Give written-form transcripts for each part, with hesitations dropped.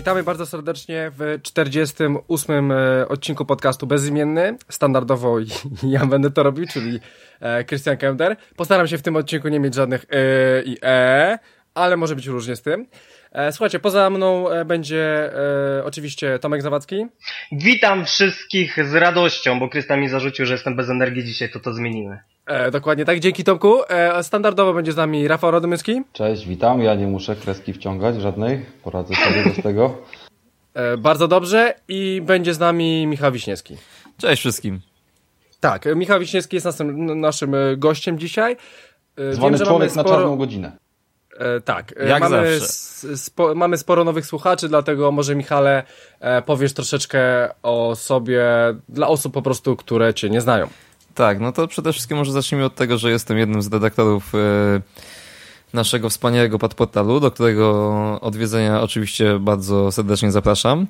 Witamy bardzo serdecznie w 48. odcinku podcastu Bezimienny. Standardowo ja będę to robił, czyli Krystian Kender. Postaram się w tym odcinku nie mieć żadnych i ale może być różnie z tym. Słuchajcie, poza mną będzie oczywiście Tomek Zawadzki. Witam wszystkich z radością, bo Krystian mi zarzucił, że jestem bez energii dzisiaj, to zmienimy. Dokładnie tak, dzięki Tomku. Standardowo będzie z nami Rafał Radomyski. Cześć, witam, ja nie muszę kreski wciągać żadnej, poradzę sobie bez tego. Bardzo dobrze i będzie z nami Michał Wiśniewski. Cześć wszystkim. Tak, Michał Wiśniewski jest naszym gościem dzisiaj. Zwany człowiek na czarną godzinę. Tak, jak mamy sporo nowych słuchaczy, dlatego może Michale powiesz troszeczkę o sobie dla osób po prostu, które cię nie znają. Tak, no to przede wszystkim może zacznijmy od tego, że jestem jednym z redaktorów naszego wspaniałego podportalu, do którego odwiedzenia oczywiście bardzo serdecznie zapraszam.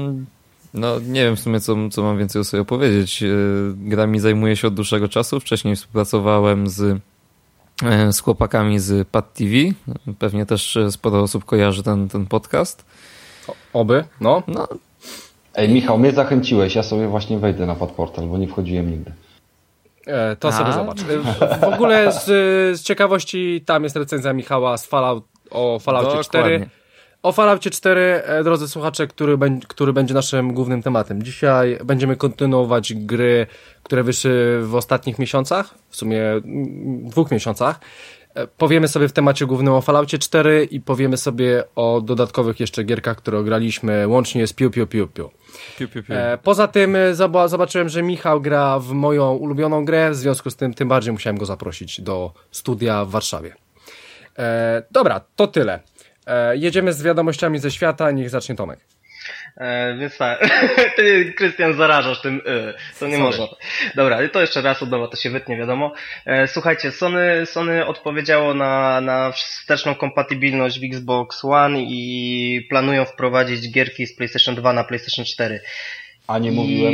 No nie wiem w sumie co mam więcej o sobie opowiedzieć. Grami zajmuję się od dłuższego czasu, wcześniej współpracowałem z chłopakami z Pad TV. Pewnie też sporo osób kojarzy ten podcast. Oby, no. Ej, Michał, mnie zachęciłeś, ja sobie właśnie wejdę na podportal, bo nie wchodziłem nigdy. To sobie zobacz. W ogóle z ciekawości tam jest recenzja Michała o Falloutie 4. O Falloutie 4, drodzy słuchacze, który będzie naszym głównym tematem. Dzisiaj będziemy kontynuować gry, które wyszły w ostatnich miesiącach, w sumie 2 miesiącach. Powiemy sobie w temacie głównym o Falloutie 4 i powiemy sobie o dodatkowych jeszcze gierkach, które graliśmy łącznie z Piu. Poza tym zobaczyłem, że Michał gra w moją ulubioną grę, w związku z tym bardziej musiałem go zaprosić do studia w Warszawie. Dobra, to tyle. Jedziemy z wiadomościami ze świata, niech zacznie Tomek. Więc tak, ty, Krystian, zarażasz tym to nie można. Dobra, to jeszcze raz od nowa, to się wytnie, wiadomo. Słuchajcie, Sony odpowiedziało na wsteczną kompatybilność w Xbox One i planują wprowadzić gierki z PlayStation 2 na PlayStation 4. A nie mówiłem?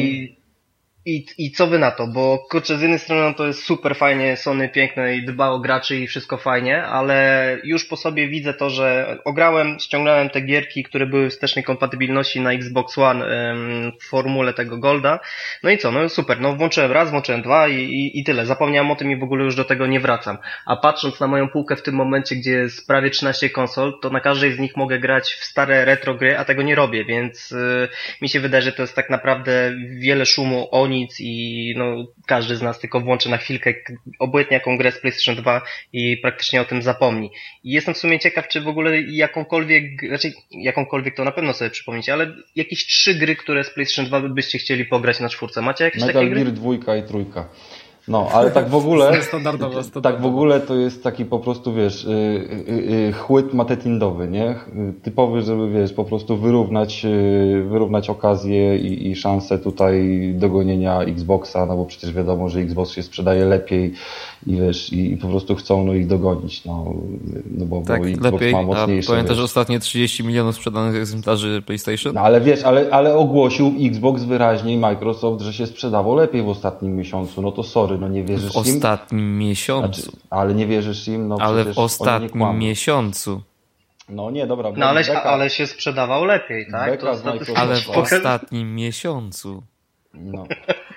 I co wy na to? Bo kurczę, z jednej strony to jest super fajnie, Sony piękne i dba o graczy i wszystko fajnie, ale już po sobie widzę to, że ściągnąłem te gierki, które były w wstecznej kompatybilności na Xbox One w formule tego Golda. No i co? No super, no włączyłem raz, włączyłem dwa i tyle. Zapomniałem o tym i w ogóle już do tego nie wracam. A patrząc na moją półkę w tym momencie, gdzie jest prawie 13 konsol, to na każdej z nich mogę grać w stare retro gry, a tego nie robię, więc mi się wydaje, że to jest tak naprawdę wiele szumu o nic i no każdy z nas tylko włączy na chwilkę obojętnie jaką grę z PlayStation 2 i praktycznie o tym zapomni. I jestem w sumie ciekaw, czy w ogóle jakąkolwiek to na pewno sobie przypomnicie, ale jakieś 3 gry, które z PlayStation 2 byście chcieli pograć na 4. Macie jakieś takie gry? Metal Gear 2 i 3. No, ale tak w ogóle, tak w ogóle to jest taki po prostu, wiesz, chłyt matetindowy, nie? Typowy, żeby, wiesz, po prostu wyrównać okazję i szansę tutaj dogonienia Xboxa, no bo przecież wiadomo, że Xbox się sprzedaje lepiej i wiesz, i po prostu chcą ich dogonić, no bo tak, bo Xbox lepiej. ma mocniejsze. A pamiętasz ostatnie 30 milionów sprzedanych egzemplarzy PlayStation? No ale wiesz, ale ogłosił Xbox wyraźnie i Microsoft, że się sprzedawał lepiej w ostatnim miesiącu, no to sorry, no nie wierzysz w im? ostatnim miesiącu. Znaczy, ale nie wierzysz im? No ale przecież w ostatnim miesiącu. No nie, dobra. No ale się sprzedawał lepiej, tak? Ale w ostatnim miesiącu. No.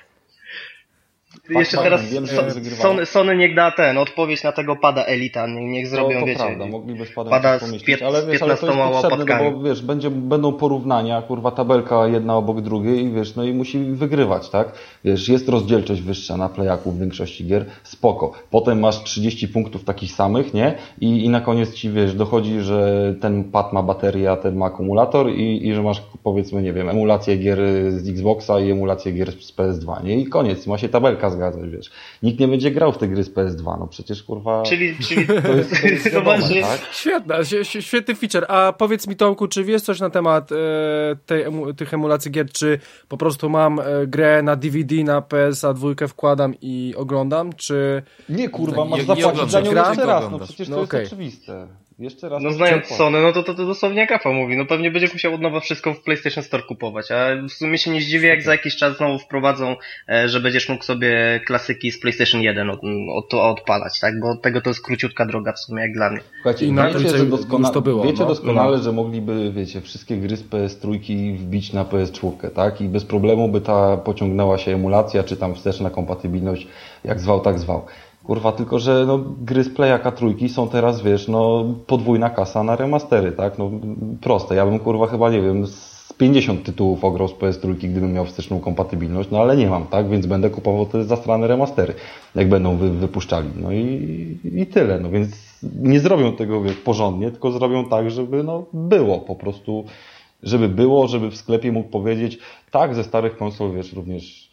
Jeszcze teraz Sony niech da odpowiedź na tego pada Elita, niech zrobią, to wiecie. Prawda, mogliby pada pomyśleć, ale wiesz, ale to jest potrzebne, no bo wiesz, będą porównania, kurwa tabelka jedna obok drugiej i wiesz, no i musi wygrywać, tak? Wiesz, jest rozdzielczość wyższa na playaku w większości gier, spoko. Potem masz 30 punktów takich samych, nie? I na koniec ci, wiesz, dochodzi, że ten pad ma baterię, a ten ma akumulator i że masz, powiedzmy, nie wiem, emulację gier z Xboxa i emulację gier z PS2, nie? I koniec, ma się tabelka zgadzać, wiesz. Nikt nie będzie grał w te gry z PS2, no przecież kurwa... Czyli to jest wiadomo, tak? Świetny feature. A powiedz mi, Tomku, czy wiesz coś na temat tych emulacji gier, czy po prostu mam grę na DVD, na PS2 wkładam i oglądam, czy... Nie kurwa, masz zapłacić za nią jeszcze raz, no przecież to jest oczywiste. Jeszcze raz. No znając Sony, no to dosłownie jak Rafał mówi, no pewnie będziesz musiał od nowa wszystko w PlayStation Store kupować, a w sumie się nie zdziwię, jak za jakiś czas znowu wprowadzą, że będziesz mógł sobie klasyki z PlayStation 1 odpalać, tak? Bo od tego to jest króciutka droga w sumie, jak dla mnie. Słuchajcie, i wiecie doskonale, że mogliby, wiecie, wszystkie gry z PS3 wbić na PS4, tak? I bez problemu by ta pociągnęła się emulacja, czy tam wsteczna kompatybilność, jak zwał, tak zwał. Kurwa, tylko że no, gry z Playaka trójki są teraz, wiesz, no podwójna kasa na remastery, tak? No proste. Ja bym, kurwa, chyba, nie wiem, z 50 tytułów ograł z PS3, gdybym miał wsteczną kompatybilność, no ale nie mam, tak? Więc będę kupował te zastrane remastery, jak będą wypuszczali. No i tyle. No więc nie zrobią tego, wiesz, porządnie, tylko zrobią tak, żeby no było po prostu, żeby w sklepie mógł powiedzieć, tak, ze starych konsol, wiesz, również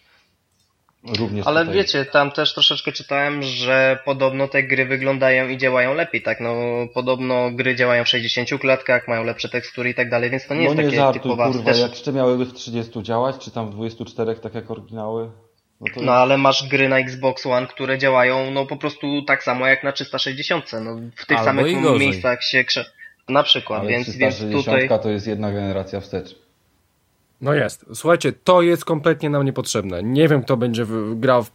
ale tutaj. wiecie, tam też troszeczkę czytałem, że podobno te gry wyglądają i działają lepiej, tak? No podobno gry działają w 60 klatkach, mają lepsze tekstury i tak dalej, więc to nie jest takie żartuj, typowa... kurwa, jak jeszcze miałyby w 30 działać, czy tam w 24, tak jak oryginały? No ale masz gry na Xbox One, które działają no po prostu tak samo jak na 360, no w tych samych miejscach się na przykład, ale więc 360 tutaj... to jest jedna generacja wstecz. No jest. Słuchajcie, to jest kompletnie nam niepotrzebne. Nie wiem, kto będzie grał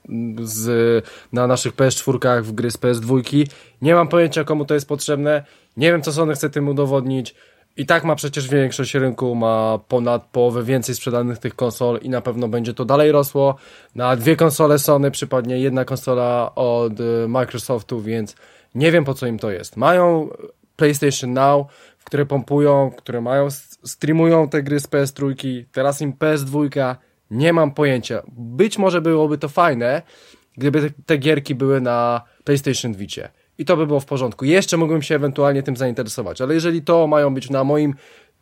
na naszych PS4 w gry z PS2. Nie mam pojęcia, komu to jest potrzebne. Nie wiem, co Sony chce tym udowodnić. I tak ma przecież większość rynku, ma ponad połowę więcej sprzedanych tych konsol i na pewno będzie to dalej rosło. Na 2 konsole Sony przypadnie 1 konsola od Microsoftu, więc nie wiem, po co im to jest. Mają PlayStation Now, w które pompują, które streamują te gry z PS3, teraz im PS2, nie mam pojęcia. Być może byłoby to fajne, gdyby te gierki były na PlayStation Vicie. I to by było w porządku. Jeszcze mógłbym się ewentualnie tym zainteresować, ale jeżeli to mają być na moim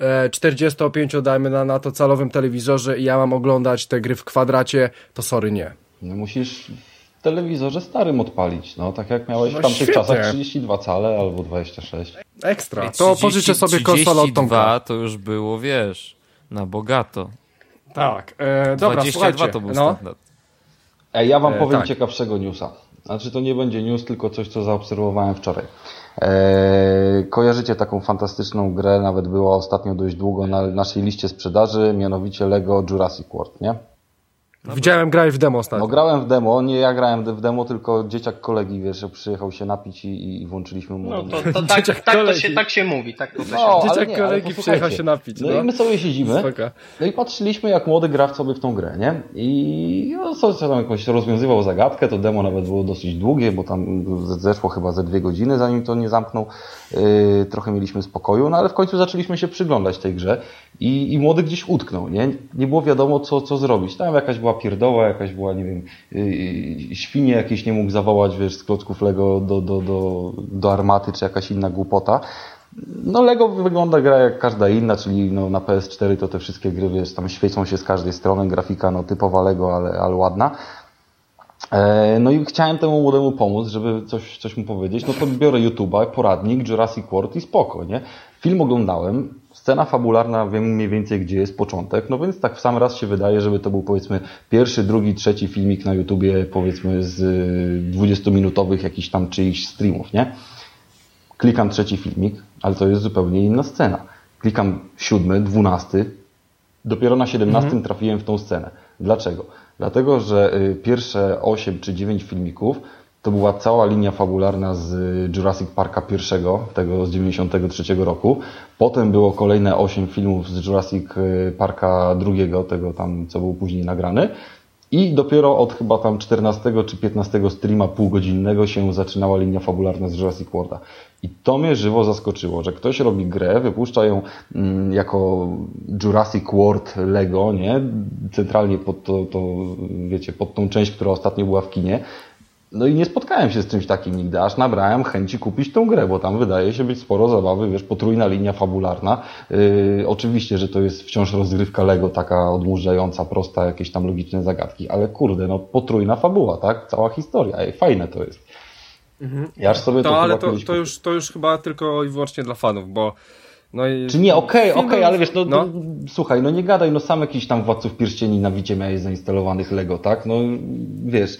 45, dajmy na to calowym telewizorze i ja mam oglądać te gry w kwadracie, to sorry, nie. No musisz w telewizorze starym odpalić, no tak jak miałeś w tamtych czasach 32 cale albo 26. Ekstra. To pożyczę sobie konsolę od Tomka. 32 to już było, wiesz, na bogato. Tak. Dobra, 22 słuchajcie. to był standard. Ja wam powiem tak. ciekawszego newsa. Znaczy to nie będzie news, tylko coś, co zaobserwowałem wczoraj. Kojarzycie taką fantastyczną grę, nawet była ostatnio dość długo na naszej liście sprzedaży, mianowicie Lego Jurassic World, nie? Widziałem grać w demo ostatnio. No grałem w demo, nie ja grałem w demo, tylko dzieciak kolegi, wiesz, przyjechał się napić i włączyliśmy mu. No to tak się mówi, tak to dzieciak kolegi przyjechał się napić. No i my sobie siedzimy, no i patrzyliśmy, jak młody gra sobie w tą grę, nie? I no, sobie tam jakoś rozwiązywał zagadkę, to demo nawet było dosyć długie, bo tam zeszło chyba ze 2 godziny, zanim to nie zamknął. Trochę mieliśmy spokoju, no ale w końcu zaczęliśmy się przyglądać tej grze i młody gdzieś utknął, nie? Nie było wiadomo, co zrobić. Tam jakaś była pierdoła, jakaś była, nie wiem, świnie jakieś nie mógł zawołać, wiesz, z klocków Lego do armaty, czy jakaś inna głupota. No Lego wygląda gra jak każda inna, czyli no, na PS4 to te wszystkie gry, wiesz, tam świecą się z każdej strony, grafika no typowa Lego, ale ładna. No i chciałem temu młodemu pomóc, żeby coś mu powiedzieć, no to biorę YouTube'a, poradnik, Jurassic World i spoko, nie? Film oglądałem, scena fabularna, wiem mniej więcej gdzie jest początek, no więc tak w sam raz się wydaje, żeby to był powiedzmy pierwszy, drugi, trzeci filmik na YouTubie, powiedzmy z 20-minutowych jakichś tam czyichś streamów, nie? Klikam trzeci filmik, ale to jest zupełnie inna scena. Klikam 7, 12, dopiero na 17 trafiłem w tą scenę. Dlaczego? Dlatego, że pierwsze 8 czy 9 filmików to była cała linia fabularna z Jurassic Parka pierwszego, tego z 93 roku. Potem było kolejne 8 filmów z Jurassic Parka drugiego, tego tam, co był później nagrany. I dopiero od chyba tam 14 czy 15 streama półgodzinnego się zaczynała linia fabularna z Jurassic Worlda. I to mnie żywo zaskoczyło, że ktoś robi grę, wypuszcza ją jako Jurassic World Lego, nie? Centralnie pod wiecie, pod tą część, która ostatnio była w kinie. No i nie spotkałem się z czymś takim nigdy, aż nabrałem chęci kupić tą grę, bo tam wydaje się być sporo zabawy, wiesz, potrójna linia fabularna. Oczywiście, że to jest wciąż rozgrywka Lego, taka odmurzająca, prosta, jakieś tam logiczne zagadki, ale kurde, no potrójna fabuła, tak? Cała historia, fajne to jest. Ja aż sobie to już chyba tylko i wyłącznie dla fanów, bo czy nie, okej, ale wiesz, słuchaj, no nie gadaj, no sam jakiś tam Władców Pierścieni na Wicie miałeś zainstalowanych Lego, tak? No wiesz,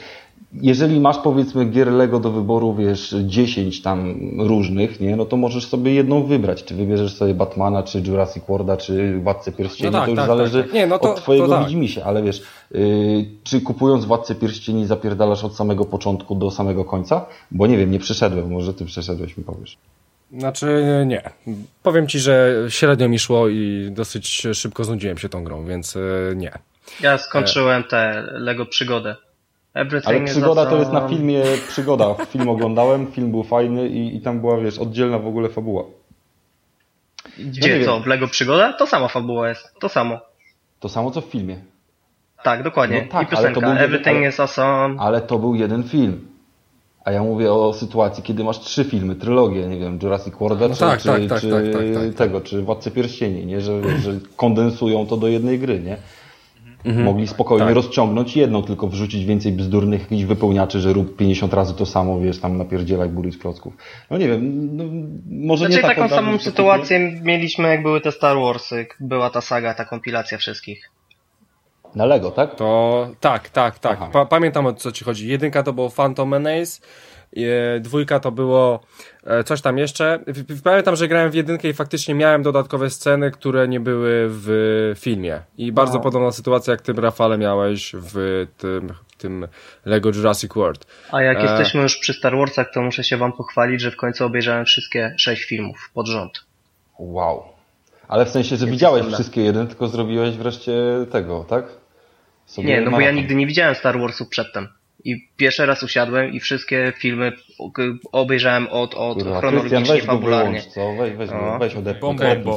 jeżeli masz powiedzmy gier Lego do wyboru, wiesz, 10 tam różnych, nie, no to możesz sobie jedną wybrać. Czy wybierzesz sobie Batmana, czy Jurassic Worlda, czy Władcę Pierścieni, to już zależy Nie, no to, od twojego widzimisię, ale wiesz, czy kupując Władcę Pierścieni zapierdalasz od samego początku do samego końca? Bo nie wiem, nie przeszedłem, może ty przeszedłeś, mi powiesz. Znaczy nie. Powiem ci, że średnio mi szło i dosyć szybko znudziłem się tą grą, więc nie. Ja skończyłem tę Lego Przygodę. Ale Przygoda to jest na filmie Przygoda. Film oglądałem, film był fajny i tam była, wiesz, oddzielna w ogóle fabuła. Gdzie co? W Lego Przygoda? To sama fabuła jest. To samo. To samo co w filmie. Tak, dokładnie. No tak, i piosenka. Everything is awesome. Ale to był jeden film. A ja mówię o sytuacji, kiedy masz 3 filmy, trylogię, nie wiem, Jurassic World, czy Władcę Pierścieni, nie? Że kondensują to do jednej gry, nie? Mogli spokojnie rozciągnąć jedną, tylko wrzucić więcej bzdurnych jakichś wypełniaczy, że rób 50 razy to samo, wiesz, tam napierdzielaj bury z klocków. No nie wiem, no, może znaczy, nie tak. Taką samą sytuację mieliśmy, jak były te Star Warsy, była ta saga, ta kompilacja wszystkich. Na Lego, tak? To tak. Pamiętam, o co ci chodzi. 1 to było Phantom Menace, 2 to było coś tam jeszcze. Pamiętam, że grałem w 1 i faktycznie miałem dodatkowe sceny, które nie były w filmie. I bardzo podobna sytuacja, jak ty, Rafale, miałeś w tym Lego Jurassic World. A jak jesteśmy już przy Star Warsach, to muszę się wam pochwalić, że w końcu obejrzałem wszystkie 6 filmów pod rząd. Wow. Ale w sensie, że widziałeś wszystkie jeden, tylko zrobiłeś wreszcie tego, tak? Nie, no bo ja nigdy nie widziałem Star Warsów przedtem. I pierwszy raz usiadłem i wszystkie filmy obejrzałem od chronologicznie, fabularnie. Weź odepnij.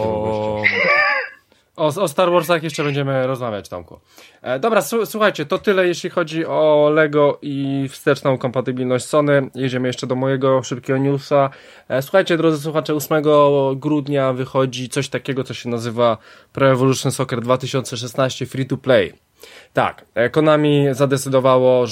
O Star Warsach jeszcze będziemy rozmawiać, Tomku. Dobra, słuchajcie, to tyle jeśli chodzi o Lego i wsteczną kompatybilność Sony. Jedziemy jeszcze do mojego szybkiego newsa. Słuchajcie, drodzy słuchacze, 8 grudnia wychodzi coś takiego, co się nazywa Pro Evolution Soccer 2016 Free to Play. Tak, Konami zadecydowało,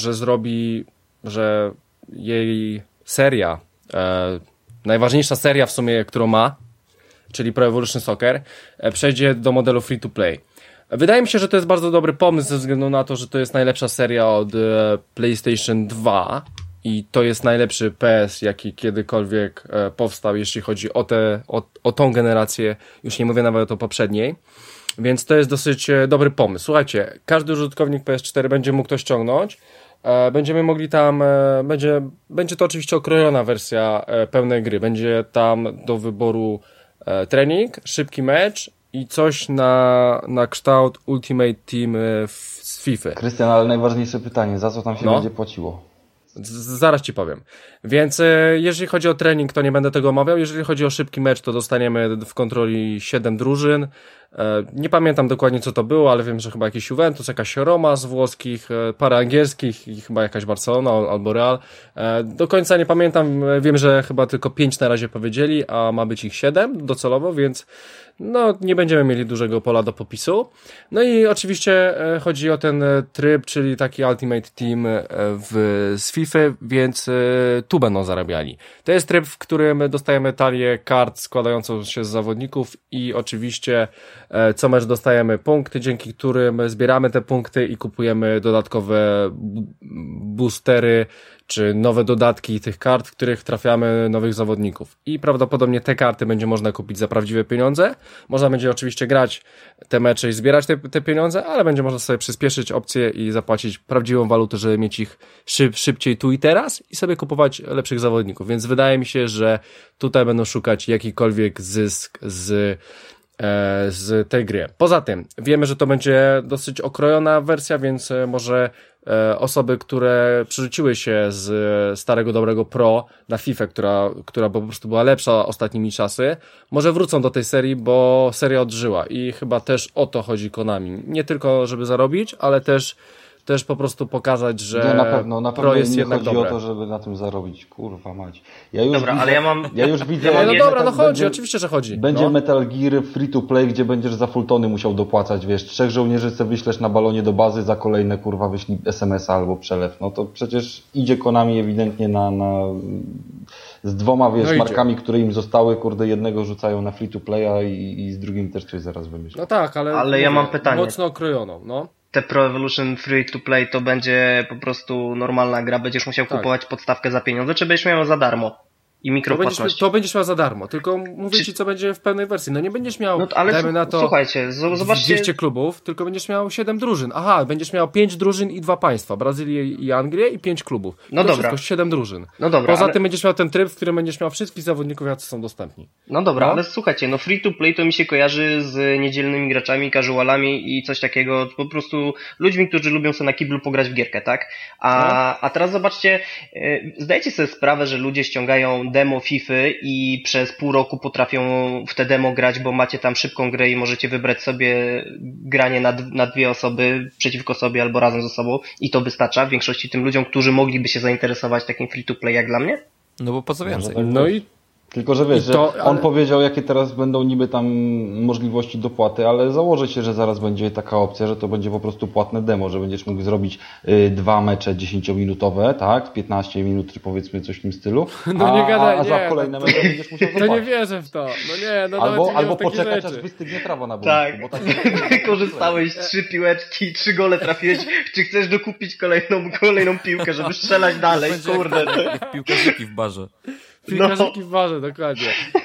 że jej seria, najważniejsza seria w sumie, którą ma, czyli Pro Evolution Soccer, przejdzie do modelu free to play. Wydaje mi się, że to jest bardzo dobry pomysł ze względu na to, że to jest najlepsza seria od PlayStation 2 i to jest najlepszy PS, jaki kiedykolwiek powstał, jeśli chodzi o tą generację, już nie mówię nawet o poprzedniej. Więc to jest dosyć dobry pomysł. Słuchajcie, każdy użytkownik PS4 będzie mógł to ściągnąć. Będziemy mogli tam, będzie to oczywiście okrojona wersja pełnej gry. Będzie tam do wyboru trening, szybki mecz i coś na kształt Ultimate Team z FIFA. Krystian, ale najważniejsze pytanie, za co tam się będzie płaciło? Zaraz ci powiem. Więc jeżeli chodzi o trening, to nie będę tego omawiał. Jeżeli chodzi o szybki mecz, to dostaniemy w kontroli 7 drużyn. Nie pamiętam dokładnie, co to było, ale wiem, że chyba jakiś Juventus, jakaś Roma z włoskich, parę angielskich i chyba jakaś Barcelona albo Real. Do końca nie pamiętam. Wiem, że chyba tylko 5 na razie powiedzieli, a ma być ich 7 docelowo, więc no nie będziemy mieli dużego pola do popisu. No i oczywiście chodzi o ten tryb, czyli taki Ultimate Team z FIFA, więc tu będą zarabiali. To jest tryb, w którym dostajemy talię kart składającą się z zawodników i oczywiście co mecz dostajemy punkty, dzięki którym zbieramy te punkty i kupujemy dodatkowe boostery czy nowe dodatki tych kart, w których trafiamy nowych zawodników. I prawdopodobnie te karty będzie można kupić za prawdziwe pieniądze. Można będzie oczywiście grać te mecze i zbierać te pieniądze, ale będzie można sobie przyspieszyć opcje i zapłacić prawdziwą walutę, żeby mieć ich szybciej tu i teraz i sobie kupować lepszych zawodników. Więc wydaje mi się, że tutaj będą szukać jakikolwiek zysk z tej gry. Poza tym wiemy, że to będzie dosyć okrojona wersja, więc może osoby, które przerzuciły się z starego dobrego Pro na FIFA, która po prostu była lepsza ostatnimi czasy, może wrócą do tej serii, bo seria odżyła i chyba też o to chodzi Konami. Nie tylko żeby zarobić, ale też po prostu pokazać, że na Pro jest nie jednak chodzi dobre. o to, żeby na tym zarobić. Kurwa mać. Ja już widzę... chodzi, oczywiście, że chodzi. Będzie Metal Gear free to play, gdzie będziesz za Fultony musiał dopłacać, wiesz, 3 żołnierzy sobie wyślesz na balonie do bazy, za kolejne kurwa wyślij SMS-a albo przelew. No to przecież idzie Konami ewidentnie z 2 markami, które im zostały, kurde, jednego rzucają na free to playa i z drugim też coś zaraz wymyślą. No tak, ale ja mam pytanie. Mocno okrojoną, no. te Pro Evolution Free to Play to będzie po prostu normalna gra, będziesz musiał kupować podstawkę za pieniądze, czy będziesz miał za darmo? I mikropłatności. To będziesz miał za darmo, tylko mówię ci, co będzie w pełnej wersji. No nie będziesz miał, ale dajmy na to, słuchajcie, zobaczcie, 200 klubów, tylko będziesz miał 7 drużyn. Aha, będziesz miał 5 drużyn i 2 państwa, Brazylię i Anglię i 5 klubów. No to dobra. Wszystko, 7 drużyn. No dobra. Poza tym będziesz miał ten tryb, w którym będziesz miał wszystkich zawodników, jacy są dostępni. No dobra, ale słuchajcie, no free to play to mi się kojarzy z niedzielnymi graczami, casualami i coś takiego, po prostu ludźmi, którzy lubią sobie na kiblu pograć w gierkę, tak? A teraz zobaczcie, zdajecie sobie sprawę, że ludzie ściągają demo FIFA i przez pół roku potrafią w te demo grać, bo macie tam szybką grę i możecie wybrać sobie granie na 2 osoby przeciwko sobie albo razem ze sobą i to wystarcza w większości tym ludziom, którzy mogliby się zainteresować takim free to play jak dla mnie? No bo po co więcej? No i tylko, że wiesz, że on powiedział, jakie teraz będą niby tam możliwości dopłaty, ale założę się, że zaraz będzie taka opcja, że to będzie po prostu płatne demo, że będziesz mógł zrobić 2 mecze 10-minutowe, tak? 15 minut, czy powiedzmy coś w tym stylu. No nie gadaj, a za kolejne mecze będziesz musiał zapłacić. To nie wierzę w to. No nie, albo poczekać, aż wystygnie trawa na boisku. Tak. Bo tak wykorzystałeś 3 piłeczki, 3 gole trafiłeś. Czy chcesz dokupić kolejną piłkę, żeby strzelać dalej? Kurde. Jak piłkarzyki w barze. Piłkarzyki w barze, dokładnie.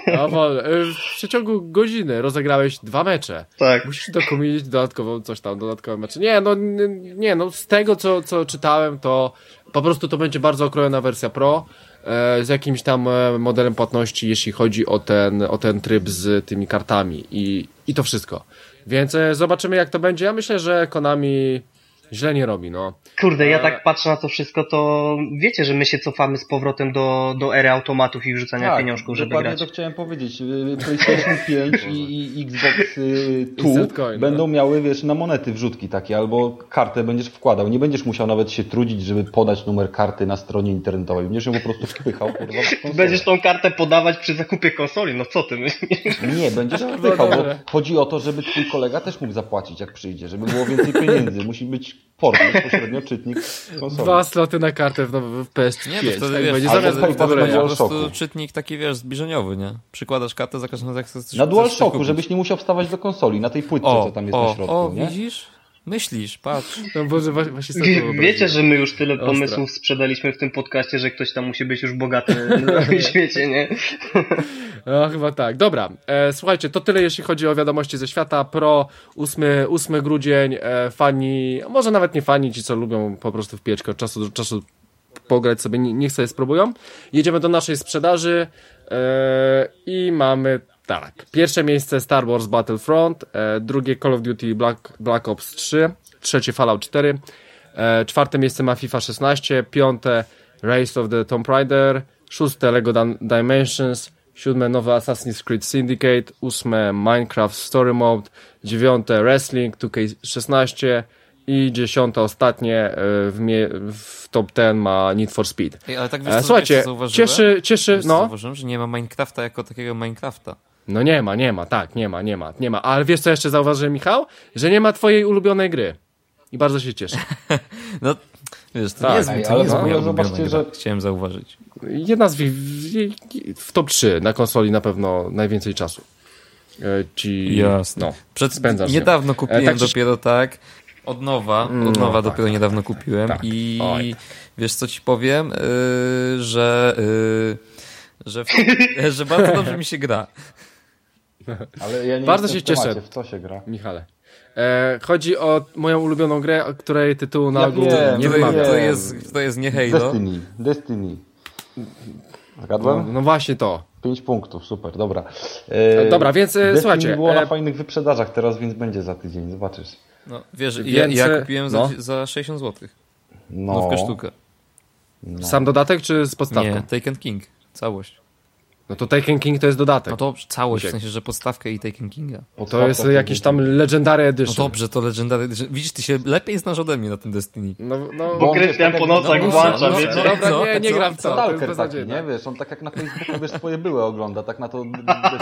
W przeciągu godziny rozegrałeś 2 mecze. Tak. Musisz dokupić dodatkowe mecze. No z tego co czytałem, to po prostu to będzie bardzo okrojona wersja Pro z jakimś tam modelem płatności, jeśli chodzi o ten tryb z tymi kartami i to wszystko. Więc zobaczymy, jak to będzie. Ja myślę, że Konami źle nie robi, no. Kurde, ja tak patrzę na to wszystko, to wiecie, że my się cofamy z powrotem do ery automatów i wrzucania pieniążków, żeby grać. To chciałem powiedzieć. PlayStation 5 i Xbox Two będą miały, wiesz, na monety wrzutki takie, albo kartę będziesz wkładał. Nie będziesz musiał nawet się trudzić, żeby podać numer karty na stronie internetowej. Będziesz ją po prostu wpychał, kurwa, w konsolę. Będziesz tą kartę podawać przy zakupie konsoli, no co ty myślisz? Nie, będziesz wpychał, bo chodzi o to, żeby twój kolega też mógł zapłacić, jak przyjdzie, żeby było więcej pieniędzy. Musi być port, bezpośrednio czytnik konsoli. 2 sloty na kartę w PS5. Nie, to wtedy będzie zamiast po prostu czytnik taki, wiesz, zbliżeniowy, nie? Przykładasz kartę za każdym razem, jak chcesz. Na DualShocku, żebyś nie musiał wstawać do konsoli, na tej płytce, co tam jest na środku, nie? Widzisz? Myślisz, patrz. No Boże, właśnie wiecie, że my już tyle pomysłów sprzedaliśmy w tym podcaście, że ktoś tam musi być już bogaty na tym świecie, nie? No chyba tak. Dobra, słuchajcie, to tyle jeśli chodzi o wiadomości ze świata. Pro 8 grudzień, fani, może nawet nie fani, ci co lubią po prostu w pieczkę od czasu do czasu pograć sobie, niech sobie spróbują. Jedziemy do naszej sprzedaży i mamy tak, pierwsze miejsce Star Wars Battlefront, drugie Call of Duty Black Ops 3, trzecie Fallout 4, czwarte miejsce ma FIFA 16, piąte Rise of the Tomb Raider, szóste Lego Dimensions, siódme nowe Assassin's Creed Syndicate, ósme Minecraft Story Mode, dziewiąte Wrestling 2K16 i dziesiąte ostatnie w top 10 ma Need for Speed. Ale tak wiesz, słuchajcie, cieszy, no. Zauważyłem, że nie ma Minecrafta jako takiego Minecrafta. No nie ma. Ale wiesz co jeszcze zauważyłem, Michał? Że nie ma twojej ulubionej gry. I bardzo się cieszę. No, wiesz, to nie jest moja ulubiona gra. Chciałem zauważyć. Jedna z w top 3 na konsoli na pewno najwięcej czasu. Jasne. Spędzasz niedawno kupiłem dopiero tak. Od nowa dopiero niedawno kupiłem i wiesz co ci powiem, że bardzo dobrze mi się gra. Ale ja nie bardzo się cieszę. W co się gra? Michale. Chodzi o moją ulubioną grę, o której tytułu na ogół nie wymawiam. To jest nie Halo. Destiny. Zgadłem? No właśnie to. 5 punktów, super, dobra. Dobra, więc słuchajcie. Nie było na fajnych wyprzedażach teraz, więc będzie za tydzień, zobaczysz. No, wiesz, ja kupiłem za 60 zł. Nowkę sztukę. Sam dodatek czy z podstawką? Nie, Taken King, całość. No to Taken King to jest dodatek. No dobrze, całość, w sensie, że podstawkę i Taken Kinga. To jest jakiś tam Legendary Edition. No dobrze, to Legendary Edition. Widzisz, ty się lepiej znasz ode mnie na tym Destiny. Bo Krystian po nocach włącza, wiecie? Dobra, nie gram w to. Stalker taki, nie? Wiesz, on tak jak na Facebooku, wiesz, swoje były ogląda, tak na to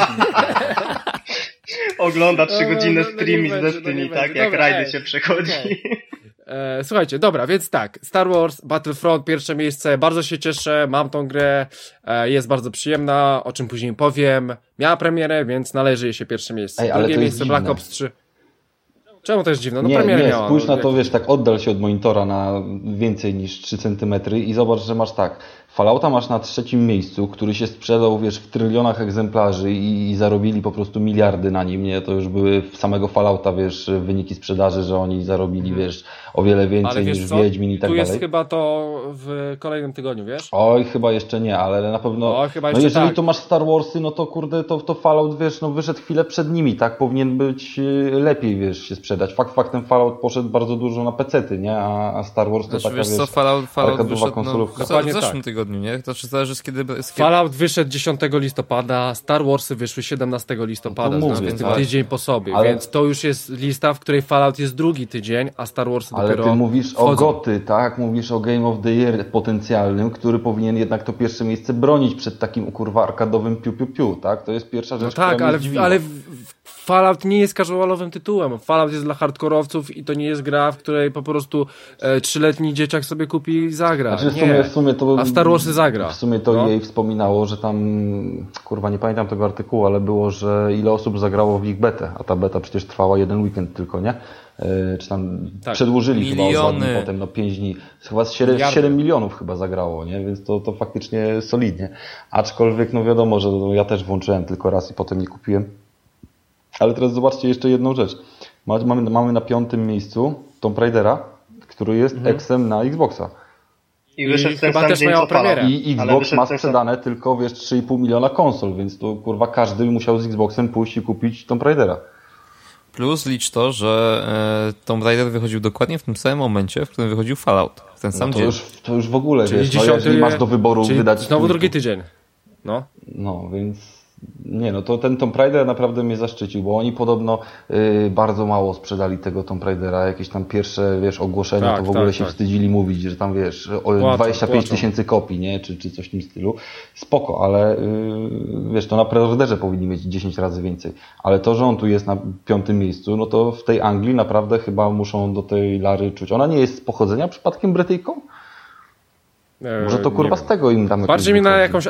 ogląda 3-godzinne streamy z Destiny, tak? Jak rajdy się przechodzi. Słuchajcie, dobra, więc tak, Star Wars Battlefront, pierwsze miejsce, bardzo się cieszę, mam tą grę, jest bardzo przyjemna, o czym później powiem, miała premierę, więc należy jej się pierwsze miejsce. Drugie miejsce Black Ops 3. Czemu to jest dziwne? No nie, spójrz na to, wiesz, tak oddal się od monitora na więcej niż 3 cm i zobacz, że masz tak. Fallouta masz na 3. miejscu, który się sprzedał, wiesz, w trylionach egzemplarzy i zarobili po prostu miliardy na nim, nie? To już były samego Fallouta, wiesz, wyniki sprzedaży, że oni zarobili, wiesz, o wiele więcej niż Wiedźmin i tak dalej. Tu jest chyba to w kolejnym tygodniu, wiesz? Oj, chyba jeszcze nie, ale na pewno, jeżeli to masz Star Warsy, no to kurde, to Fallout, wiesz, no wyszedł chwilę przed nimi, tak? Powinien być lepiej, wiesz, się sprzedać. Faktem Fallout poszedł bardzo dużo na pecety, nie? A Star Wars to taka, wiesz, arkadowa konsolówka. W zeszłym tygodniu, nie? To czy zależy z kiedy... Fallout wyszedł 10 listopada, Star Warsy wyszły 17 listopada, tydzień po sobie, więc to już jest lista, w której Fallout jest drugi tydzień, a Star Warsy dopiero... Ale ty mówisz o GOTY, tak? Mówisz o Game of the Year potencjalnym, który powinien jednak to pierwsze miejsce bronić przed takim, kurwa, arkadowym piu, tak? To jest pierwsza rzecz, która mnie zdziwiła. Ale Fallout nie jest casualowym tytułem. Fallout jest dla hardkorowców i to nie jest gra, w której po prostu 3-letni dzieciak sobie kupi i zagra. Znaczy w sumie to, a Star Warsy zagra. W sumie to jej wspominało, że tam, kurwa, nie pamiętam tego artykułu, ale było, że ile osób zagrało w ich betę, a ta beta przecież trwała 1 weekend tylko, nie? Czy tam przedłużyli chyba o 2 dni, potem 5 dni. Chyba 7 milionów chyba zagrało, nie? Więc to faktycznie solidnie. Aczkolwiek, no wiadomo, że ja też włączyłem tylko raz i potem nie kupiłem. Ale teraz zobaczcie jeszcze jedną rzecz. Mamy na 5. miejscu Tomb Raidera, który jest eksem na Xboxa. I wyszedł ten sam dzień co Fallout. I Xbox ma sprzedane tylko, wiesz, 3,5 miliona konsol, więc to, kurwa, każdy musiał z Xboxem pójść i kupić Tomb Raidera. Plus licz to, że Tomb Raider wychodził dokładnie w tym samym momencie, w którym wychodził Fallout. W ten sam dzień. To już w ogóle, czyli wiesz, jeżeli masz do wyboru wydać... Znowu drugi tydzień. No, więc... Nie, no to ten Tomb Raider naprawdę mnie zaszczycił, bo oni podobno bardzo mało sprzedali tego Tomb Raidera, jakieś tam pierwsze, wiesz, ogłoszenia, to w ogóle się wstydzili mówić, że tam, wiesz, 25 tysięcy kopii, nie, czy coś w tym stylu. Spoko, ale wiesz, to na preorderze powinni mieć 10 razy więcej, ale to, że on tu jest na 5. miejscu, no to w tej Anglii naprawdę chyba muszą do tej Lary czuć. Ona nie jest z pochodzenia przypadkiem Brytyjką? Może to kurwa z tego im damy. Bardziej mi na jakąś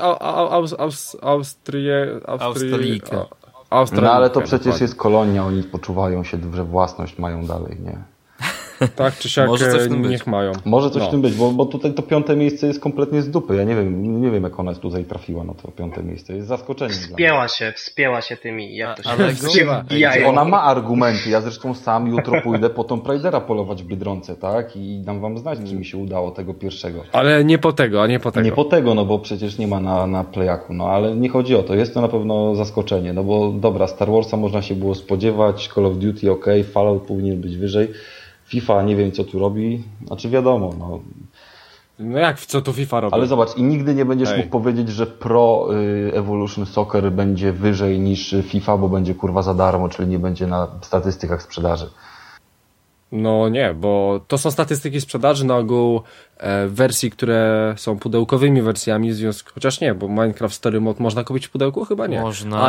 Australijkę. No ale to przecież jest kolonia, oni poczuwają się, że własność mają dalej, nie? Tak czy siak, może coś w tym niech mają. Może coś w tym być, bo tutaj to 5. miejsce jest kompletnie z dupy. Ja nie wiem jak ona tutaj trafiła na to 5. miejsce. Jest zaskoczeniem. Wspięła się tymi, jak to się nazywa. Ona ma argumenty. Ja zresztą sam jutro pójdę po Tomb Raidera polować w Biedronce, tak? I dam wam znać, czy mi się udało tego pierwszego. Ale nie po tego, Nie po tego, no bo przecież nie ma na Playaku. No ale nie chodzi o to. Jest to na pewno zaskoczenie. No bo dobra, Star Warsa można się było spodziewać, Call of Duty ok, Fallout powinien być wyżej. FIFA nie wiem co tu robi, znaczy wiadomo. No jak, co tu FIFA robi? Ale zobacz, i nigdy nie będziesz mógł powiedzieć, że Pro Evolution Soccer będzie wyżej niż FIFA, bo będzie kurwa za darmo, czyli nie będzie na statystykach sprzedaży. No nie, bo to są statystyki sprzedaży na ogół wersji, które są pudełkowymi wersjami, chociaż nie, bo Minecraft Story Mode można kupić w pudełku? Chyba nie.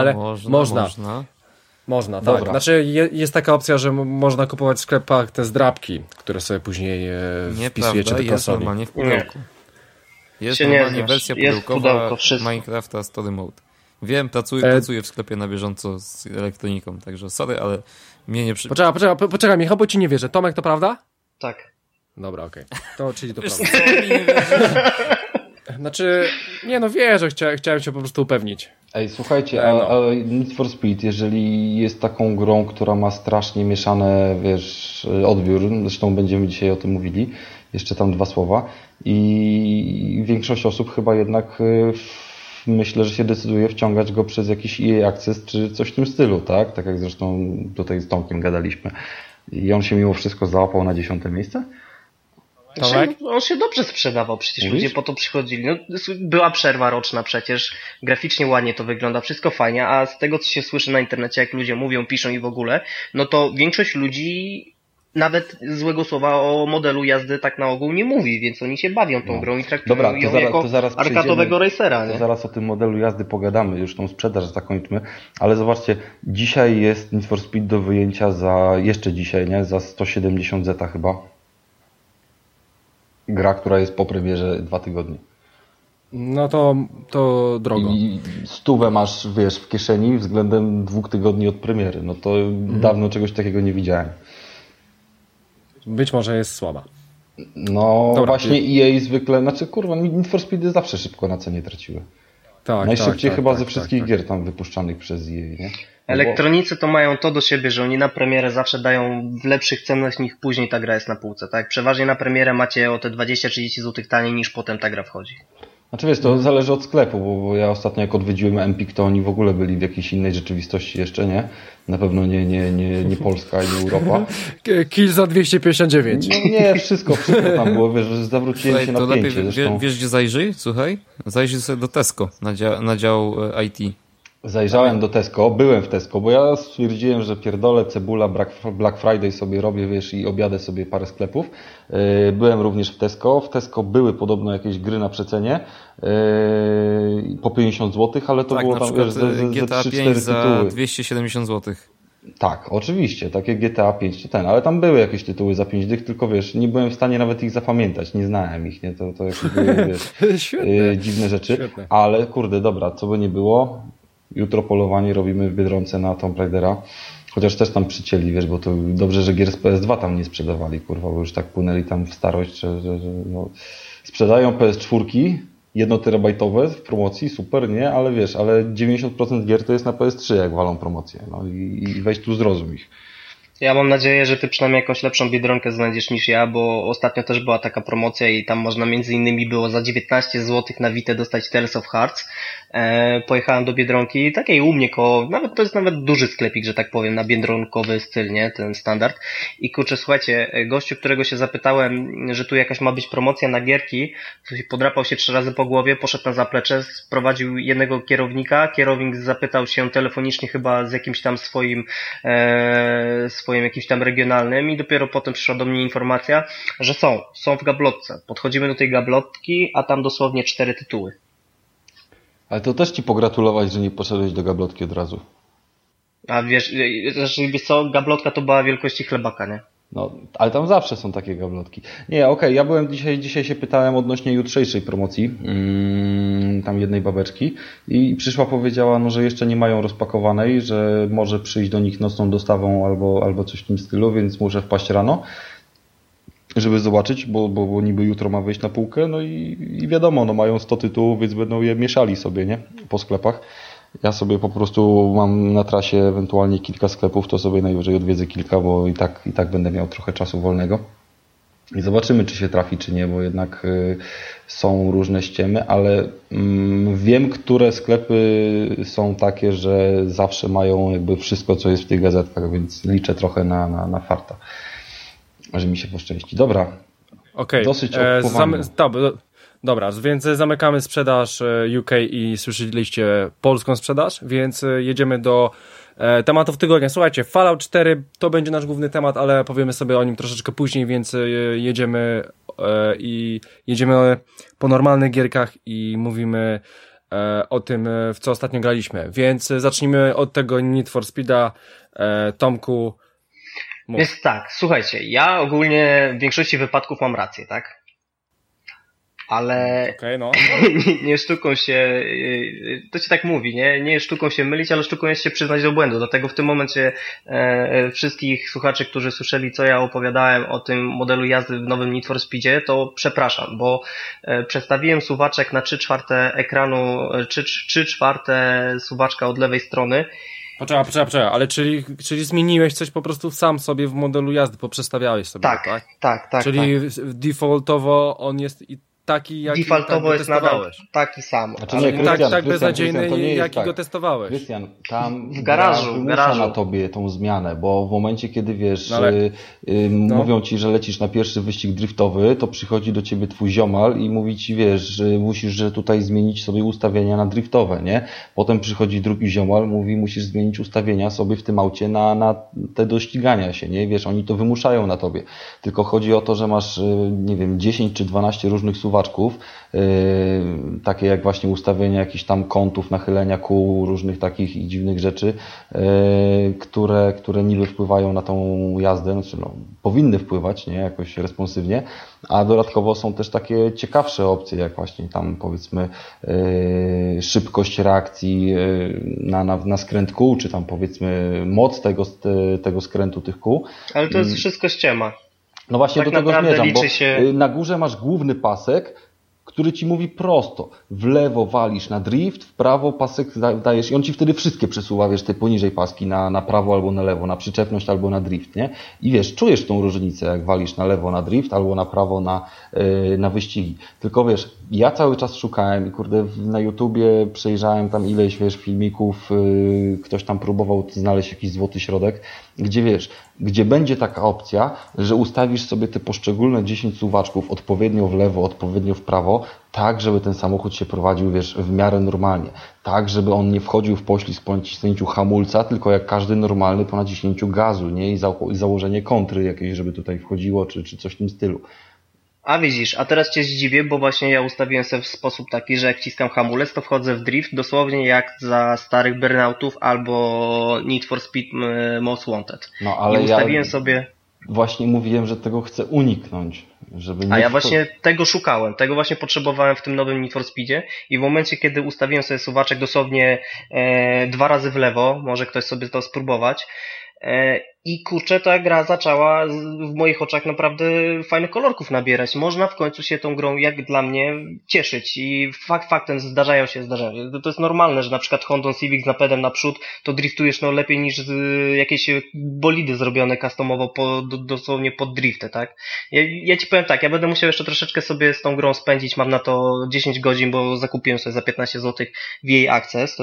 Można, tak. Dobra. Znaczy jest taka opcja, że można kupować w sklepach te zdrabki, które sobie później wpisujecie do konsoli. Jest normalnie w pudełku. Jest normalnie wersja pudełkowa Minecrafta Story Mode. Wiem, pracuję w sklepie na bieżąco z elektroniką, także sorry, ale mnie nie Poczekaj, Michał, bo ci nie wierzę. Tomek, to prawda? Tak. Dobra, okej. To czyli to prawda. Znaczy, nie no wierzę, chciałem się po prostu upewnić. Ej, słuchajcie, a Need for Speed, jeżeli jest taką grą, która ma strasznie mieszane, wiesz, odbiór, zresztą będziemy dzisiaj o tym mówili, jeszcze tam 2 słowa, i większość osób chyba jednak myślę, że się decyduje wciągać go przez jakiś EA Access czy coś w tym stylu, tak? Tak jak zresztą tutaj z Tomkiem gadaliśmy. I on się mimo wszystko załapał na 10. miejsce? Znaczy, on się dobrze sprzedawał, przecież ludzie po to przychodzili. No, była przerwa roczna przecież, graficznie ładnie to wygląda, wszystko fajnie, a z tego co się słyszy na internecie, jak ludzie mówią, piszą i w ogóle, no to większość ludzi nawet złego słowa o modelu jazdy tak na ogół nie mówi, więc oni się bawią tą grą i traktują ją jako arkadowego racera. To zaraz o tym modelu jazdy pogadamy, już tą sprzedaż zakończmy, ale zobaczcie, dzisiaj jest Need for Speed do wyjęcia jeszcze dzisiaj, nie? Za 170 zeta chyba. Gra, która jest po premierze 2 tygodnie. No to drogo. I 100 masz, wiesz, w kieszeni względem 2 tygodni od premiery. No to dawno czegoś takiego nie widziałem. być może jest słaba. No dobra, właśnie EA zwykle, Need for Speedy zawsze szybko na cenie traciły. Tak, najszybciej chyba ze wszystkich gier tam wypuszczanych przez EA, nie? Elektronicy to mają to do siebie, że oni na premierę zawsze dają w lepszych cenach niż później ta gra jest na półce, tak? Przeważnie na premierę macie o te 20-30 zł taniej niż potem ta gra wchodzi. Znaczy wiesz, to zależy od sklepu, bo ja ostatnio jak odwiedziłem Empik, to oni w ogóle byli w jakiejś innej rzeczywistości jeszcze, nie? Na pewno nie Polska i nie Europa. Kill za 259. No nie, wszystko tam było, wiesz, że zawróciłem się na pięcie. Wiesz gdzie zajrzyj? Słuchaj, zajrzyj sobie do Tesco na dział IT. Zajrzałem do Tesco, byłem w Tesco, bo ja stwierdziłem, że pierdolę, cebula, Black Friday sobie robię, wiesz, i objadę sobie parę sklepów. Byłem również w Tesco. W Tesco były podobno jakieś gry na przecenie po 50 zł, ale to było tam, wiesz, ze GTA 3-4 5 za tytuły. 270 zł. Tak, oczywiście, takie GTA 5 to ale tam były jakieś tytuły za 5 dych, tylko wiesz, nie byłem w stanie nawet ich zapamiętać, nie znałem ich, nie, to jakieś były, wiesz, dziwne rzeczy, świetne. Ale kurde, dobra, co by nie było, jutro polowanie robimy w Biedronce na Tomb Raidera, chociaż też tam przycięli, wiesz, bo to dobrze, że gier z PS2 tam nie sprzedawali, kurwa, bo już tak płynęli tam w starość, że no, sprzedają PS4 1TB w promocji, super, nie? Ale wiesz, ale 90% gier to jest na PS3, jak walą promocję. No i weź tu zrozum ich. Ja mam nadzieję, że ty przynajmniej jakąś lepszą Biedronkę znajdziesz niż ja, bo ostatnio też była taka promocja i tam można między innymi było za 19 zł na Vita dostać Tales of Hearts. Pojechałem do Biedronki, takiej u mnie to jest nawet duży sklepik, że tak powiem, na biedronkowy styl, nie? Ten standard. I kurczę, słuchajcie, gościu, którego się zapytałem, że tu jakaś ma być promocja na gierki, podrapał się 3 razy po głowie, poszedł na zaplecze, sprowadził jednego kierownika, kierownik zapytał się telefonicznie chyba z jakimś tam swoim jakimś tam regionalnym i dopiero potem przyszła do mnie informacja, że są w gablotce. Podchodzimy do tej gablotki, a tam dosłownie 4 tytuły. Ale to też ci pogratulować, że nie poszedłeś do gablotki od razu. A wiesz co, gablotka to była wielkości chlebaka, nie? No, ale tam zawsze są takie gablotki. Nie, okej, ja byłem dzisiaj się pytałem odnośnie jutrzejszej promocji, tam jednej babeczki i przyszła, powiedziała, no, że jeszcze nie mają rozpakowanej, że może przyjść do nich nocną dostawą albo coś w tym stylu, więc muszę wpaść rano, żeby zobaczyć, bo niby jutro ma wyjść na półkę, no i wiadomo, no mają 100 tytułów, więc będą je mieszali sobie, nie? Po sklepach. Ja sobie po prostu mam na trasie ewentualnie kilka sklepów, to sobie najwyżej odwiedzę kilka, bo i tak będę miał trochę czasu wolnego. I zobaczymy, czy się trafi, czy nie, bo jednak są różne ściemy, ale wiem, które sklepy są takie, że zawsze mają jakby wszystko, co jest w tych gazetkach, więc liczę trochę na farta, że mi się poszczęści. Dobra, dosyć Dobra, więc zamykamy sprzedaż UK i słyszeliście polską sprzedaż, więc jedziemy do tematów tygodnia. Słuchajcie, Fallout 4 to będzie nasz główny temat, ale powiemy sobie o nim troszeczkę później, więc jedziemy po normalnych gierkach i mówimy o tym, w co ostatnio graliśmy. Więc zacznijmy od tego Need for Speeda. Tomku, mów. Więc tak, słuchajcie, ja ogólnie w większości wypadków mam rację, tak? Ale nie sztuką się, to się tak mówi, nie sztuką się mylić, ale sztuką jest się przyznać do błędu. Dlatego w tym momencie wszystkich słuchaczy, którzy słyszeli, co ja opowiadałem o tym modelu jazdy w nowym Need for Speedzie, to przepraszam, bo przestawiłem suwaczek na 3/4 ekranu, 3/4 suwaczka od lewej strony. Poczekaj, ale czyli zmieniłeś coś po prostu sam sobie w modelu jazdy, poprzestawiałeś sobie, tak? Czyli defaultowo on jest taki, jaki defaultowo jest nadal taki sam. Znaczy, ale nie, tak beznadziejny, jaki go testowałeś. Krystian, tam w garażu na tobie tą zmianę, bo w momencie, kiedy wiesz, mówią ci, że lecisz na pierwszy wyścig driftowy, to przychodzi do ciebie twój ziomal i mówi ci, wiesz, że musisz tutaj zmienić sobie ustawienia na driftowe, nie? Potem przychodzi drugi ziomal, mówi, musisz zmienić ustawienia sobie w tym aucie na te do ścigania się, nie? Wiesz, oni to wymuszają na tobie. Tylko chodzi o to, że masz, nie wiem, 10 czy 12 różnych suwaczków, takie jak właśnie ustawienia jakichś tam kątów, nachylenia kół, różnych takich i dziwnych rzeczy, które niby wpływają na tą jazdę, znaczy powinny wpływać, nie, jakoś responsywnie, a dodatkowo są też takie ciekawsze opcje, jak właśnie tam powiedzmy szybkość reakcji na skręt kół, czy tam powiedzmy moc tego skrętu tych kół. Ale to jest wszystko ściema. No właśnie tak do tego zmierzam, bo na górze masz główny pasek, który ci mówi prosto, w lewo walisz na drift, w prawo pasek dajesz i on ci wtedy wszystkie przesuwa, wiesz, te poniżej paski na prawo albo na lewo, na przyczepność albo na drift, nie? I wiesz, czujesz tą różnicę, jak walisz na lewo na drift albo na prawo na wyścigi. Tylko wiesz, ja cały czas szukałem i kurde na YouTubie przejrzałem tam ileś, wiesz, filmików, ktoś tam próbował znaleźć jakiś złoty środek, gdzie wiesz, gdzie będzie taka opcja, że ustawisz sobie te poszczególne 10 suwaczków odpowiednio w lewo, odpowiednio w prawo, tak, żeby ten samochód się prowadził, wiesz, w miarę normalnie. Tak, żeby on nie wchodził w poślizg po naciśnięciu hamulca, tylko jak każdy normalny po naciśnięciu gazu, nie? I założenie kontry jakiejś, żeby tutaj wchodziło, czy coś w tym stylu. A widzisz, a teraz cię zdziwię, bo właśnie ja ustawiłem sobie w sposób taki, że jak wciskam hamulec, to wchodzę w drift, dosłownie jak za starych burnoutów albo Need for Speed Most Wanted. No ale i ustawiłem sobie... Właśnie mówiłem, że tego chcę uniknąć. Żeby nie A ja właśnie tego szukałem, tego właśnie potrzebowałem w tym nowym Need for Speedzie i w momencie, kiedy ustawiłem sobie suwaczek dosłownie 2 razy w lewo, może ktoś sobie to spróbować, i kurczę, ta gra zaczęła w moich oczach naprawdę fajnych kolorków nabierać. Można w końcu się tą grą, jak dla mnie, cieszyć i faktem zdarzają się. To jest normalne, że na przykład Honda Civic z napędem naprzód to driftujesz no lepiej niż jakieś bolidy zrobione customowo dosłownie pod drifty, tak? Ja ci powiem tak, ja będę musiał jeszcze troszeczkę sobie z tą grą spędzić, mam na to 10 godzin, bo zakupiłem sobie za 15 zł VA Access,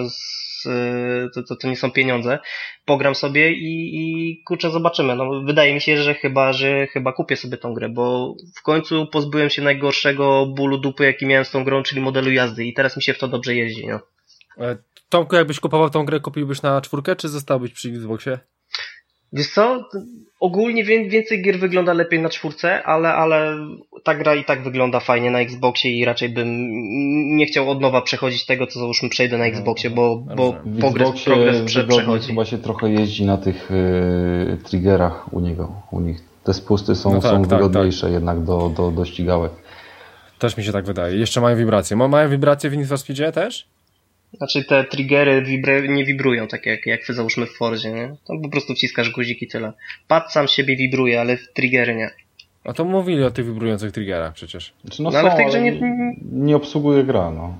to nie są pieniądze. Pogram sobie i kurczę, zobaczymy. No, wydaje mi się, że chyba kupię sobie tą grę, bo w końcu pozbyłem się najgorszego bólu dupy, jaki miałem z tą grą, czyli modelu jazdy i teraz mi się w to dobrze jeździ. No. Tomku, jakbyś kupował tą grę, kupiłbyś na 4, czy zostałbyś przy Xboxie? Wiesz co? Ogólnie więcej gier wygląda lepiej na 4, ale ta gra i tak wygląda fajnie na Xboxie i raczej bym nie chciał od nowa przechodzić tego, co załóżmy przejdę na Xboxie, bo progres przechodzi. Chyba się trochę jeździ na tych triggerach u nich. Te spusty są wygodniejsze jednak do ścigałek. Też mi się tak wydaje. Jeszcze mają wibracje. Mają wibracje w Need for Speedzie też? Znaczy te triggery nie wibrują tak jak załóżmy w Forzie, nie? Tam po prostu wciskasz guzik i tyle. Pad sam siebie wibruje, ale triggery nie. A to mówili o tych wibrujących triggerach przecież. Znaczy, ale w tej grze nie obsługuje gra, no.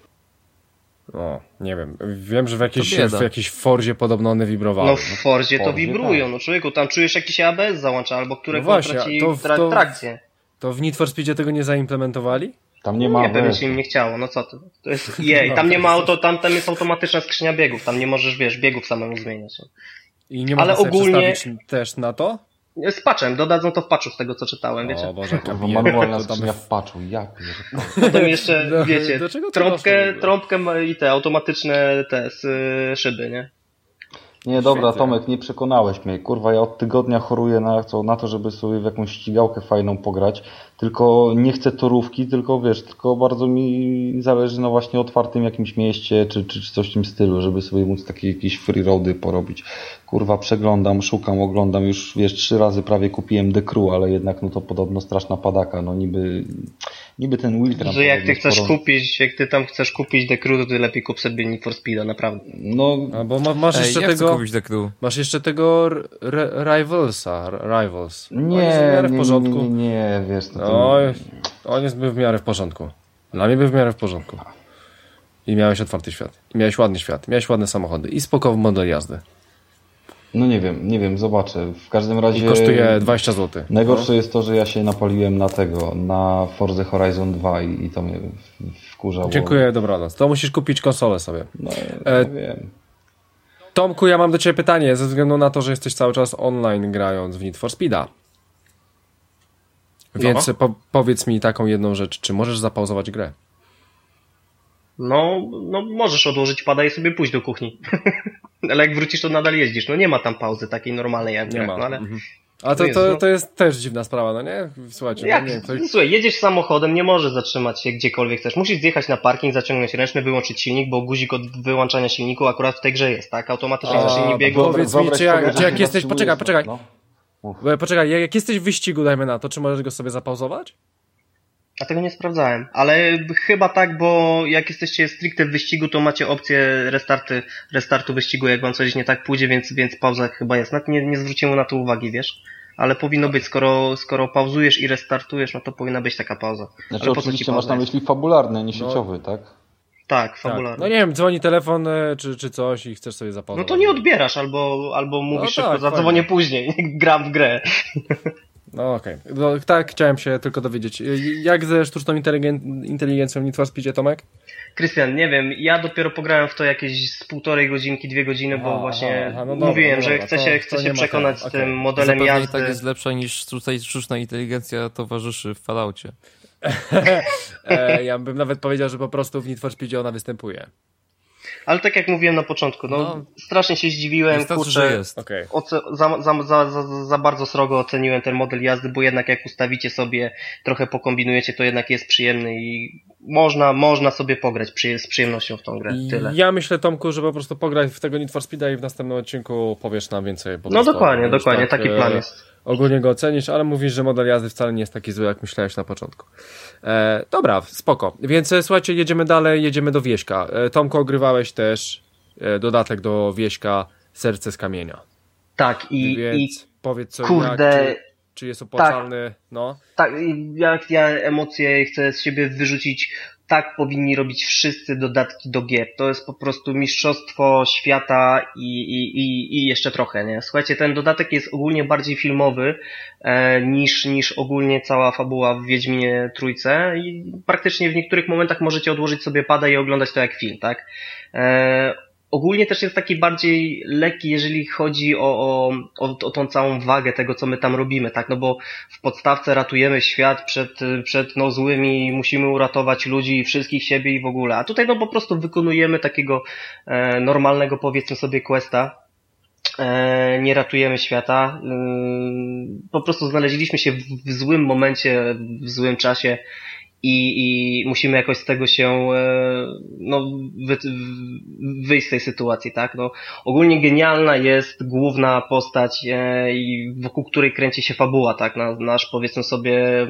No, nie wiem. Wiem, że w jakiejś Forzie podobno one wibrowały. No w Forzie to wibrują, tak. No człowieku, tam czujesz jakiś ABS załącza, albo którego traci trakcję. To w Need for Speedzie tego nie zaimplementowali? Tam nie ma. Nie, pewnie się im nie chciało, no co ty. To jest EA, tam nie ma tam jest automatyczna skrzynia biegów, tam nie możesz, wiesz, biegów samemu zmieniać. I nie można sobie przestawić też na to? Z patchem, dodadzą to w patchu z tego co czytałem, wiecie. O Boże, manualna skrzynia w patchu, ja pierdolę. Potem jeszcze, wiecie, trąbkę i te automatyczne szyby, nie? Nie, dobra, Tomek, nie przekonałeś mnie. Kurwa, ja od tygodnia choruję na to, żeby sobie w jakąś ścigałkę fajną pograć. Tylko nie chcę torówki, tylko bardzo mi zależy na właśnie otwartym jakimś mieście, czy coś w tym stylu, żeby sobie móc takie jakieś free roady porobić. Kurwa, przeglądam, szukam, oglądam. Już, 3 razy prawie kupiłem The Crew, ale jednak no to podobno straszna padaka. No niby ten Wiltran. Że jak ty tam chcesz kupić The Crew, to ty lepiej kup sobie Need for Speeda, naprawdę. No, bo masz jeszcze tego. Kupić The Crew. Masz jeszcze tego Rivals. Nie, w porządku. Nie, wiesz. On jest w miarę w porządku. Dla mnie był w miarę w porządku. I miałeś otwarty świat. I miałeś ładny świat. Miałeś ładne samochody. I spokojny model jazdy. No nie wiem, zobaczę. W każdym razie... I kosztuje 20 zł. Najgorsze jest to, że ja się napaliłem na Forza Horizon 2 i to mnie wkurzało. Dziękuję, dobranoc. To musisz kupić konsolę sobie. No wiem. Tomku, ja mam do ciebie pytanie, ze względu na to, że jesteś cały czas online grając w Need for Speeda. Więc powiedz mi taką jedną rzecz, czy możesz zapauzować grę? No możesz odłożyć pada i sobie pójść do kuchni. Ale jak wrócisz, to nadal jeździsz. No nie ma tam pauzy takiej normalnej jak grach, no ale... A to jest też dziwna sprawa, no nie? Słuchajcie, Słuchaj, jedziesz samochodem, nie możesz zatrzymać się gdziekolwiek chcesz. Musisz zjechać na parking, zaciągnąć ręczny, wyłączyć silnik, bo guzik od wyłączania silniku akurat w tej grze jest, tak? Automatycznie silnik biegł. Powiedz mi, czy jak jesteś... Poczekaj. Poczekaj, jak jesteś w wyścigu, dajmy na to, czy możesz go sobie zapauzować? A tego nie sprawdzałem, ale chyba tak, bo jak jesteście stricte w wyścigu, to macie opcję restartu wyścigu, jak wam coś nie tak pójdzie, więc pauza chyba jest. Nawet nie zwróciłem na to uwagi, wiesz? ale powinno być, skoro pauzujesz i restartujesz, no to powinna być taka pauza. Znaczy oczywiście masz na myśli fabularny, nie sieciowy, tak? Tak, fabularny. Tak. No nie wiem, dzwoni telefon czy coś i chcesz sobie zapauzować. No to nie odbierasz, albo mówisz szybko, zadzwonię później, gram w grę. No okej. No, tak, chciałem się tylko dowiedzieć. Jak ze sztuczną inteligencją w Need for Speedzie, Tomek? Krystian, nie wiem, ja dopiero pograłem w to jakieś z 1,5 godzinki, 2 godziny, bo właśnie mówiłem, że chcę się przekonać z tym modelem jazdy. Zapewne i tak jest lepsza niż tutaj sztuczna inteligencja towarzyszy w Falloutie. Ja bym nawet powiedział, że po prostu w Need for Speedzie ona występuje. Ale tak jak mówiłem na początku, strasznie się zdziwiłem, kurczę, za bardzo srogo oceniłem ten model jazdy, bo jednak jak ustawicie sobie, trochę pokombinujecie, to jednak jest przyjemny i można sobie pograć z przyjemnością w tą grę. Tyle. Ja myślę, Tomku, że po prostu pograć w tego Need for Speeda i w następnym odcinku powiesz nam więcej. No dokładnie, taki plan jest. Ogólnie go ocenisz, ale mówisz, że model jazdy wcale nie jest taki zły, jak myślałeś na początku. Dobra, spoko. Więc słuchajcie, jedziemy dalej, jedziemy do Wieśka. Tomko, ogrywałeś też dodatek do Wieśka Serce z kamienia. Tak, Więc powiedz co, kurde, czy jest opłacalny? Tak, no. Tak, jak ja emocje chcę z siebie wyrzucić, tak powinni robić wszyscy dodatki do gier. To jest po prostu mistrzostwo świata i jeszcze trochę, nie? Słuchajcie, ten dodatek jest ogólnie bardziej filmowy niż ogólnie cała fabuła w Wiedźminie Trójce i praktycznie w niektórych momentach możecie odłożyć sobie pada i oglądać to jak film, tak? Ogólnie też jest taki bardziej lekki, jeżeli chodzi o tą całą wagę tego, co my tam robimy, tak? No bo w podstawce ratujemy świat przed złymi, musimy uratować ludzi, wszystkich, siebie i w ogóle. A tutaj po prostu wykonujemy takiego normalnego, powiedzmy sobie, questa. Nie ratujemy świata. Po prostu znaleźliśmy się w złym momencie, w złym czasie. I musimy jakoś z tego się wyjść z tej sytuacji, tak? Ogólnie genialna jest główna postać wokół której kręci się fabuła, tak? Nasz, powiedzmy sobie,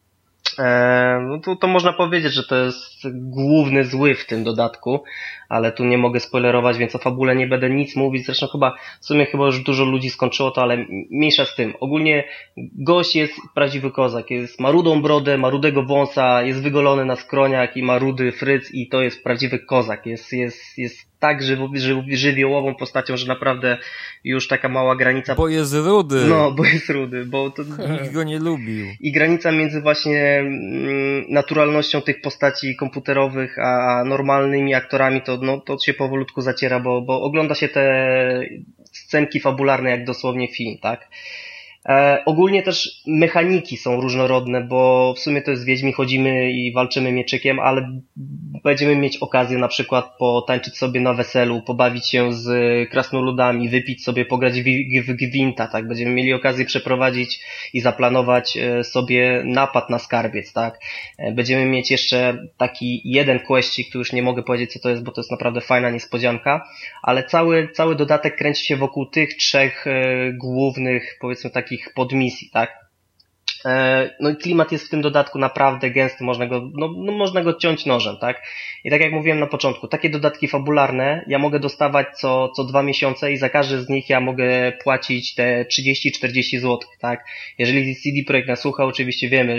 to można powiedzieć, że to jest główny zły w tym dodatku, ale tu nie mogę spoilerować, więc o fabule nie będę nic mówić. Zresztą w sumie już dużo ludzi skończyło to, ale mniejsza z tym. Ogólnie gość jest prawdziwy kozak. Ma rudą brodę, ma rudego wąsa, jest wygolony na skroniach i ma rudy fryc i to jest prawdziwy kozak. Jest tak żywiołową postacią, że naprawdę już taka mała granica... Bo jest rudy. No, bo jest rudy. Nikt go nie lubił. I granica między właśnie naturalnością tych postaci komputerowych, a normalnymi aktorami to się powolutku zaciera, bo ogląda się te scenki fabularne jak dosłownie film, tak? Ogólnie też mechaniki są różnorodne, bo w sumie to jest Wiedźmin, chodzimy i walczymy mieczykiem, ale będziemy mieć okazję na przykład potańczyć sobie na weselu, pobawić się z krasnoludami, wypić sobie, pograć w gwinta, tak? Będziemy mieli okazję przeprowadzić i zaplanować sobie napad na skarbiec, tak? Będziemy mieć jeszcze taki jeden questik, tu już nie mogę powiedzieć co to jest, bo to jest naprawdę fajna niespodzianka, ale cały dodatek kręci się wokół tych trzech głównych, powiedzmy takich podmisji, tak? No i klimat jest w tym dodatku naprawdę gęsty, można go ciąć nożem, tak? I tak jak mówiłem na początku, takie dodatki fabularne ja mogę dostawać co 2 miesiące i za każdy z nich ja mogę płacić te 30-40 zł, tak? Jeżeli CD Projekt nas słucha, oczywiście wiemy,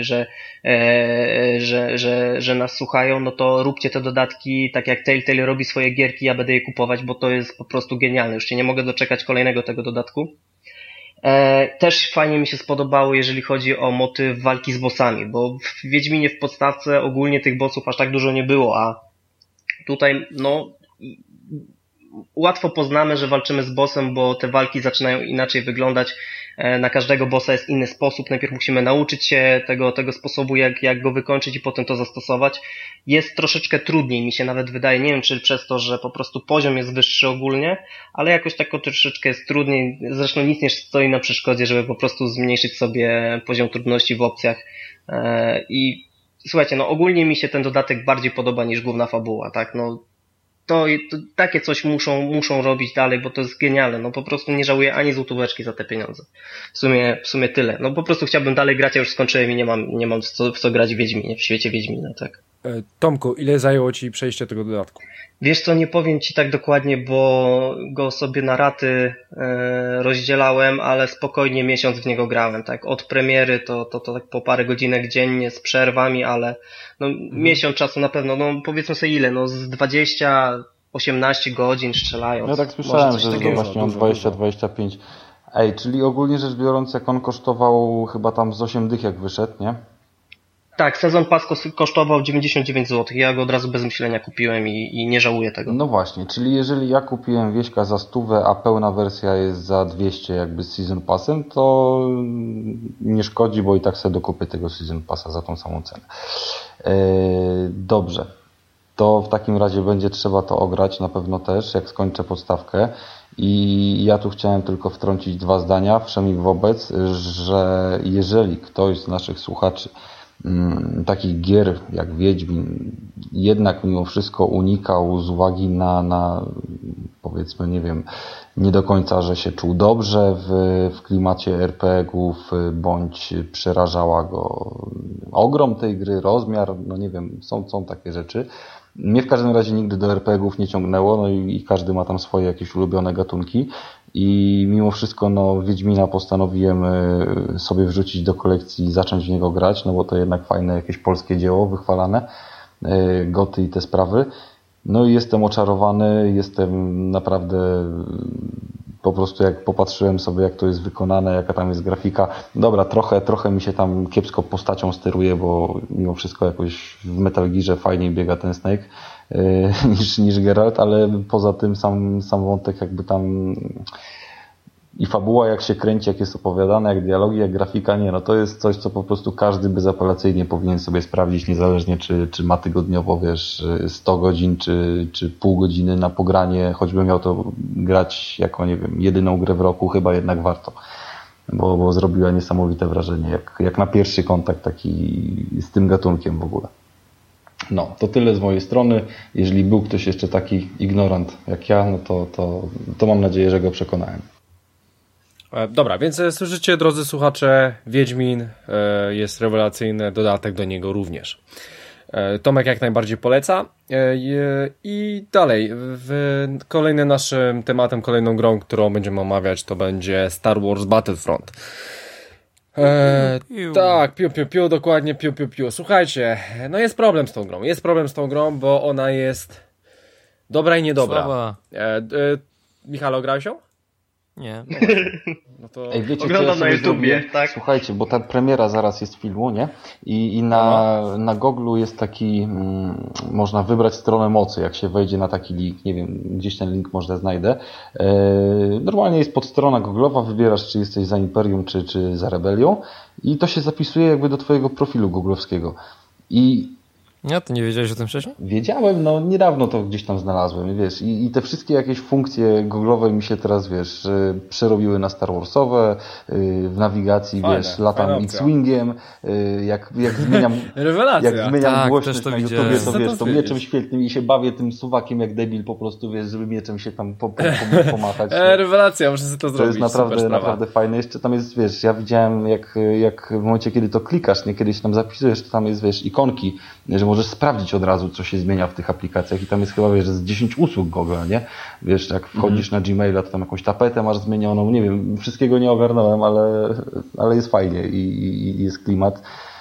że nas słuchają, no to róbcie te dodatki tak jak Telltale robi swoje gierki, ja będę je kupować, bo to jest po prostu genialne. Już się nie mogę doczekać kolejnego tego dodatku. Też fajnie mi się spodobało, jeżeli chodzi o motyw walki z bossami, bo w Wiedźminie w podstawce ogólnie tych bossów aż tak dużo nie było, a tutaj łatwo poznamy, że walczymy z bossem, bo te walki zaczynają inaczej wyglądać. Na każdego bossa jest inny sposób. Najpierw musimy nauczyć się tego sposobu, jak go wykończyć i potem to zastosować. Jest troszeczkę trudniej, mi się nawet wydaje. Nie wiem, czy przez to, że po prostu poziom jest wyższy ogólnie, ale jakoś tak troszeczkę jest trudniej. Zresztą nic nie stoi na przeszkodzie, żeby po prostu zmniejszyć sobie poziom trudności w opcjach. I słuchajcie, ogólnie mi się ten dodatek bardziej podoba niż główna fabuła, tak? To takie coś muszą robić dalej, bo to jest genialne. Po prostu nie żałuję ani złotóweczki za te pieniądze. W sumie tyle. Po prostu chciałbym dalej grać, ja już skończyłem i nie mam w co grać w Wiedźminie, w świecie Wiedźmina, tak. Tomku, ile zajęło Ci przejście tego dodatku? Wiesz co, nie powiem Ci tak dokładnie, bo go sobie na raty rozdzielałem, ale spokojnie miesiąc w niego grałem, tak? Od premiery to tak po parę godzinek dziennie z przerwami, ale no miesiąc czasu na pewno, no powiedzmy sobie ile, no z 20-18 godzin strzelając. Ja tak słyszałem, że właśnie on 20-25. Ej, czyli ogólnie rzecz biorąc, jak on kosztował chyba tam z 8 dych jak wyszedł, nie? Tak, Sezon Pass kosztował 99 zł. Ja go od razu bez myślenia kupiłem i nie żałuję tego. No właśnie, czyli jeżeli ja kupiłem Wieśka za 100, a pełna wersja jest za 200 jakby z Season Passem, to nie szkodzi, bo i tak sobie dokupię tego Season Passa za tą samą cenę. Dobrze, to w takim razie będzie trzeba to ograć na pewno też, jak skończę podstawkę. I ja tu chciałem tylko wtrącić 2 zdania, wszemi wobec, że jeżeli ktoś z naszych słuchaczy takich gier jak Wiedźmin jednak mimo wszystko unikał z uwagi na powiedzmy, nie wiem, nie do końca, że się czuł dobrze w klimacie RPG-ów, bądź przerażała go ogrom tej gry, rozmiar, no nie wiem, są takie rzeczy. Mnie w każdym razie nigdy do RPG-ów nie ciągnęło, no i każdy ma tam swoje jakieś ulubione gatunki i mimo wszystko no Wiedźmina postanowiłem sobie wrzucić do kolekcji i zacząć w niego grać, no bo to jednak fajne jakieś polskie dzieło wychwalane, goty i te sprawy. No i jestem oczarowany, jestem naprawdę po prostu jak popatrzyłem sobie jak to jest wykonane, jaka tam jest grafika. Dobra, trochę mi się tam kiepsko postacią steruje, bo mimo wszystko jakoś w Metal Gearze fajniej biega ten Snake niż Geralt, ale poza tym sam wątek jakby tam i fabuła jak się kręci, jak jest opowiadane, jak dialogi, jak grafika, nie, no to jest coś, co po prostu każdy bezapelacyjnie powinien sobie sprawdzić, niezależnie czy ma tygodniowo, wiesz, 100 godzin, czy pół godziny na pogranie, choćby miał to grać jako, nie wiem, jedyną grę w roku, chyba jednak warto, bo zrobiła niesamowite wrażenie, jak na pierwszy kontakt taki z tym gatunkiem w ogóle. No, to tyle z mojej strony. Jeżeli był ktoś jeszcze taki ignorant jak ja, no to mam nadzieję, że go przekonałem. Dobra, więc słyszycie, drodzy słuchacze, Wiedźmin jest rewelacyjny, dodatek do niego również. Tomek jak najbardziej poleca. I dalej, kolejnym naszym tematem, kolejną grą, którą będziemy omawiać, to będzie Star Wars Battlefront. Tak, piu, dokładnie, piu. Słuchajcie, no jest problem z tą grą, bo ona jest dobra i niedobra. Michał, grałeś ją? Nie. No to Ej, wiecie, oglądam na YouTubie, tak? Słuchajcie, bo ta premiera zaraz jest filmu, nie? I na Goglu jest taki, można wybrać stronę mocy, jak się wejdzie na taki link, nie wiem, gdzieś ten link może znajdę. Normalnie jest podstrona Goglowa, wybierasz, czy jesteś za Imperium, czy za Rebelią i to się zapisuje jakby do twojego profilu googlowskiego. Ja, ty nie wiedziałeś o tym wcześniej? Wiedziałem, no niedawno to gdzieś tam znalazłem, wiesz, i te wszystkie jakieś funkcje googlowe mi się teraz, wiesz, przerobiły na Star Warsowe, w nawigacji, fajne, wiesz, latam X-Wingiem, jak zmieniam tak, głośność na YouTubie, to wiesz, to mieczem świetnym i się bawię tym suwakiem jak debil po prostu, wiesz, żeby mieczem się tam pomachać. Rewelacja, muszę sobie to zrobić. To jest naprawdę fajne. Jeszcze tam jest, wiesz, ja widziałem jak w momencie, kiedy to klikasz, nie, kiedy się tam zapisujesz, to tam jest, wiesz, ikonki, że możesz sprawdzić od razu, co się zmienia w tych aplikacjach i tam jest chyba, wiesz, z 10 usług Google, nie? Wiesz, jak wchodzisz na Gmaila, to tam jakąś tapetę masz zmienioną, nie wiem, wszystkiego nie ogarnąłem, ale jest fajnie i jest klimat.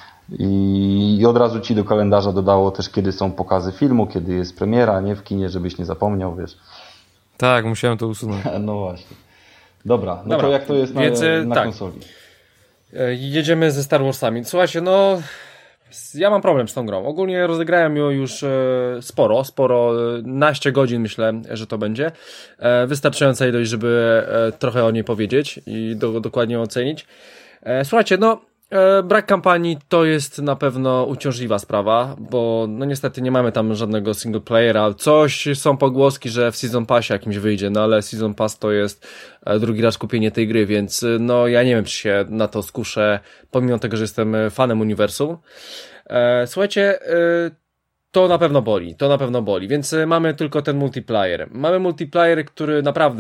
I od razu ci do kalendarza dodało też, kiedy są pokazy filmu, kiedy jest premiera, nie? W kinie, żebyś nie zapomniał, wiesz. Tak, musiałem to usunąć. No właśnie. Dobra, to jak to jest na konsoli? Jedziemy ze Star Warsami. Słuchajcie, no ja mam problem z tą grą. Ogólnie rozegrałem ją już sporo, naście godzin myślę, że to będzie. Wystarczająca ilość, żeby trochę o niej powiedzieć i dokładnie ocenić. Słuchajcie, no brak kampanii to jest na pewno uciążliwa sprawa, bo no niestety nie mamy tam żadnego single playera. Są pogłoski, że w Season Passie jakimś wyjdzie, no ale Season Pass to jest drugi raz kupienie tej gry, więc no ja nie wiem, czy się na to skuszę, pomimo tego, że jestem fanem uniwersum. Słuchajcie, to na pewno boli, więc mamy tylko ten multiplayer. Mamy multiplayer, który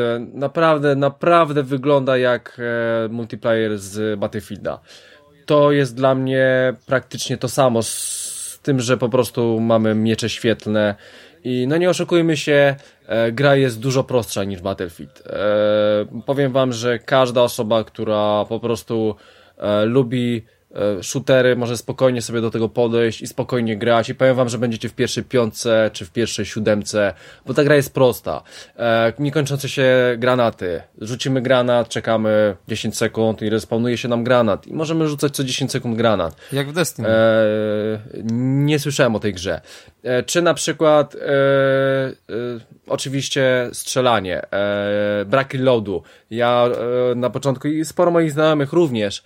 naprawdę wygląda jak multiplayer z Battlefielda. To jest dla mnie praktycznie to samo z tym, że po prostu mamy miecze świetlne i no nie oszukujmy się, gra jest dużo prostsza niż Battlefield. Powiem wam, że każda osoba, która po prostu lubi shootery, może spokojnie sobie do tego podejść i spokojnie grać i powiem wam, że będziecie w pierwszej 5 czy w pierwszej 7, bo ta gra jest prosta. Niekończące się granaty. Rzucimy granat, czekamy 10 sekund i respawnuje się nam granat i możemy rzucać co 10 sekund granat. Jak w Destiny. Nie słyszałem o tej grze. Czy na przykład oczywiście strzelanie, brak reloadu. Ja na początku i sporo moich znajomych również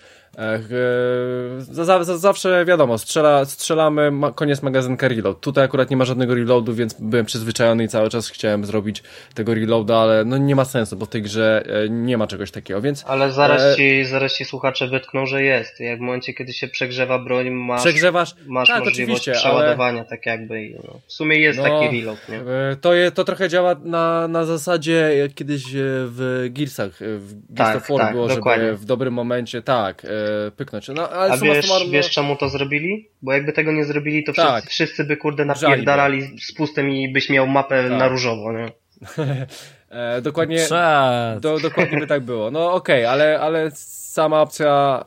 zawsze wiadomo, strzelamy, koniec magazynka reload. Tutaj akurat nie ma żadnego reloadu, więc byłem przyzwyczajony i cały czas chciałem zrobić tego reloada, ale no nie ma sensu, bo w tej grze nie ma czegoś takiego, więc... Ale zaraz ci słuchacze wytkną, że jest. Jak w momencie, kiedy się przegrzewa broń, masz tak, możliwość przeładowania, tak jakby. No. W sumie jest taki reload, nie? To trochę działa na zasadzie, jak kiedyś w Gearsach, w Gears of War było, dokładnie. Żeby w dobrym momencie, pyknąć. No, ale wiesz czemu to zrobili? Bo jakby tego nie zrobili, to wszyscy by napierdalali z pustem i byś miał mapę na różowo, nie? Dokładnie by tak było. No okej, ale sama opcja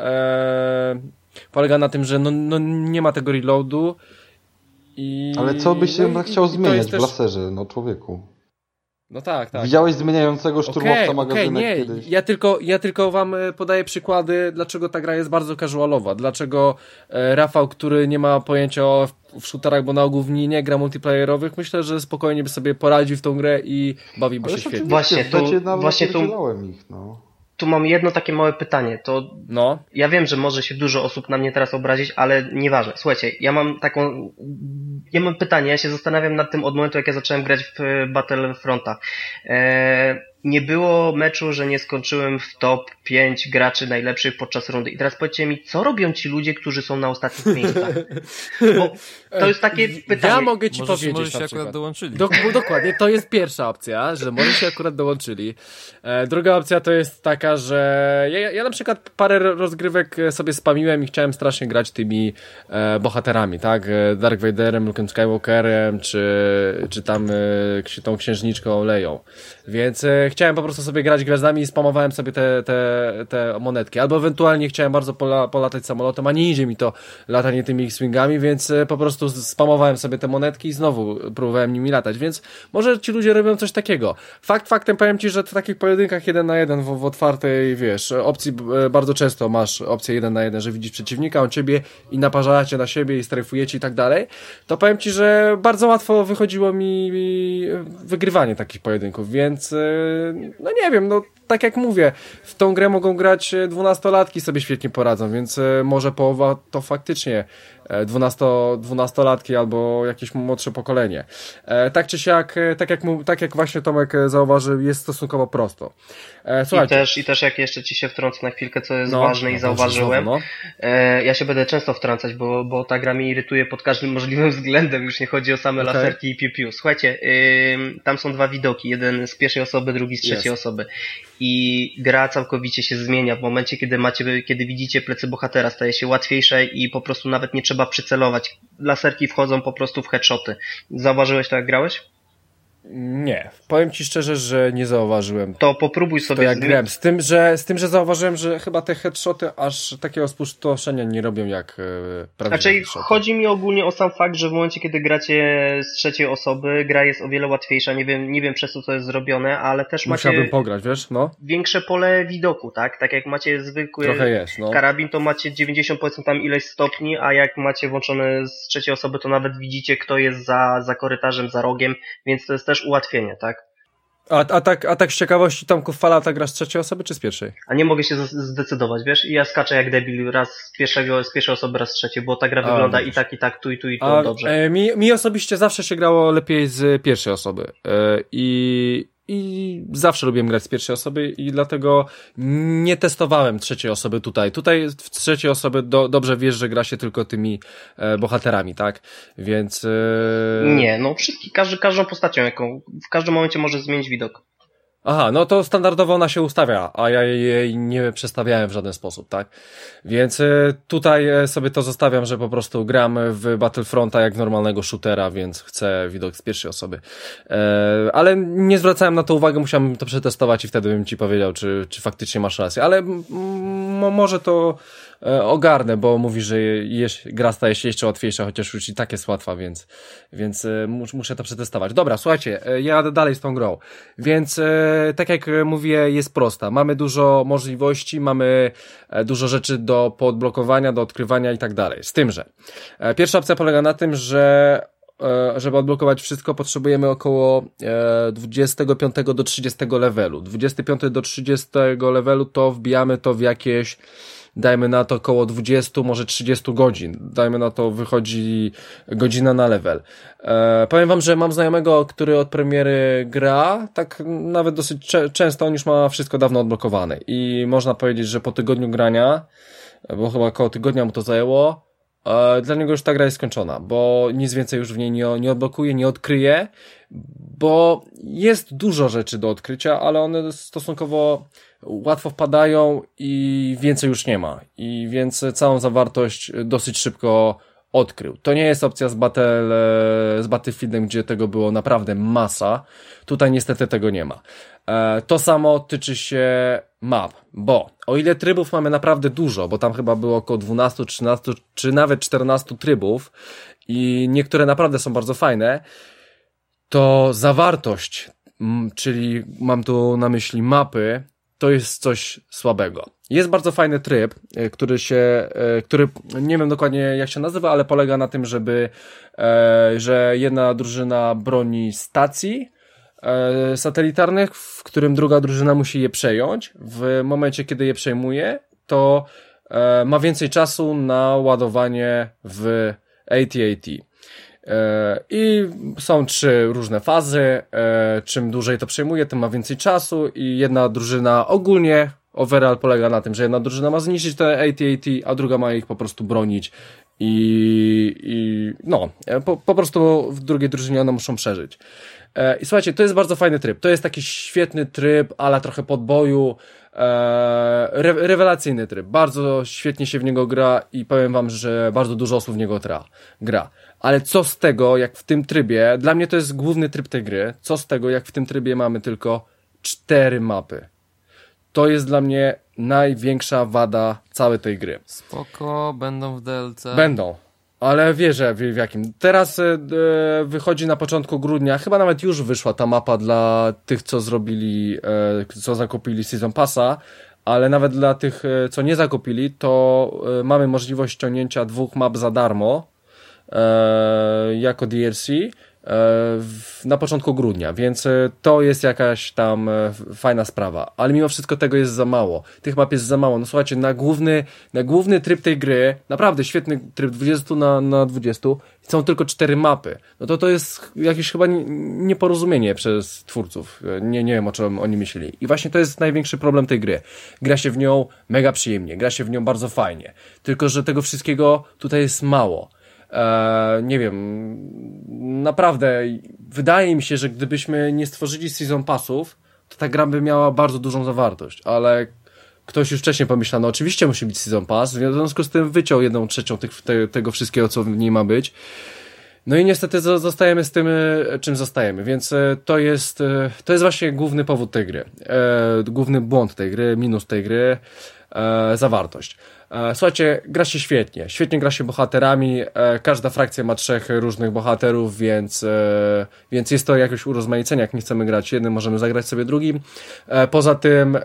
polega na tym, że no nie ma tego reloadu ale co byś chciał zmieniać w laserze, no człowieku? No tak. Widziałeś zmieniającego szturmowca magazynek kiedyś? Ja tylko wam podaję przykłady, dlaczego ta gra jest bardzo casualowa. Dlaczego Rafał, który nie ma pojęcia w shooterach, bo na ogół w niej nie gra multiplayerowych, myślę, że spokojnie by sobie poradził w tą grę i bawiłby się świetnie. Właśnie tu ich, no. Tu mam jedno takie małe pytanie, ja wiem, że może się dużo osób na mnie teraz obrazić, ale nieważne. Słuchajcie, ja mam pytanie, ja się zastanawiam nad tym od momentu, jak ja zacząłem grać w Battlefronta. Nie było meczu, że nie skończyłem w top 5 graczy najlepszych podczas rundy. I teraz powiedzcie mi, co robią ci ludzie, którzy są na ostatnich miejscach? Bo to jest takie pytanie. Ja mogę ci powiedzieć może się akurat dołączyli. Dokładnie, to jest pierwsza opcja, że może się akurat dołączyli. Druga opcja to jest taka, że ja na przykład parę rozgrywek sobie spamiłem i chciałem strasznie grać tymi bohaterami, tak? Darth Vaderem, Luke'em Skywalkerem, czy tam tą księżniczką Leją. Więc chciałem po prostu sobie grać gwiazdami i spamowałem sobie te monetki. Albo ewentualnie chciałem bardzo polatać samolotem, a nie idzie mi to latanie tymi X-Wingami, więc po prostu spamowałem sobie te monetki i znowu próbowałem nimi latać. Więc może ci ludzie robią coś takiego. Faktem powiem ci, że w takich pojedynkach 1 na 1 w otwartej, opcji bardzo często masz opcję 1 na 1, że widzisz przeciwnika, on ciebie i naparzacie na siebie i strajfujecie i tak dalej. To powiem ci, że bardzo łatwo wychodziło mi wygrywanie takich pojedynków, więc no nie wiem, no tak jak mówię, w tą grę mogą grać 12-latki, sobie świetnie poradzą, więc może połowa to faktycznie 12-latki albo jakieś młodsze pokolenie. Tak czy siak, tak jak właśnie Tomek zauważył, jest stosunkowo prosto. Słuchajcie. I też jak jeszcze ci się wtrącę na chwilkę, co jest ważne i zauważyłem, ja się będę często wtrącać, bo ta gra mnie irytuje pod każdym możliwym względem, już nie chodzi o same laserki i piu-piu. Słuchajcie, tam są dwa widoki, jeden z pierwszej osoby, drugi z trzeciej osoby. I gra całkowicie się zmienia w momencie, kiedy widzicie plecy bohatera, staje się łatwiejsze i po prostu nawet nie trzeba przycelować. Laserki wchodzą po prostu w headshoty. Zauważyłeś to, jak grałeś? Nie, powiem ci szczerze, że nie zauważyłem. To popróbuj sobie. To jak grałem. Z tym, że zauważyłem, że chyba te headshoty aż takiego spustoszenia nie robią jak prawdziwe headshoty. Chodzi mi ogólnie o sam fakt, że w momencie, kiedy gracie z trzeciej osoby, gra jest o wiele łatwiejsza. Nie wiem przez co to jest zrobione, ale też musiałbym pograć, wiesz, większe pole widoku, tak? Tak jak macie zwykły karabin, to macie 90% tam ileś stopni, a jak macie włączone z trzeciej osoby, to nawet widzicie, kto jest za korytarzem, za rogiem, więc to jest też ułatwienie, tak? A tak z ciekawości, Tomku, Fallouta grasz z trzeciej osoby czy z pierwszej? A nie mogę się zdecydować, wiesz? I ja skaczę jak debil, raz z pierwszej osoby, raz z trzeciej, bo ta gra wygląda i tak, tu i tu dobrze. Mi osobiście zawsze się grało lepiej z pierwszej osoby. I zawsze lubiłem grać z pierwszej osoby i dlatego nie testowałem trzeciej osoby tutaj. Tutaj w trzeciej osoby dobrze wiesz, że gra się tylko tymi bohaterami, tak? Więc... Nie, no każdą postacią, jaką w każdym momencie możesz zmienić widok. Aha, no to standardowo ona się ustawia, a ja jej nie przestawiałem w żaden sposób, tak? Więc tutaj sobie to zostawiam, że po prostu gram w Battlefronta jak normalnego shootera, więc chcę widok z pierwszej osoby. Ale nie zwracałem na to uwagi, musiałem to przetestować i wtedy bym ci powiedział, czy faktycznie masz rację. Ale może to ogarnę, bo mówi, że gra staje się jeszcze łatwiejsza, chociaż już i tak jest łatwa, więc muszę to przetestować. Dobra, słuchajcie, jadę dalej z tą grą. Więc tak jak mówię, jest prosta. Mamy dużo możliwości, mamy dużo rzeczy do poodblokowania, do odkrywania i tak dalej. Z tym, że pierwsza opcja polega na tym, że żeby odblokować wszystko, potrzebujemy około 25 do 30 levelu. 25 do 30 levelu to wbijamy to w jakieś, dajmy na to około 20, może 30 godzin. Dajmy na to, wychodzi godzina na level. Powiem wam, że mam znajomego, który od premiery gra, tak nawet dosyć często, on już ma wszystko dawno odblokowane. I można powiedzieć, że po tygodniu grania, bo chyba około tygodnia mu to zajęło, dla niego już ta gra jest skończona, bo nic więcej już w niej nie odblokuje, nie odkryje, bo jest dużo rzeczy do odkrycia, ale one stosunkowo łatwo wpadają i więcej już nie ma. I więc całą zawartość dosyć szybko odkrył. To nie jest opcja z Battlefieldem, gdzie tego było naprawdę masa. Tutaj niestety tego nie ma. To samo tyczy się map, bo o ile trybów mamy naprawdę dużo, bo tam chyba było około 12, 13 czy nawet 14 trybów i niektóre naprawdę są bardzo fajne, to zawartość, czyli mam tu na myśli mapy, to jest coś słabego. Jest bardzo fajny tryb, który nie wiem dokładnie jak się nazywa, ale polega na tym, że jedna drużyna broni stacji satelitarnych, w którym druga drużyna musi je przejąć. W momencie, kiedy je przejmuje, to ma więcej czasu na ładowanie w AT-AT. I są 3 różne fazy. Czym dłużej to przejmuje, tym ma więcej czasu i jedna drużyna ogólnie, overall polega na tym, że jedna drużyna ma zniszczyć te AT-AT, a druga ma ich po prostu bronić i po prostu w drugiej drużynie one muszą przeżyć. I słuchajcie, to jest bardzo fajny tryb. To jest taki świetny tryb, ala trochę podboju, rewelacyjny tryb. Bardzo świetnie się w niego gra i powiem wam, że bardzo dużo osób w niego gra. Ale co z tego, jak w tym trybie, dla mnie to jest główny tryb tej gry, co z tego, jak w tym trybie mamy tylko 4 mapy. To jest dla mnie największa wada całej tej gry. Spoko, będą w DLC. Będą. Ale wierzę w jakim. Teraz wychodzi na początku grudnia, chyba nawet już wyszła ta mapa dla tych, co zrobili, co zakupili Season Passa, ale nawet dla tych, co nie zakupili, to mamy możliwość ściągnięcia 2 map za darmo jako DLC na początku grudnia, więc to jest jakaś tam fajna sprawa, ale mimo wszystko tego jest za mało, tych map jest za mało. No słuchajcie, na główny tryb tej gry, naprawdę świetny tryb 20 na 20, są tylko 4 mapy, no to jest jakieś chyba nieporozumienie przez twórców, nie wiem o czym oni myśleli i właśnie to jest największy problem tej gry. Gra się w nią mega przyjemnie, gra się w nią bardzo fajnie, tylko że tego wszystkiego tutaj jest mało. Nie wiem, naprawdę wydaje mi się, że gdybyśmy nie stworzyli Season Passów, to ta gra by miała bardzo dużą zawartość, ale ktoś już wcześniej pomyślał, no oczywiście musi być Season Pass, w związku z tym wyciął 1/3 tego wszystkiego, co w niej ma być. No i niestety zostajemy z tym, czym zostajemy, więc to jest właśnie główny powód tej gry, główny błąd tej gry, minus tej gry, zawartość. Słuchajcie, gra się świetnie gra się bohaterami, każda frakcja ma 3 różnych bohaterów, więc jest to jakieś urozmaicenie, jak nie chcemy grać jednym, możemy zagrać sobie drugim. Poza tym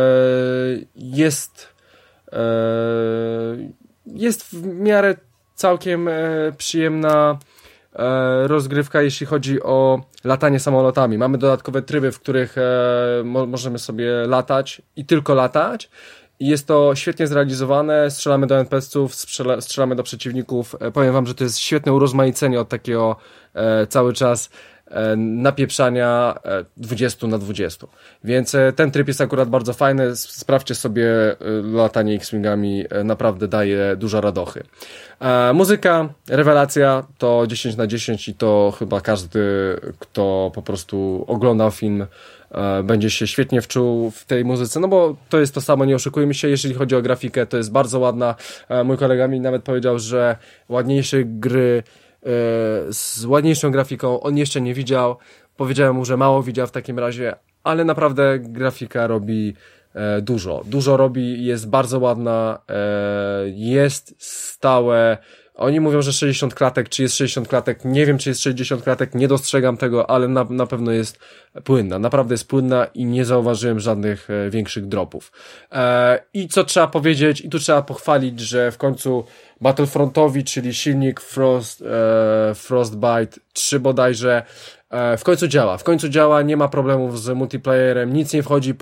jest w miarę całkiem przyjemna rozgrywka, jeśli chodzi o latanie samolotami. Mamy dodatkowe tryby, w których możemy sobie latać i tylko latać. I jest to świetnie zrealizowane, strzelamy do NPC-ów, strzelamy do przeciwników. Powiem wam, że to jest świetne urozmaicenie od takiego cały czas napieprzania 20/20. Więc ten tryb jest akurat bardzo fajny. Sprawdźcie sobie, latanie X-Wingami naprawdę daje dużo radochy. Muzyka, rewelacja, to 10/10 i to chyba każdy, kto po prostu oglądał film, będzie się świetnie wczuł w tej muzyce, no bo to jest to samo, nie oszukujmy się, jeżeli chodzi o grafikę, to jest bardzo ładna. Mój kolega mi nawet powiedział, że ładniejszej gry z ładniejszą grafiką on jeszcze nie widział. Powiedziałem mu, że mało widział w takim razie, ale naprawdę grafika robi dużo robi, jest bardzo ładna, jest stałe. Oni mówią, że 60 klatek, czy jest 60 klatek, nie wiem, czy jest 60 klatek, nie dostrzegam tego, ale na pewno jest płynna, naprawdę jest płynna i nie zauważyłem żadnych większych dropów. I co trzeba powiedzieć, i tu trzeba pochwalić, że w końcu Battlefrontowi, czyli silnik Frostbite 3 bodajże, w końcu działa, nie ma problemów z multiplayerem, nic nie wchodzi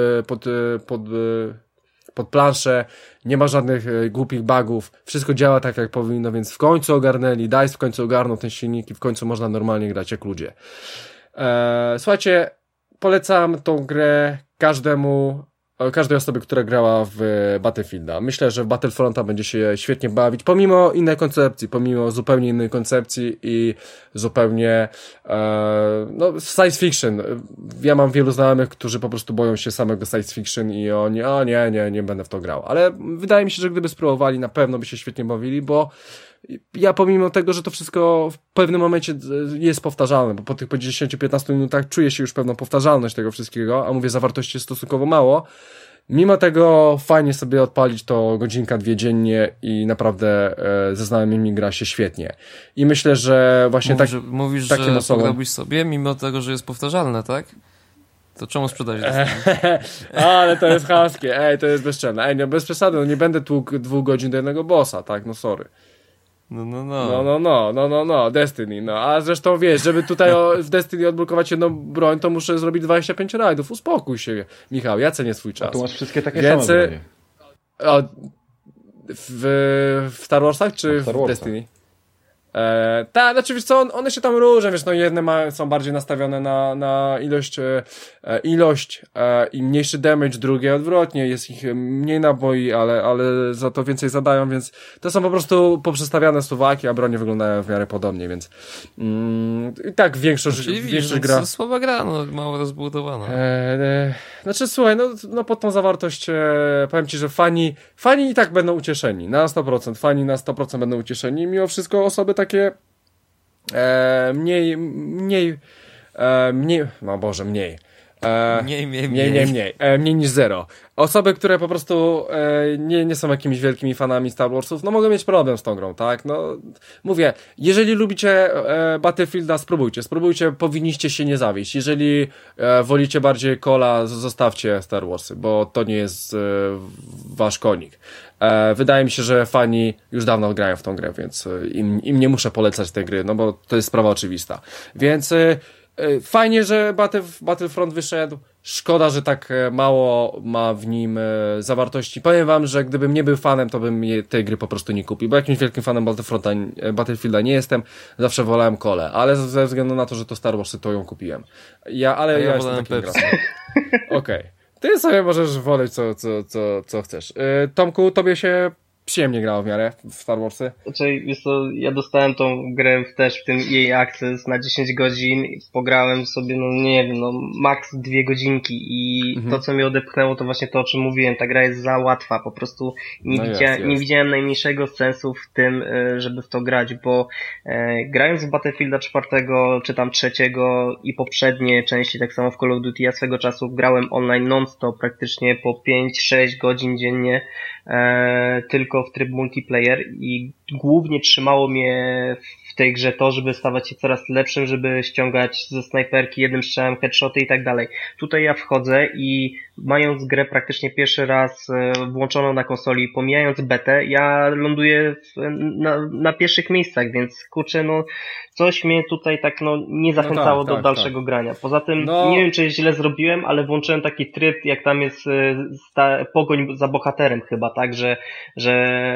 pod planszę, nie ma żadnych głupich bugów, wszystko działa tak jak powinno, więc w końcu ogarnęli, DICE w końcu ogarnął ten silnik i w końcu można normalnie grać jak ludzie. Słuchajcie, polecam tą grę każdej osobie, która grała w Battlefielda. Myślę, że w Battlefronta będzie się świetnie bawić, pomimo innej koncepcji, pomimo zupełnie innej koncepcji i zupełnie science fiction. Ja mam wielu znajomych, którzy po prostu boją się samego science fiction i oni, nie będę w to grał. Ale wydaje mi się, że gdyby spróbowali, na pewno by się świetnie bawili, bo ja pomimo tego, że to wszystko w pewnym momencie jest powtarzalne, bo po tych 10-15 minutach czuję się już pewną powtarzalność tego wszystkiego, a mówię, zawartości jest stosunkowo mało. Mimo tego fajnie sobie odpalić to godzinka, 2 dziennie i naprawdę ze znajomymi gra się świetnie. I myślę, że właśnie Mówisz, że pograłbyś sobie, mimo tego, że jest powtarzalne, tak? To czemu sprzedać? Ale to jest chamskie, to jest bezczelne. Nie, bez przesady, nie będę tłukł 2 godzin do jednego bossa, tak? No sorry. No, Destiny, a zresztą wiesz, żeby tutaj w Destiny odblokować jedną broń, to muszę zrobić 25 rajdów, uspokój się, Michał, ja cenię swój czas. A tu masz wszystkie takie same bronie. W Star Warsach czy w Destiny? Tak, znaczy wiesz co, one się tam różnią, wiesz, no jedne są bardziej nastawione na ilość i mniejszy damage, drugie odwrotnie, jest ich mniej naboi, ale za to więcej zadają, więc to są po prostu poprzestawiane suwaki, a bronie wyglądają w miarę podobnie, więc i tak większość gra... To słaba gra, mało rozbudowana. Znaczy słuchaj, no pod tą zawartość powiem ci, że fani i tak będą ucieszeni, na 100%, fani na 100% będą ucieszeni, mimo wszystko osoby takie mniej niż 0. Osoby, które po prostu nie są jakimiś wielkimi fanami Star Warsów, mogą mieć problem z tą grą, tak? Mówię, jeżeli lubicie Battlefielda, spróbujcie, powinniście się nie zawieść. Jeżeli wolicie bardziej Cola, zostawcie Star Warsy, bo to nie jest wasz konik. Wydaje mi się, że fani już dawno grają w tą grę, więc im nie muszę polecać tej gry, bo to jest sprawa oczywista. Więc fajnie, że Battlefront wyszedł. Szkoda, że tak mało ma w nim zawartości. Powiem wam, że gdybym nie był fanem, to bym tej gry po prostu nie kupił, bo jakimś wielkim fanem Battlefielda nie jestem. Zawsze wolałem Colę, ale ze względu na to, że to Star Warsy, to ją kupiłem. Ja jestem takim graczem. Okej. Ty sobie możesz woleć co chcesz. Tomku, tobie się przyjemnie grało w miarę w Star Warsy? Wiesz co, ja dostałem tą grę też w tym EA Access na 10 godzin, pograłem sobie, max 2 godzinki i to, co mnie odepchnęło, to właśnie to, o czym mówiłem, ta gra jest za łatwa, po prostu nie widziałem najmniejszego sensu w tym, żeby w to grać, bo grając w Battlefielda 4 czy tam 3 i poprzednie części, tak samo w Call of Duty, ja swego czasu grałem online non-stop, praktycznie po 5-6 godzin dziennie, tylko w tryb multiplayer i głównie trzymało mnie w tej grze to, żeby stawać się coraz lepszym, żeby ściągać ze snajperki jednym strzałem headshoty i tak dalej. Tutaj ja wchodzę i mając grę praktycznie pierwszy raz włączoną na konsoli, pomijając betę, ja ląduję na pierwszych miejscach, więc kurczę, coś mnie tutaj tak nie zachęcało do dalszego grania. Poza tym nie wiem, czy źle zrobiłem, ale włączyłem taki tryb, jak tam jest pogoń za bohaterem chyba, tak, że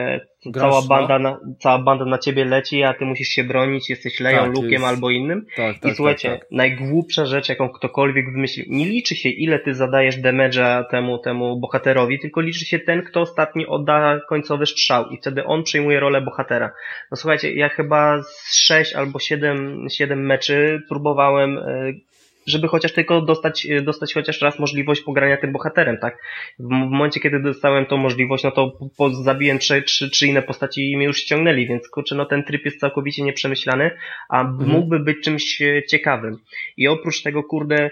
cała banda na ciebie leci, a ty musisz się bronić, jesteś Leją, Luke'em albo innym. I słuchajcie, najgłupsza rzecz, jaką ktokolwiek wymyślił, nie liczy się ile ty zadajesz damage'a temu bohaterowi, tylko liczy się ten, kto ostatni odda końcowy strzał i wtedy on przejmuje rolę bohatera. No słuchajcie, ja chyba z 6 albo 7 meczy próbowałem, żeby chociaż tylko dostać chociaż raz możliwość pogrania tym bohaterem, tak? W momencie, kiedy dostałem tą możliwość, no to zabiłem trzy inne postaci i mnie już ściągnęli, więc kurczę, no ten tryb jest całkowicie nieprzemyślany, a mógłby być czymś ciekawym. I oprócz tego, kurde,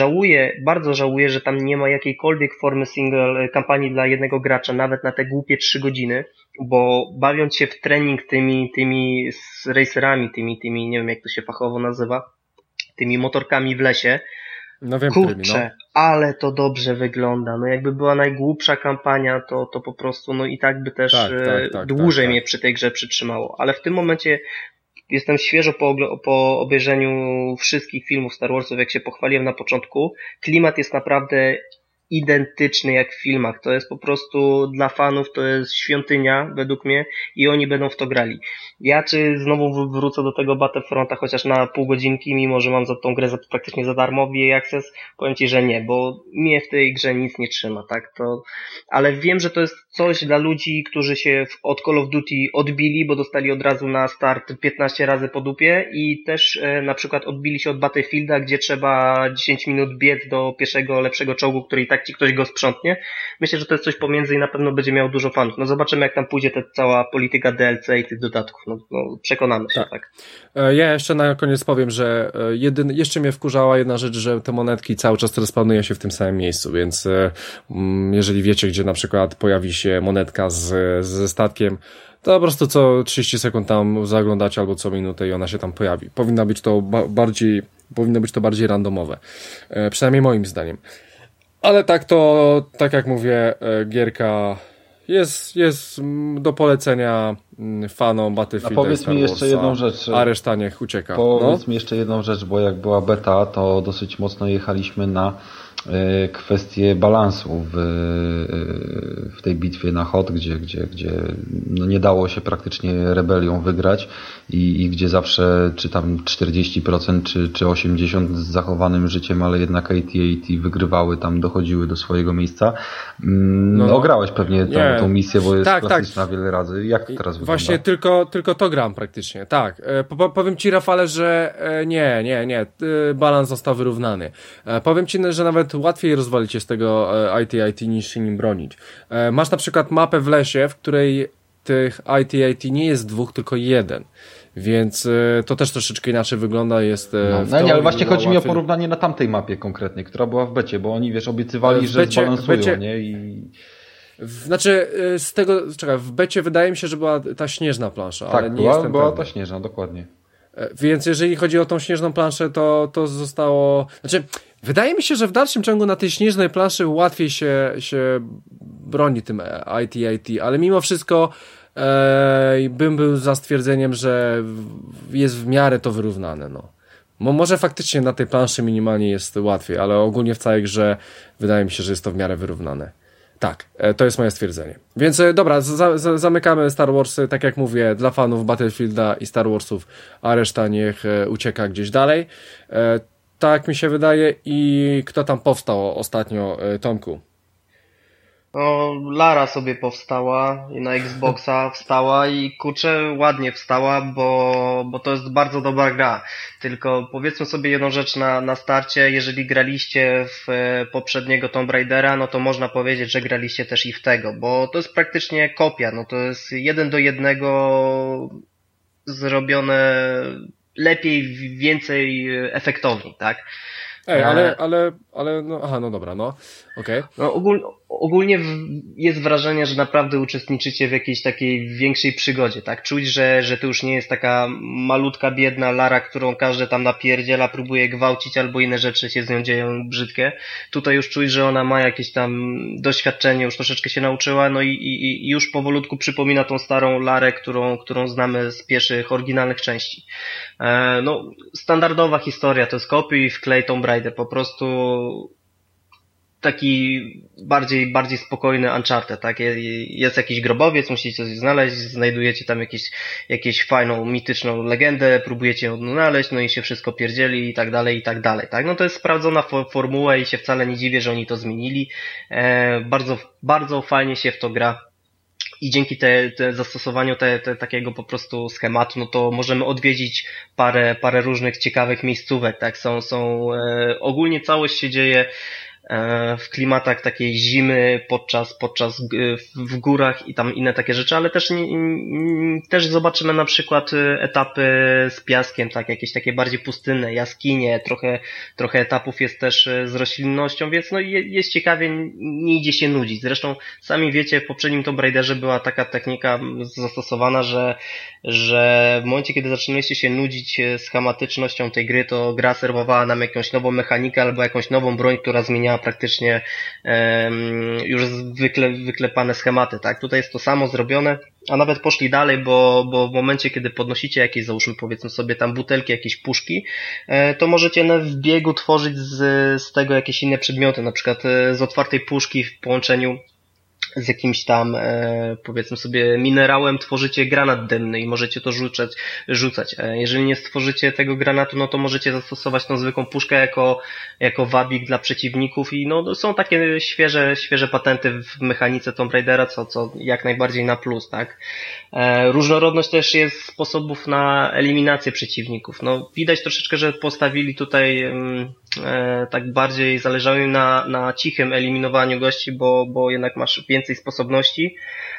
bardzo żałuję, że tam nie ma jakiejkolwiek formy single kampanii dla jednego gracza, nawet na te głupie 3 godziny, bo bawiąc się w trening tymi racerami, tymi, nie wiem jak to się fachowo nazywa, tymi motorkami w lesie. No wiem, kurczę, ale to dobrze wygląda. No jakby była najgłupsza kampania, to po prostu, no i tak by też dłużej mnie przy tej grze przytrzymało. Ale w tym momencie jestem świeżo po obejrzeniu wszystkich filmów Star Warsów, jak się pochwaliłem na początku. Klimat jest naprawdę identyczny jak w filmach. To jest po prostu dla fanów, to jest świątynia według mnie i oni będą w to grali. Ja czy znowu wrócę do tego Battlefronta chociaż na pół godzinki, mimo że mam za tą grę praktycznie za darmo w EA Access, powiem ci, że nie, bo mnie w tej grze nic nie trzyma, tak? Ale wiem, że to jest coś dla ludzi, którzy się od Call of Duty odbili, bo dostali od razu na start 15 razy po dupie i też na przykład odbili się od Battlefielda, gdzie trzeba 10 minut biec do pierwszego lepszego czołgu, który i tak ci ktoś go sprzątnie. Myślę, że to jest coś pomiędzy i na pewno będzie miał dużo fanów. No zobaczymy, jak tam pójdzie ta cała polityka DLC i tych dodatków. No przekonamy się, tak. Ja jeszcze na koniec powiem, że jeszcze mnie wkurzała jedna rzecz, że te monetki cały czas respawnują się w tym samym miejscu, więc jeżeli wiecie, gdzie na przykład pojawi się monetka ze statkiem, to po prostu co 30 sekund tam zaglądać albo co minutę i ona się tam pojawi. Powinno być to bardziej randomowe. Przynajmniej moim zdaniem. Ale tak jak mówię, gierka jest do polecenia fanom Battlefielda. A powiedz mi jeszcze jedną rzecz. A reszta niech ucieka. Powiedz mi jeszcze jedną rzecz, bo jak była beta, to dosyć mocno jechaliśmy na kwestię balansu w tej bitwie na Hoth, gdzie no nie dało się praktycznie rebelią wygrać i gdzie zawsze czy tam 40% czy 80% z zachowanym życiem, ale jednak AT-AT wygrywały, tam dochodziły do swojego miejsca. Ograłeś pewnie tą misję, bo jest klasyczna wiele razy. Jak to teraz wygląda? Właśnie tylko to gram praktycznie, tak. Powiem ci, Rafale, że nie. Balans został wyrównany. Powiem ci, że nawet łatwiej rozwalić się z tego AT-AT niż się nim bronić. Masz na przykład mapę w lesie, w której tych AT-AT nie jest 2, tylko 1. Więc to też troszeczkę inaczej wygląda. Jest ale właśnie chodzi mi o porównanie na tamtej mapie konkretnej, która była w becie, bo oni obiecywali, że zbalansują, nie? W becie wydaje mi się, że była ta śnieżna plansza, tak, ale nie jestem była pewny. ta śnieżna, dokładnie. Więc jeżeli chodzi o tą śnieżną planszę, to zostało... Wydaje mi się, że w dalszym ciągu na tej śnieżnej planszy łatwiej się broni tym AT-AT, ale mimo wszystko bym był za stwierdzeniem, że jest w miarę to wyrównane. Może faktycznie na tej planszy minimalnie jest łatwiej, ale ogólnie w całej grze wydaje mi się, że jest to w miarę wyrównane. Tak, to jest moje stwierdzenie. Więc dobra, zamykamy Star Warsy, tak jak mówię, dla fanów Battlefielda i Star Warsów, a reszta niech ucieka gdzieś dalej. Tak mi się wydaje. I kto tam powstał ostatnio, Tomku? Lara sobie powstała i na Xboxa wstała i kurczę, ładnie wstała, bo to jest bardzo dobra gra. Tylko powiedzmy sobie jedną rzecz na starcie, jeżeli graliście w poprzedniego Tomb Raidera, no to można powiedzieć, że graliście też i w tego, bo to jest praktycznie kopia, to jest 1:1 zrobione lepiej, więcej efektownie, tak? Dobra, okej. Ogólnie jest wrażenie, że naprawdę uczestniczycie w jakiejś takiej większej przygodzie, tak? Czuć, że to już nie jest taka malutka, biedna Lara, którą każdy tam napierdziela, próbuje gwałcić albo inne rzeczy się z nią dzieją brzydkie. Tutaj już czuć, że ona ma jakieś tam doświadczenie, już troszeczkę się nauczyła, i już powolutku przypomina tą starą Larę, którą znamy z pierwszych oryginalnych części. Standardowa historia, to jest kopiuj i wklej Tomb Raider, po prostu taki bardziej spokojny Uncharted, tak? Jest jakiś grobowiec, musicie coś znaleźć, znajdujecie tam jakieś fajną, mityczną legendę, próbujecie ją odnaleźć, no i się wszystko pierdzieli i tak dalej, tak? No to jest sprawdzona formuła i się wcale nie dziwię, że oni to zmienili. Bardzo fajnie się w to gra. I dzięki zastosowaniu takiego po prostu schematu, no to możemy odwiedzić parę różnych ciekawych miejscówek, tak? Ogólnie całość się dzieje w klimatach takiej zimy podczas w górach i tam inne takie rzeczy, ale też zobaczymy na przykład etapy z piaskiem, tak, jakieś takie bardziej pustynne, jaskinie, trochę etapów jest też z roślinnością, więc no jest ciekawie, nie idzie się nudzić. Zresztą sami wiecie, w poprzednim Tomb Raiderze była taka technika zastosowana, że w momencie, kiedy zaczynaliście się nudzić schematycznością tej gry, to gra serwowała nam jakąś nową mechanikę albo jakąś nową broń, która zmieniała praktycznie już wyklepane schematy, tak? Tutaj jest to samo zrobione, a nawet poszli dalej, bo w momencie, kiedy podnosicie jakieś, załóżmy powiedzmy sobie tam butelki, jakieś puszki, to możecie w biegu tworzyć z tego jakieś inne przedmioty, na przykład z otwartej puszki w połączeniu z jakimś tam, powiedzmy sobie, minerałem tworzycie granat dymny i możecie to rzucać. Jeżeli nie stworzycie tego granatu, no to możecie zastosować tą zwykłą puszkę jako wabik dla przeciwników i no są takie świeże patenty w mechanice Tomb Raidera, co jak najbardziej na plus, tak? Różnorodność też jest sposobów na eliminację przeciwników. No widać troszeczkę, że postawili tutaj tak bardziej zależało im na cichym eliminowaniu gości, bo jednak masz więcej sposobności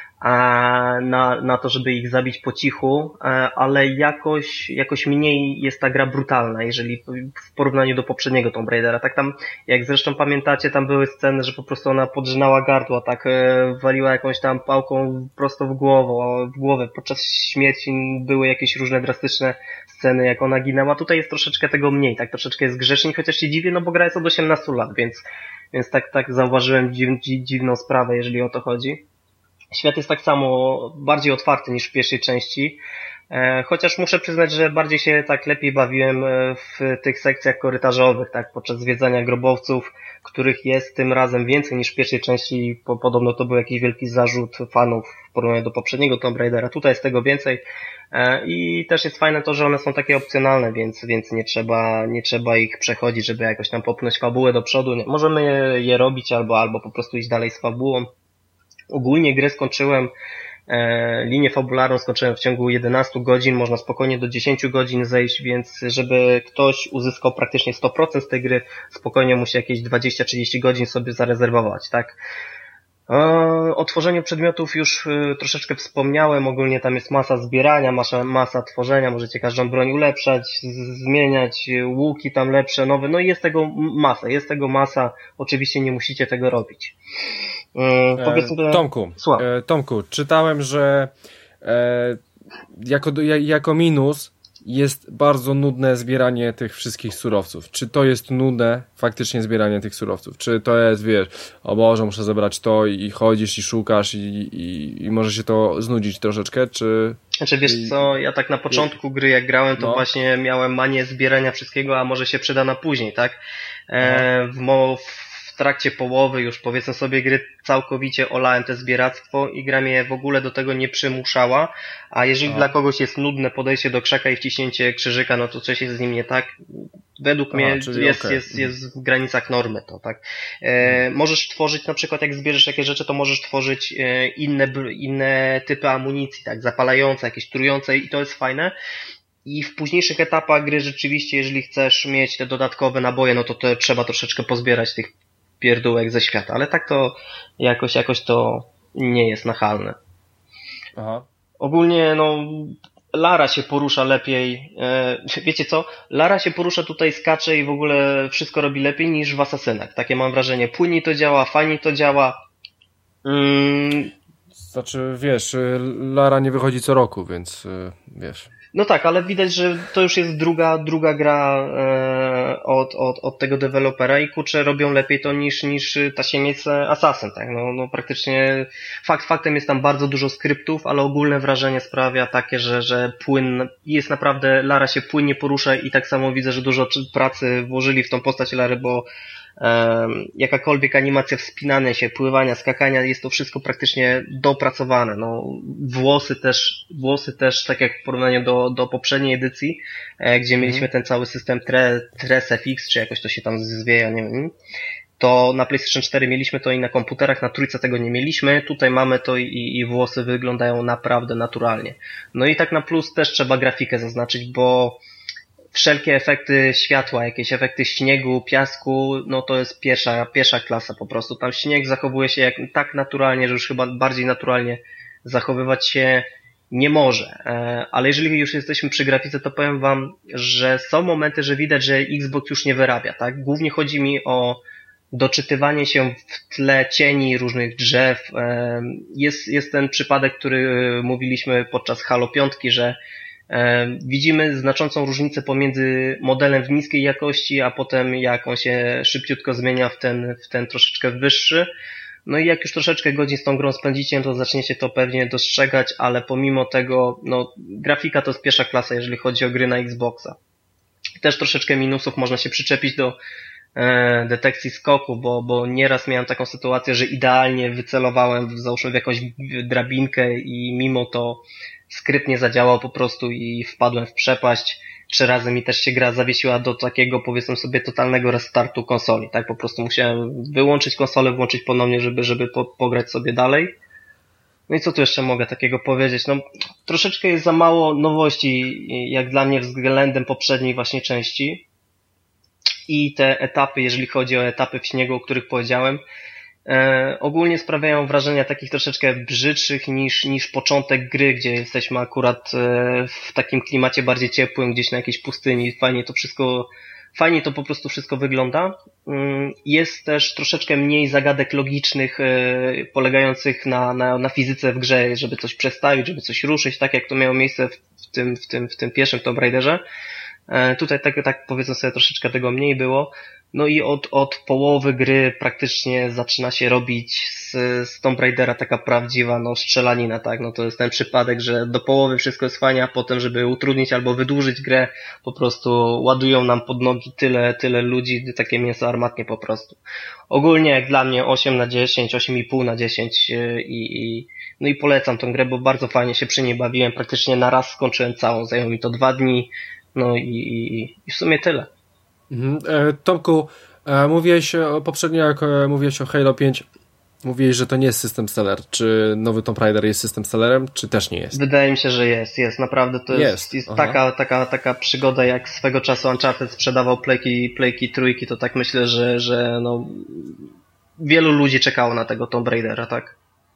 na to, żeby ich zabić po cichu, ale jakoś mniej jest ta gra brutalna, jeżeli w porównaniu do poprzedniego Tomb Raidera. Tak tam, jak zresztą pamiętacie, tam były sceny, że po prostu ona podrzynała gardło, tak waliła jakąś tam pałką prosto w głowę. Podczas śmierci były jakieś różne drastyczne sceny, jak ona ginęła. Tutaj jest troszeczkę tego mniej, tak troszeczkę jest grzeczniej, chociaż się dziwię, no bo gra jest od 18 lat, więc tak zauważyłem dziwną sprawę, jeżeli o to chodzi. Świat jest tak samo bardziej otwarty niż w pierwszej części, chociaż muszę przyznać, że bardziej się tak lepiej bawiłem w tych sekcjach korytarzowych, tak, podczas zwiedzania grobowców, których jest tym razem więcej niż w pierwszej części. Podobno to był jakiś wielki zarzut fanów w porównaniu do poprzedniego Tomb Raidera. Tutaj jest tego więcej i też jest fajne to, że one są takie opcjonalne, więc nie trzeba ich przechodzić, żeby jakoś tam popchnąć fabułę do przodu. Możemy je robić albo po prostu iść dalej z fabułą. Ogólnie grę skończyłem, linię fabularną skończyłem w ciągu 11 godzin, można spokojnie do 10 godzin zejść, więc żeby ktoś uzyskał praktycznie 100% z tej gry, spokojnie musi jakieś 20-30 godzin sobie zarezerwować, tak? O tworzeniu przedmiotów już troszeczkę wspomniałem, ogólnie tam jest masa zbierania, masa tworzenia, możecie każdą broń ulepszać, zmieniać, łuki tam lepsze, nowe, no i jest tego masa, oczywiście nie musicie tego robić. Tomku, czytałem, że jako minus jest bardzo nudne zbieranie tych wszystkich surowców. Czy to jest nudne faktycznie zbieranie tych surowców? Czy to jest, wiesz, o Boże, muszę zebrać to i chodzisz i szukasz i może się to znudzić troszeczkę, czy... Znaczy wiesz co, ja tak na początku gry jak grałem, to właśnie miałem manię zbierania wszystkiego, a może się przyda na później, tak? W trakcie połowy już powiedzmy sobie gry całkowicie olałem te zbieractwo i gra mnie w ogóle do tego nie przymuszała, a jeżeli dla kogoś jest nudne podejście do krzaka i wciśnięcie krzyżyka, no to coś jest z nim nie tak. Według mnie jest w granicach normy to, tak. Możesz tworzyć, na przykład jak zbierzesz jakieś rzeczy, to możesz tworzyć inne typy amunicji, tak, zapalające, jakieś trujące i to jest fajne. I w późniejszych etapach gry rzeczywiście, jeżeli chcesz mieć te dodatkowe naboje, no to trzeba troszeczkę pozbierać tych pierdółek ze świata, ale tak to jakoś to nie jest nachalne. Aha. Ogólnie Lara się porusza lepiej, wiecie co? Lara się porusza tutaj, skacze i w ogóle wszystko robi lepiej niż w Asasynach. Takie mam wrażenie, płynniej to działa, fajniej to działa. Znaczy, wiesz, Lara nie wychodzi co roku, więc wiesz... No tak, ale widać, że to już jest druga gra od tego dewelopera i kurczę, robią lepiej to niż tasiemiec Assassin, tak? No praktycznie faktem jest tam bardzo dużo skryptów, ale ogólne wrażenie sprawia takie, że jest naprawdę, Lara się płynnie porusza i tak samo widzę, że dużo pracy włożyli w tą postać Lary, bo jakakolwiek animacja wspinania się, pływania, skakania, jest to wszystko praktycznie dopracowane. No, włosy też, tak jak w porównaniu do poprzedniej edycji, gdzie mieliśmy ten cały system TresFX, czy jakoś to się tam zwieja, nie wiem, to na PlayStation 4 mieliśmy to i na komputerach, na trójce tego nie mieliśmy, tutaj mamy to i włosy wyglądają naprawdę naturalnie. No i tak na plus też trzeba grafikę zaznaczyć, bo wszelkie efekty światła, jakieś efekty śniegu, piasku, no to jest pierwsza klasa po prostu. Tam śnieg zachowuje się tak naturalnie, że już chyba bardziej naturalnie zachowywać się nie może. Ale jeżeli już jesteśmy przy grafice, to powiem wam, że są momenty, że widać, że Xbox już nie wyrabia, tak? Głównie chodzi mi o doczytywanie się w tle cieni różnych drzew. Jest ten przypadek, który mówiliśmy podczas Halo 5, że widzimy znaczącą różnicę pomiędzy modelem w niskiej jakości, a potem jak on się szybciutko zmienia w ten troszeczkę wyższy. No i jak już troszeczkę godzin z tą grą spędzicie, to zaczniecie to pewnie dostrzegać, ale pomimo tego, no, grafika to jest pierwsza klasa, jeżeli chodzi o gry na Xboxa. Też troszeczkę minusów można się przyczepić do detekcji skoku, bo nieraz miałem taką sytuację, że idealnie wycelowałem załóżmy w jakąś drabinkę i mimo to skrypt nie zadziałał po prostu i wpadłem w przepaść. 3 razy mi też się gra zawiesiła do takiego, powiedzmy sobie, totalnego restartu konsoli, tak? Po prostu musiałem wyłączyć konsolę, włączyć ponownie, żeby pograć sobie dalej. No i co tu jeszcze mogę takiego powiedzieć? No, troszeczkę jest za mało nowości, jak dla mnie, względem poprzedniej właśnie części. I te etapy, jeżeli chodzi o etapy w śniegu, o których powiedziałem, ogólnie sprawiają wrażenia takich troszeczkę brzydszych niż początek gry, gdzie jesteśmy akurat w takim klimacie bardziej ciepłym, gdzieś na jakiejś pustyni. Fajnie to po prostu wszystko wygląda. Jest też troszeczkę mniej zagadek logicznych, polegających na fizyce w grze, żeby coś przestawić, żeby coś ruszyć, tak jak to miało miejsce w tym pierwszym Tomb Raiderze. Tutaj tak powiedzmy sobie troszeczkę tego mniej było. No i od połowy gry praktycznie zaczyna się robić z Tomb Raidera taka prawdziwa strzelanina, tak? No to jest ten przypadek, że do połowy wszystko jest fajnie, a potem, żeby utrudnić albo wydłużyć grę, po prostu ładują nam pod nogi tyle ludzi, takie mięso armatnie po prostu. Ogólnie jak dla mnie 8/10, 8,5/10 no i polecam tą grę, bo bardzo fajnie się przy niej bawiłem, praktycznie na raz skończyłem całą, zajęło mi to 2 dni, no i w sumie tyle. Tomku, mówiłeś poprzednio, jak mówiłeś o Halo 5, mówiłeś, że to nie jest system seller. Czy nowy Tomb Raider jest system sellerem, czy też nie jest? Wydaje mi się, że jest. Naprawdę to jest taka przygoda, jak swego czasu Uncharted sprzedawał playki trójki, to tak myślę, że no, wielu ludzi czekało na tego Tomb Raidera, tak?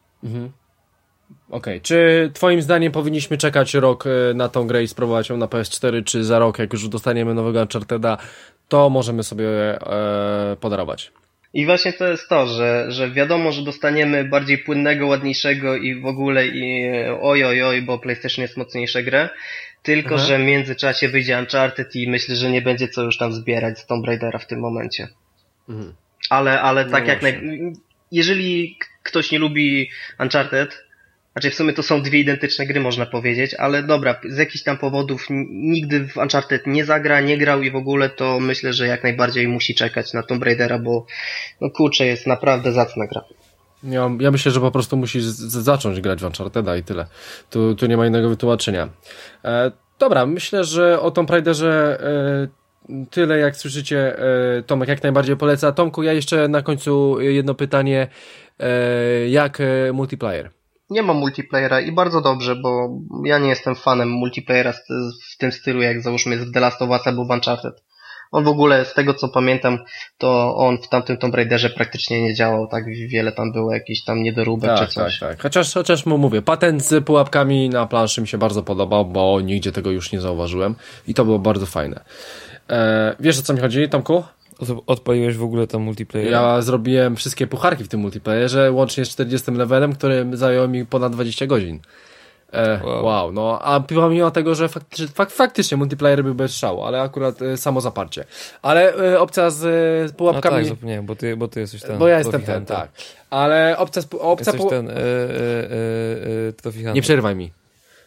Okej. Czy twoim zdaniem powinniśmy czekać rok na tą grę i spróbować ją na PS4, czy za rok, jak już dostaniemy nowego Uncharteda, to możemy sobie podarować? I właśnie to jest to, że wiadomo, że dostaniemy bardziej płynnego, ładniejszego i w ogóle oj, bo PlayStation jest mocniejsze grę, tylko że w międzyczasie wyjdzie Uncharted i myślę, że nie będzie co już tam zbierać z Tomb Raidera w tym momencie. Ale tak jak jeżeli ktoś nie lubi Uncharted, znaczy w sumie to są 2 identyczne gry, można powiedzieć, ale dobra, z jakichś tam powodów nigdy w Uncharted nie zagra, nie grał i w ogóle to myślę, że jak najbardziej musi czekać na Tomb Raidera, bo no kurczę, jest naprawdę zacna gra. Ja myślę, że po prostu musisz zacząć grać w Uncharteda i tyle. Tu nie ma innego wytłumaczenia. Dobra, myślę, że o Tomb Raiderze tyle, jak słyszycie, Tomek jak najbardziej poleca. Tomku, ja jeszcze na końcu jedno pytanie. Jak multiplayer? Nie ma multiplayera i bardzo dobrze, bo ja nie jestem fanem multiplayera w tym stylu, jak załóżmy jest w The Last of Us albo w Uncharted. On w ogóle, z tego co pamiętam, to on w tamtym Tomb Raiderze praktycznie nie działał, tak wiele tam było jakichś tam niedoróbek czy coś. Tak. Chociaż mu mówię, patent z pułapkami na planszy mi się bardzo podobał, bo nigdzie tego już nie zauważyłem i to było bardzo fajne. Wiesz, o co mi chodzi, Tomku? Odpaliłeś w ogóle tam multiplayer? Ja zrobiłem wszystkie pucharki w tym multiplayerze, łącznie z 40 levelem, którym zajęło mi ponad 20 godzin. Wow, no a pomimo tego, że faktycznie multiplayer był bez szału, ale akurat samo zaparcie. Ale opcja z pułapkami... No tak, zapomniałem, bo ty jesteś ten... Bo ja jestem ten, tak. Ale opcja jesteś ten Trophy Hunter. Nie przerywaj mi.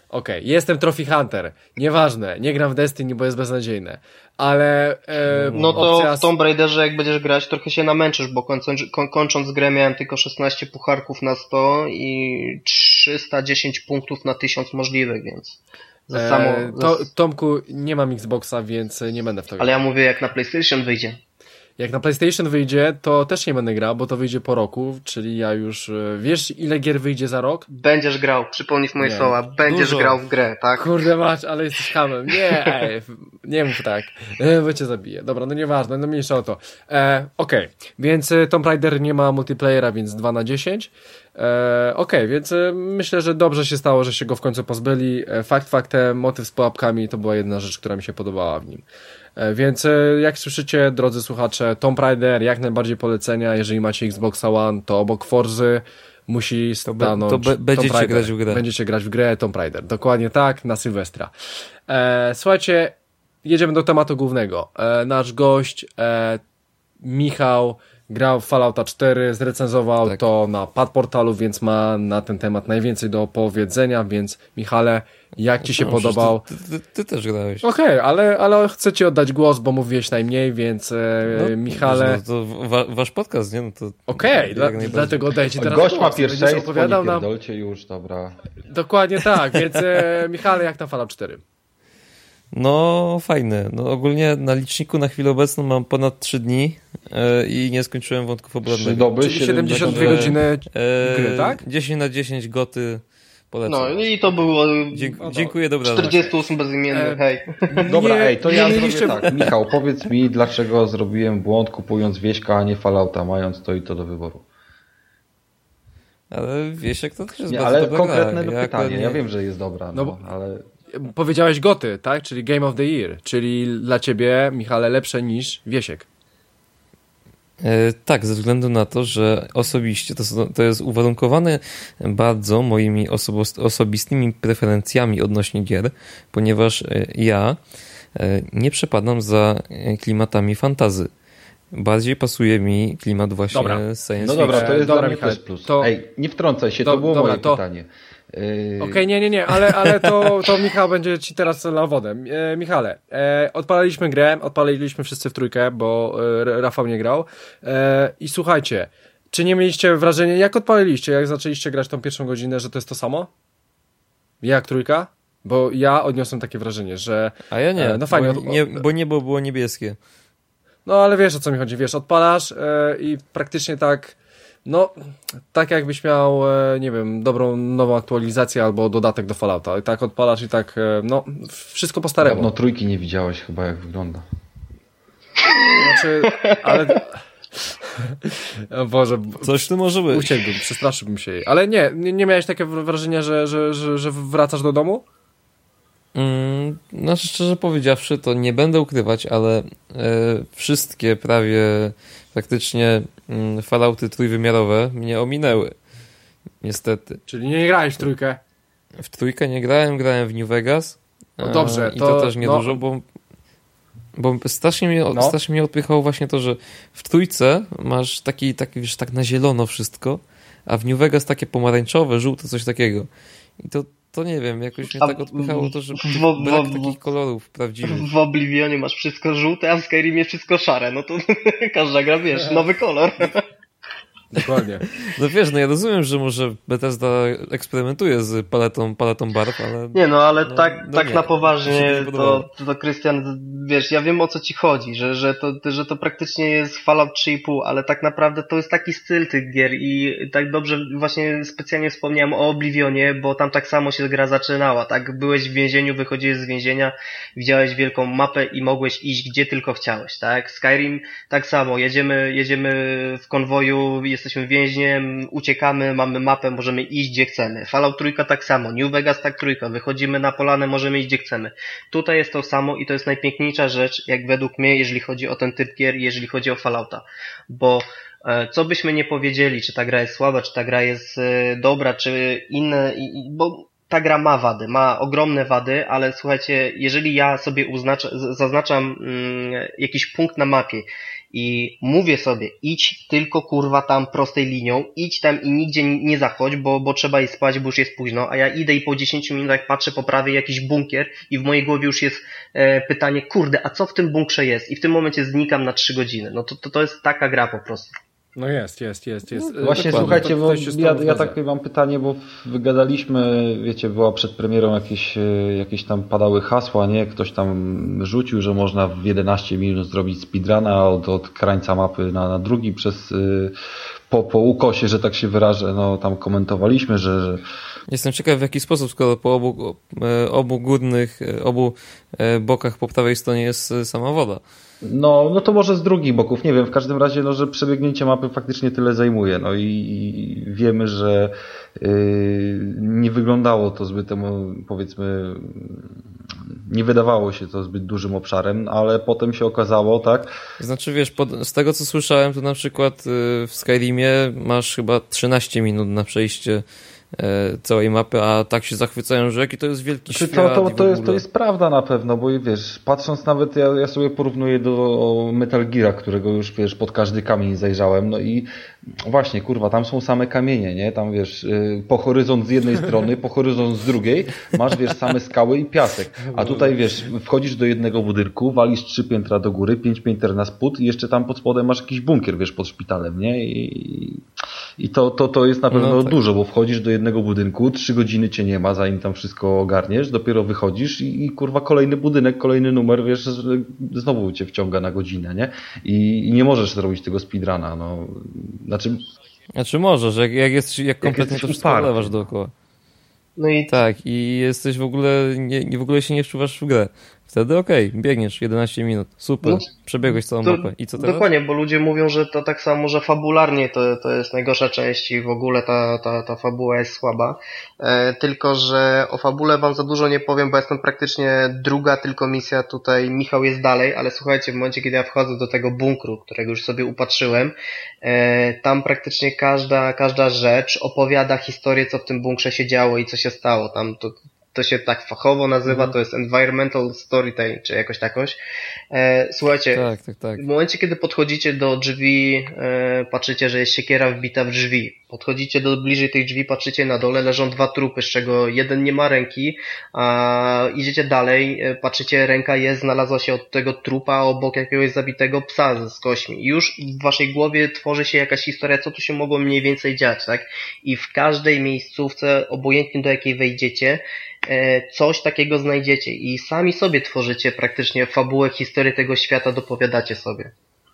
Okej, jestem Trophy Hunter. Nieważne, nie gram w Destiny, bo jest beznadziejne. Ale no to w Tomb Raiderze jak będziesz grać, trochę się namęczysz, bo kończąc grę miałem tylko 16 pucharków na 100 i 310 punktów na 1000 możliwych, więc Tomku, nie mam Xboxa, więc nie będę w to grał. Ale ja mówię, jak na PlayStation wyjdzie. Jak na PlayStation wyjdzie, to też nie będę grał, bo to wyjdzie po roku, czyli ja już... Wiesz, ile gier wyjdzie za rok? Będziesz grał, przypomnij moje słowa. Będziesz grał w grę, tak? Kurde mać, ale jesteś hamem. Nie mów tak. Bo cię zabiję. Dobra, no nieważne, no mniejsza o to. Okej, więc Tomb Raider nie ma multiplayera, więc 2/10. Więc myślę, że dobrze się stało, że się go w końcu pozbyli. Faktem, motyw z pułapkami to była jedna rzecz, która mi się podobała w nim. Więc jak słyszycie, drodzy słuchacze, Tomb Raider jak najbardziej polecenia. Jeżeli macie Xboxa One, to obok Forzy musi stanąć będziecie grać w grę. Będziecie grać w grę Tomb Raider. Dokładnie tak, na Sylwestra. Słuchajcie, jedziemy do tematu głównego. Nasz gość Michał grał w Fallouta 4, zrecenzował to na Padportalu, więc ma na ten temat najwięcej do powiedzenia, więc Michale, jak ci się podobał? Ty też grałeś. Okej, ale chcę ci oddać głos, bo mówiłeś najmniej, więc Michale... To wasz podcast, nie? No dlatego oddajcie teraz gość głos. Ma pierwszeństwo, nie pierdolcie już, dobra. Dokładnie tak, więc Michale, jak na Fallout 4? No fajne. No ogólnie na liczniku na chwilę obecną mam ponad 3 dni i nie skończyłem wątków obronnych. Czyli 72 godziny gry, tak? 10/10 goty polecam. No i to było dziękuję, dobra. 48 bezimiennych, hej. Dobra, to ja zrobię tak. Michał, powiedz mi, dlaczego zrobiłem błąd kupując Wieśka, a nie Fallouta, mając to i to do wyboru. Ale Wiesiek to też jest nie, bardzo ale dobra konkretne gra. pytanie. Ja wiem, że jest dobra, ale... Powiedziałeś goty, tak? Czyli Game of the Year, czyli dla ciebie, Michale, lepsze niż Wiesiek. Tak, ze względu na to, że osobiście to jest uwarunkowane bardzo moimi osobistymi preferencjami odnośnie gier, ponieważ ja nie przepadam za klimatami fantasy. Bardziej pasuje mi klimat właśnie science fiction. No dobra, to jest dla mnie też plus. Nie wtrącaj się, to było moje pytanie. Okej, nie, ale to Michał będzie ci teraz lał wodę. Michale, odpaliliśmy grę, odpaliliśmy wszyscy w trójkę, bo Rafał nie grał. I słuchajcie, czy nie mieliście wrażenia, jak odpaliliście, jak zaczęliście grać tą pierwszą godzinę, że to jest to samo? Jak trójka? Bo ja odniosłem takie wrażenie, że... A ja nie, no fajnie, bo było niebieskie. No ale wiesz, o co mi chodzi, wiesz, odpalasz i praktycznie tak jakbyś miał, nie wiem, dobrą nową aktualizację albo dodatek do Fallouta. I tak odpalasz i tak, wszystko po staremu. No trójki nie widziałeś chyba, jak wygląda. Znaczy, ale... O Boże. Coś tu może być. Uciekłbym, przestraszyłbym się jej. Ale nie miałeś takiego wrażenia, że wracasz do domu? No szczerze powiedziawszy, to nie będę ukrywać, ale wszystkie prawie praktycznie Fallouty trójwymiarowe mnie ominęły. Niestety. Czyli nie grałeś w trójkę? W trójkę nie grałem w New Vegas. No dobrze. I to też niedużo, bo strasznie mnie odpychało właśnie to, że w trójce masz taki wiesz, tak na zielono wszystko, a w New Vegas takie pomarańczowe, żółte, coś takiego. I to nie wiem, jakoś mnie tak odpychało to, że brak takich kolorów prawdziwych. W Oblivionie masz wszystko żółte, a w Skyrimie wszystko szare. No to każda gra, wiesz, nowy kolor. Dokładnie. No wiesz, ja rozumiem, że może Bethesda eksperymentuje z paletą barw, ale... Nie, ale tak na poważnie, to Krystian, wiesz, ja wiem, o co ci chodzi, że to praktycznie jest Fallout 3,5, ale tak naprawdę to jest taki styl tych gier i tak dobrze właśnie specjalnie wspomniałem o Oblivionie, bo tam tak samo się gra zaczynała, tak? Byłeś w więzieniu, wychodziłeś z więzienia, widziałeś wielką mapę i mogłeś iść gdzie tylko chciałeś, tak? Skyrim tak samo, jedziemy w konwoju, jesteśmy więźniem, uciekamy, mamy mapę, możemy iść gdzie chcemy. Fallout 3 tak samo, New Vegas tak trójka, wychodzimy na polanę, możemy iść gdzie chcemy. Tutaj jest to samo i to jest najpiękniejsza rzecz, jak według mnie, jeżeli chodzi o ten typ gier, jeżeli chodzi o Fallouta. Bo co byśmy nie powiedzieli, czy ta gra jest słaba, czy ta gra jest dobra, czy inne, bo ta gra ma wady, ma ogromne wady, ale słuchajcie, jeżeli ja sobie zaznaczam jakiś punkt na mapie I mówię sobie, idź tylko kurwa tam prostej linią, idź tam i nigdzie nie zachodź, bo trzeba iść spać, bo już jest późno, a ja idę i po 10 minutach patrzę po prawej jakiś bunkier i w mojej głowie już jest pytanie, kurde, a co w tym bunkrze jest? I w tym momencie znikam na 3 godziny. No to jest taka gra po prostu. No jest. Właśnie słuchajcie, bo ja takie mam pytanie, bo wygadaliśmy, wiecie, była przed premierą jakieś tam padały hasła, nie? Ktoś tam rzucił, że można w 11 minut zrobić speedruna od krańca mapy na drugi po ukosie, że tak się wyrażę, no tam komentowaliśmy, że... Jestem ciekaw w jaki sposób, skoro po obu bokach po prawej stronie jest sama woda. No to może z drugich boków, nie wiem, w każdym razie, no, że przebiegnięcie mapy faktycznie tyle zajmuje, no i wiemy, że nie wyglądało to zbyt, powiedzmy, nie wydawało się to zbyt dużym obszarem, ale potem się okazało, tak? Znaczy, wiesz, z tego co słyszałem, to na przykład w Skyrimie masz chyba 13 minut na przejście całej mapy, a tak się zachwycają, że jaki to jest wielki świat. To jest prawda na pewno, bo wiesz, patrząc nawet, ja sobie porównuję do Metal Geara, którego już wiesz, pod każdy kamień zajrzałem, no i właśnie, kurwa, tam są same kamienie, nie? Tam wiesz, po horyzont z jednej strony, po horyzont z drugiej, masz wiesz, same skały i piasek, a tutaj wiesz, wchodzisz do jednego budynku, walisz 3 piętra do góry, 5 pięter na spód i jeszcze tam pod spodem masz jakiś bunkier, wiesz, pod szpitalem, nie? I to jest na pewno tak. Dużo, bo wchodzisz do jednego budynku, 3 godziny cię nie ma, zanim tam wszystko ogarniesz, dopiero wychodzisz i kurwa kolejny budynek, kolejny numer, wiesz, znowu cię wciąga na godzinę, nie? I nie możesz zrobić tego speedruna, no. Znaczy możesz, jak kompletnie to wszystko lewasz dookoła. No i... Tak, i jesteś w ogóle się nie wczuwasz w grę. Wtedy biegniesz 11 minut. Super, przebiegłeś całą mapę. I co teraz? Dokładnie, bo ludzie mówią, że to tak samo, że fabularnie to jest najgorsza część i w ogóle ta fabuła jest słaba. Tylko, że o fabule wam za dużo nie powiem, bo jestem praktycznie druga tylko misja tutaj. Michał jest dalej, ale słuchajcie, w momencie, kiedy ja wchodzę do tego bunkru, którego już sobie upatrzyłem, tam praktycznie każda rzecz opowiada historię, co w tym bunkrze się działo i co się stało. Tam to się tak fachowo nazywa, to jest environmental storytelling, czy jakoś. Słuchajcie, tak. W momencie, kiedy podchodzicie do drzwi, patrzycie, że jest siekiera wbita w drzwi. Podchodzicie bliżej tych drzwi, patrzycie na dole, leżą 2 trupy, z czego jeden nie ma ręki, a idziecie dalej, patrzycie, ręka znalazła się od tego trupa obok jakiegoś zabitego psa z kośćmi. I już w waszej głowie tworzy się jakaś historia, co tu się mogło mniej więcej dziać, tak? I w każdej miejscówce, obojętnie do jakiej wejdziecie, coś takiego znajdziecie i sami sobie tworzycie praktycznie fabułę, historię tego świata, dopowiadacie sobie.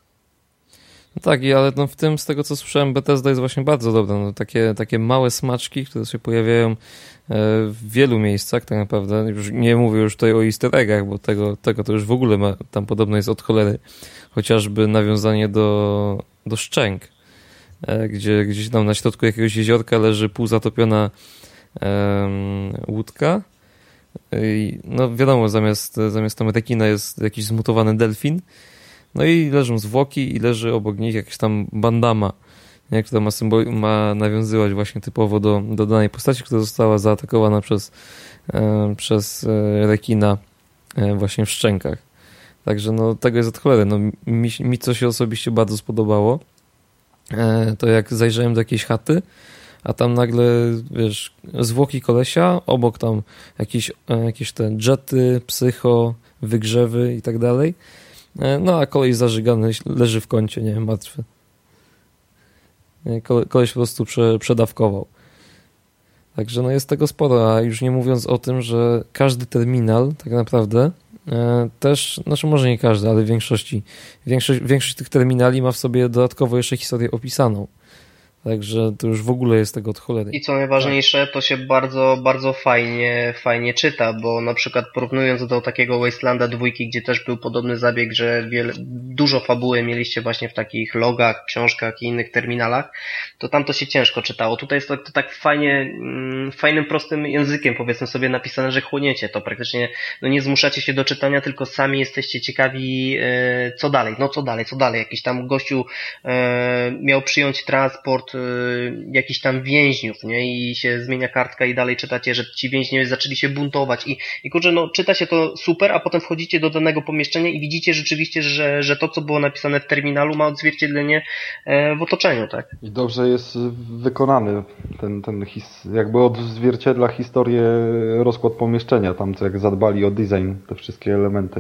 No tak, ale no w tym, z tego co słyszałem, Bethesda jest właśnie bardzo dobra. No takie małe smaczki, które się pojawiają w wielu miejscach tak naprawdę. Już nie mówię już tutaj o easter eggach, bo tego to już w ogóle tam podobno jest od cholery. Chociażby nawiązanie do szczęk, gdzie gdzieś tam na środku jakiegoś jeziorka leży półzatopiona łódka. I no wiadomo, zamiast tam rekina jest jakiś zmutowany delfin. No i leżą zwłoki i leży obok nich jakaś tam bandama, która ma nawiązywać właśnie typowo do danej postaci, która została zaatakowana przez rekina właśnie w szczękach. Także no tego jest od cholery. No, mi co się osobiście bardzo spodobało, to jak zajrzałem do jakiejś chaty, a tam nagle, wiesz, zwłoki kolesia, obok tam jakieś te jety, psycho, wygrzewy i tak dalej. No a koleś zażygany leży w kącie, nie, martwy. Koleś po prostu przedawkował. Także no jest tego sporo, a już nie mówiąc o tym, że każdy terminal tak naprawdę też, znaczy może nie każdy, ale większość tych terminali ma w sobie dodatkowo jeszcze historię opisaną. Także to już w ogóle jest tego od cholery. I co najważniejsze, to się bardzo, bardzo fajnie czyta, bo na przykład porównując do takiego Wastelanda 2, gdzie też był podobny zabieg, że dużo fabuły mieliście właśnie w takich logach, książkach i innych terminalach, to tam to się ciężko czytało. Tutaj jest to tak fajnym, prostym językiem, powiedzmy sobie, napisane, że chłoniecie to. Praktycznie no nie zmuszacie się do czytania, tylko sami jesteście ciekawi, co dalej. Jakiś tam gościu miał przyjąć transport jakichś tam więźniów, nie? I się zmienia kartka i dalej czytacie, że ci więźniowie zaczęli się buntować i kurczę, no czyta się to super, a potem wchodzicie do danego pomieszczenia i widzicie rzeczywiście, że to, co było napisane w terminalu, ma odzwierciedlenie w otoczeniu, tak? I dobrze jest wykonany jakby odzwierciedla historię, rozkład pomieszczenia, tam co jak zadbali o design, te wszystkie elementy.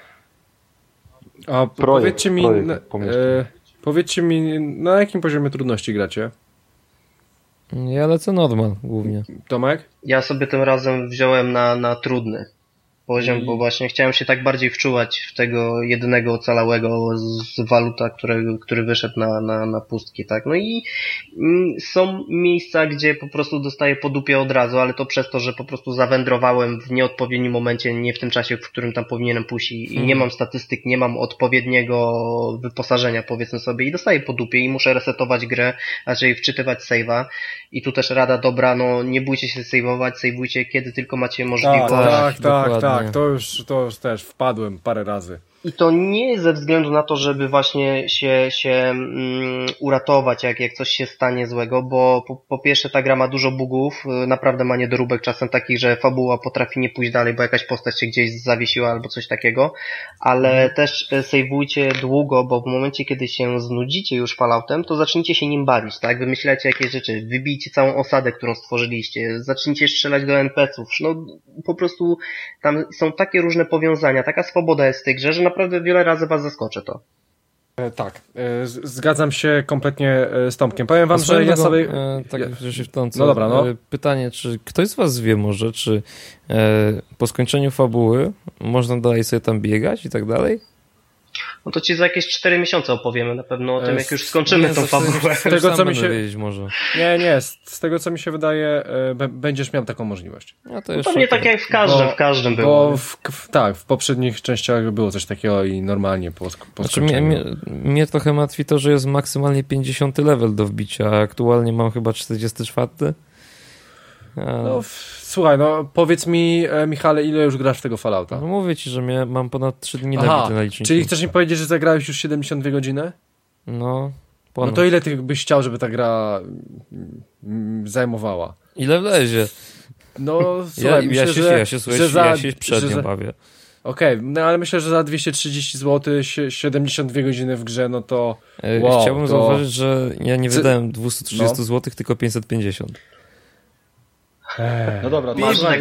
A powiedzcie mi, na jakim poziomie trudności gracie? Ja lecę normal głównie. Tomek? Ja sobie tym razem wziąłem na trudny poziom, bo właśnie chciałem się tak bardziej wczuwać w tego jedynego ocalałego z waluta, który wyszedł na pustki, tak? No i są miejsca, gdzie po prostu dostaję po dupie od razu, ale to przez to, że po prostu zawędrowałem w nieodpowiednim momencie, nie w tym czasie, w którym tam powinienem pójść i nie mam statystyk, nie mam odpowiedniego wyposażenia, powiedzmy sobie, i dostaję po dupie i muszę resetować grę, raczej wczytywać save'a. I tu też rada dobra, no nie bójcie się save'ować, save'ujcie kiedy tylko macie możliwość. Tak, to już też wpadłem parę razy. I to nie ze względu na to, żeby właśnie się uratować, jak coś się stanie złego, bo po pierwsze ta gra ma dużo bugów, naprawdę ma niedoróbek czasem takich, że fabuła potrafi nie pójść dalej, bo jakaś postać się gdzieś zawiesiła albo coś takiego, ale też sejwujcie długo, bo w momencie, kiedy się znudzicie już Falloutem, to zacznijcie się nim bawić, tak? Wymyślacie jakieś rzeczy, wybijcie całą osadę, którą stworzyliście, zacznijcie strzelać do NPC-ów, no po prostu tam są takie różne powiązania, taka swoboda jest w tej grze, że naprawdę wiele razy was zaskoczy to. Tak, zgadzam się kompletnie z Tomkiem. Powiem wam, że ja sobie... że wtrącę. No dobra, no. Pytanie, czy ktoś z was wie może, czy po skończeniu fabuły można dalej sobie tam biegać i tak dalej? No to ci za jakieś 4 miesiące opowiemy na pewno o tym, jak już skończymy tą fabułę. Z tego, co mi się... wiedzieć może. Nie, z tego, co mi się wydaje, będziesz miał taką możliwość. No to pewnie tak jak w każdym było. Bo w poprzednich częściach było coś takiego i normalnie po mnie trochę martwi to, że jest maksymalnie 50 level do wbicia, a aktualnie mam chyba 44. No, słuchaj, no powiedz mi, Michale, ile już grasz w tego Fallouta? No mówię ci, że mam ponad 3 dni nabite na liczniku. Czyli chcesz mi powiedzieć, że zagrałeś już 72 godziny? No, ponad. No to ile ty byś chciał, żeby ta gra zajmowała? Ile wlezie? No, słuchaj, ja się przed nią bawię. Okej, no ale myślę, że za 230 zł 72 godziny w grze, no to wow, chciałbym zauważyć, że ja nie wydałem 230 zł, tylko 550. No dobra,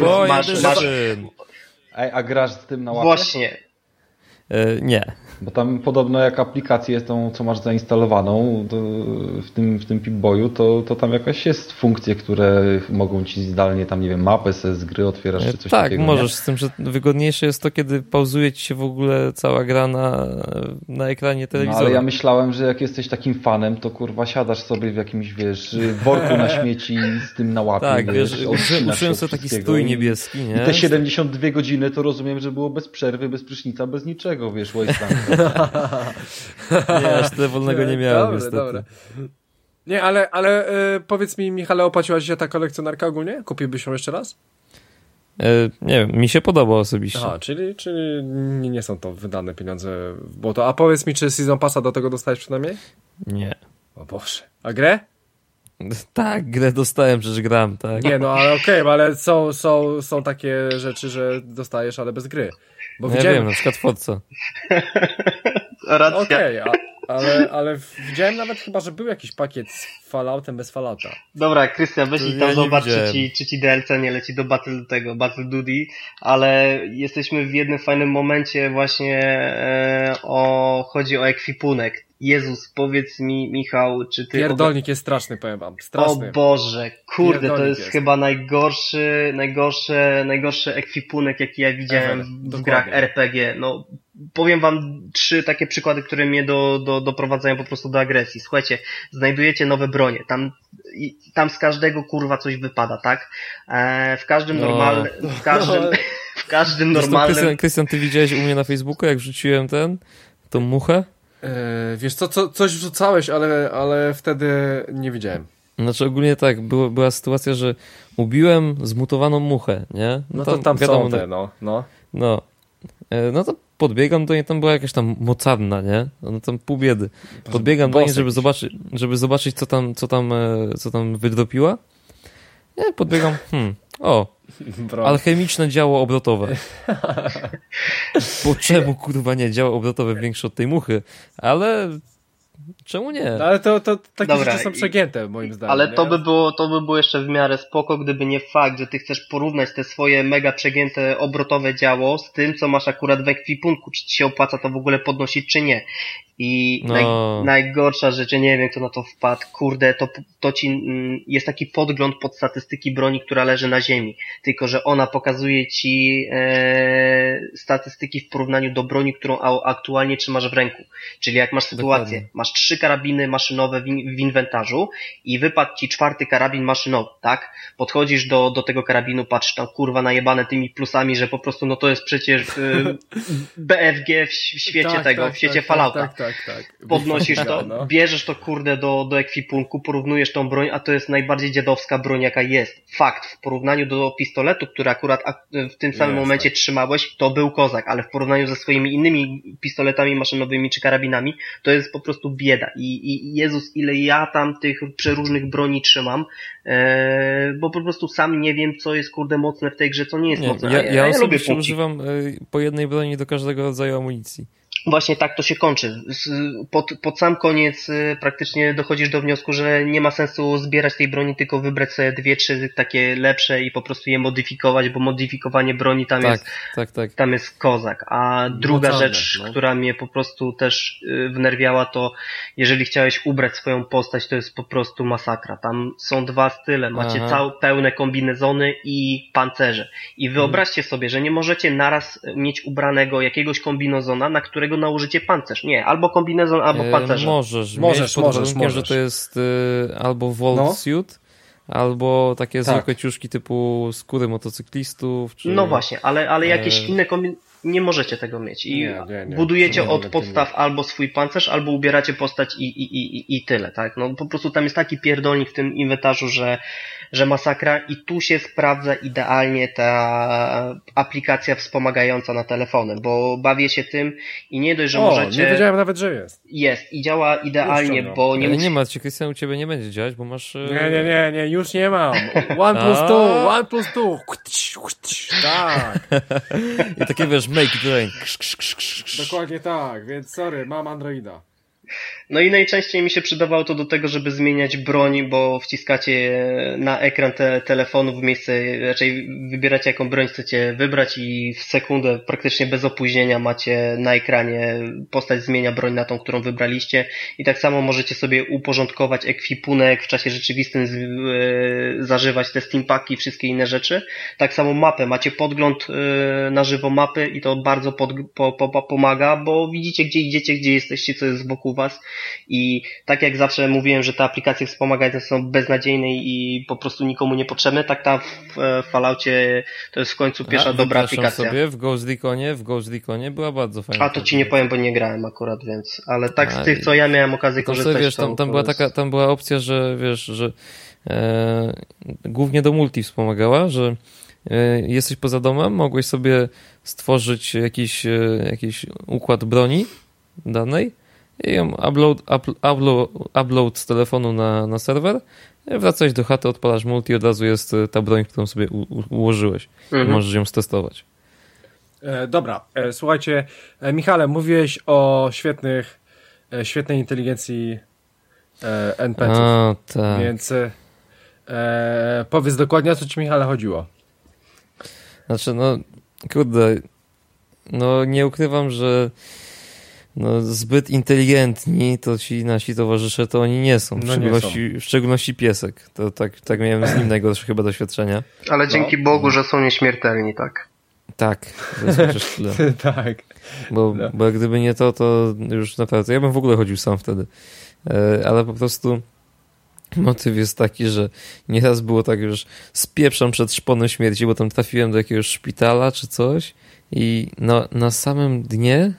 a grasz z tym na łapie? Właśnie. Nie. Bo tam podobno jak aplikację tą, co masz zainstalowaną w tym Pip-Boyu, to tam jakaś jest funkcje, które mogą ci zdalnie tam, nie wiem, mapę sobie z gry otwierasz czy coś takiego. Tak, możesz, z tym, że wygodniejsze jest to, kiedy pauzuje ci się w ogóle cała gra na ekranie telewizora. No, ale ja myślałem, że jak jesteś takim fanem, to kurwa siadasz sobie w jakimś, wiesz, worku na śmieci z tym na łapie. Tak, wiesz, użyłem sobie taki stój niebieski, nie? I te 72 godziny to rozumiem, że było bez przerwy, bez prysznica, bez niczego, wiesz, wasteland. Nie, aż tyle wolnego nie miałem, niestety. Dobra. Nie, ale powiedz mi, Michale, opłaciła ci się ta kolekcjonarka ogólnie? Kupiłbyś ją jeszcze raz? Nie wiem, mi się podoba osobiście. Aha, czyli nie są to wydane pieniądze w błoto. A powiedz mi, czy Season Passa do tego dostałeś przynajmniej? Nie. O Boże. A grę? Tak, grę dostałem, przecież gram, tak. Nie, no ale okej, ale są takie rzeczy, że dostajesz, ale bez gry. Bo ja wiem, na przykład Forza. Racja. Ale widziałem nawet chyba, że był jakiś pakiet z Falloutem bez Fallouta. Dobra, Krystian, weź i tam zobacz, czy ci DLC nie leci do Battle Duty, ale jesteśmy w jednym fajnym momencie właśnie chodzi o ekwipunek. Jezus, powiedz mi, Michał, czy ty... Pierdolnik jest straszny, powiem wam. Straszny. O Boże, kurde, pierdolnik to jest chyba najgorszy ekwipunek, jaki ja widziałem w grach RPG. No, powiem wam 3 takie przykłady, które mnie doprowadzają po prostu do agresji. Słuchajcie, znajdujecie nowe bronie, tam z każdego kurwa coś wypada, tak? W każdym normalnym... Krystian, ty widziałeś u mnie na Facebooku, jak wrzuciłem tą muchę? Wiesz co, coś wrzucałeś, ale wtedy nie widziałem. Znaczy ogólnie tak, była sytuacja, że ubiłem zmutowaną muchę, nie? No to tam wiadomo, są te, no. No to podbiegam do niej, tam była jakaś tam mocarna, nie? No tam pół biedy. Podbiegam do niej, żeby zobaczyć, co tam wydropiła. Nie, podbiegam, alchemiczne działo obrotowe. Bo czemu, kurwa, nie? Działo obrotowe większe od tej muchy, ale czemu nie? No, ale to takie rzeczy są przegięte, moim zdaniem. Ale to by było jeszcze w miarę spoko, gdyby nie fakt, że ty chcesz porównać te swoje mega przegięte obrotowe działo z tym, co masz akurat w ekwipunku, czy ci się opłaca to w ogóle podnosić, czy nie. I najgorsza rzecz, nie wiem kto na to wpadł, kurde, to ci jest taki podgląd pod statystyki broni, która leży na ziemi, tylko że ona pokazuje ci statystyki w porównaniu do broni, którą aktualnie trzymasz w ręku. Czyli jak masz sytuację, Dokładnie. masz 3 karabiny maszynowe w inwentarzu i wypadł ci 4. karabin maszynowy, tak? Podchodzisz do tego karabinu, patrzysz tam kurwa najebane tymi plusami, że po prostu no to jest przecież BFG w świecie w świecie Fallouta. Tak. Podnosisz to, bierzesz to kurde do ekwipunku, porównujesz tą broń, a to jest najbardziej dziadowska broń jaka jest. Fakt, w porównaniu do pistoletu, który akurat w tym samym momencie trzymałeś, to był kozak, ale w porównaniu ze swoimi innymi pistoletami maszynowymi czy karabinami, to jest po prostu bieda. I Jezus, ile ja tam tych przeróżnych broni trzymam, bo po prostu sam nie wiem, co jest kurde mocne w tej grze, co nie jest mocne. Ja osobiście używam po jednej broni do każdego rodzaju amunicji. Właśnie tak to się kończy. Pod sam koniec praktycznie dochodzisz do wniosku, że nie ma sensu zbierać tej broni, tylko wybrać sobie 2-3 takie lepsze i po prostu je modyfikować, bo modyfikowanie broni tam jest kozak. A druga rzecz, która mnie po prostu też wnerwiała, to jeżeli chciałeś ubrać swoją postać, to jest po prostu masakra. Tam są 2 style. Macie pełne kombinezony i pancerze. I wyobraźcie sobie, że nie możecie naraz mieć ubranego jakiegoś kombinezona, na którego nałożycie pancerz. Nie, albo kombinezon, albo pancerze. Możesz, pod warunkiem, że to jest albo Vault Suit, albo takie zwykłe ciuszki typu skóry motocyklistów. Czy... No właśnie, ale jakieś inne nie możecie tego mieć. I budujecie od podstaw albo swój pancerz, albo ubieracie postać i tyle, tak? No po prostu tam jest taki pierdolnik w tym inwentarzu, że masakra i tu się sprawdza idealnie ta aplikacja wspomagająca na telefony, bo bawię się tym i nie dość, że możecie... Nie wiedziałem nawet, że jest. Jest i działa idealnie, bo nie... Ale nie ma, Krystian, u ciebie nie będzie działać, bo masz... Nie, już nie mam. 1+2. Tak. I takie wiesz, make it rain. Dokładnie tak, więc sorry, mam Androida. No i najczęściej mi się przydawało to do tego, żeby zmieniać broń, bo wciskacie na ekran telefonu w miejsce, raczej wybieracie jaką broń chcecie wybrać i w sekundę praktycznie bez opóźnienia macie na ekranie postać zmienia broń na tą, którą wybraliście i tak samo możecie sobie uporządkować ekwipunek w czasie rzeczywistym, zażywać te steampaki i wszystkie inne rzeczy. Tak samo mapę, macie podgląd na żywo mapy i to bardzo pomaga, bo widzicie gdzie idziecie, gdzie jesteście, co jest wokół was. I tak jak zawsze mówiłem, że te aplikacje wspomagające są beznadziejne i po prostu nikomu niepotrzebne, tak ta w Falloutie to jest w końcu pierwsza dobra aplikacja. Sobie w Ghost Reconie była bardzo fajna. A to ci nie powiem, bo nie grałem akurat, więc ale tak z tych, co ja miałem okazję korzystać. Wiesz, tam była opcja, że wiesz, że głównie do multi wspomagała, że jesteś poza domem, mogłeś sobie stworzyć jakiś układ broni danej i ją upload z telefonu na serwer, wracałeś do chaty, odpalasz multi i od razu jest ta broń, którą sobie ułożyłeś. Możesz ją stestować. Dobra, słuchajcie, Michale, mówiłeś o świetnej inteligencji NPC-ów, tak. więc powiedz dokładnie, o co ci, Michale, chodziło. Znaczy, kurde, nie ukrywam, że zbyt inteligentni to ci nasi towarzysze to oni nie są. W szczególności piesek. To tak miałem z nim najgorsze chyba doświadczenia. Ale dzięki Bogu, że są nieśmiertelni, tak? Tak, to jest chociaż tyle. Tak. Bo gdyby nie to już naprawdę, ja bym w ogóle chodził sam wtedy. Ale po prostu motyw jest taki, że nieraz było tak już spieprzam przed szponem śmierci, bo tam trafiłem do jakiegoś szpitala czy coś i na samym dnie,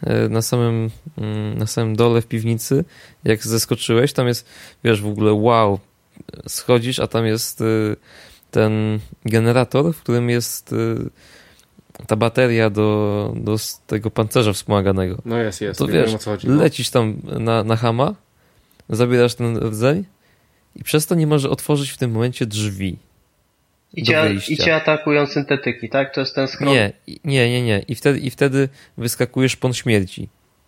na samym dole w piwnicy, jak zeskoczyłeś, tam jest, wiesz, w ogóle wow, schodzisz, a tam jest ten generator, w którym jest ta bateria do tego pancerza wspomaganego. No jest. To wiesz, wiem, o co chodzi, lecisz tam na Hama, zabierasz ten rdzeń i przez to nie może otworzyć w tym momencie drzwi. I cię atakują syntetyki, tak? To jest ten schron? Nie. I wtedy wyskakujesz szpon śmierci.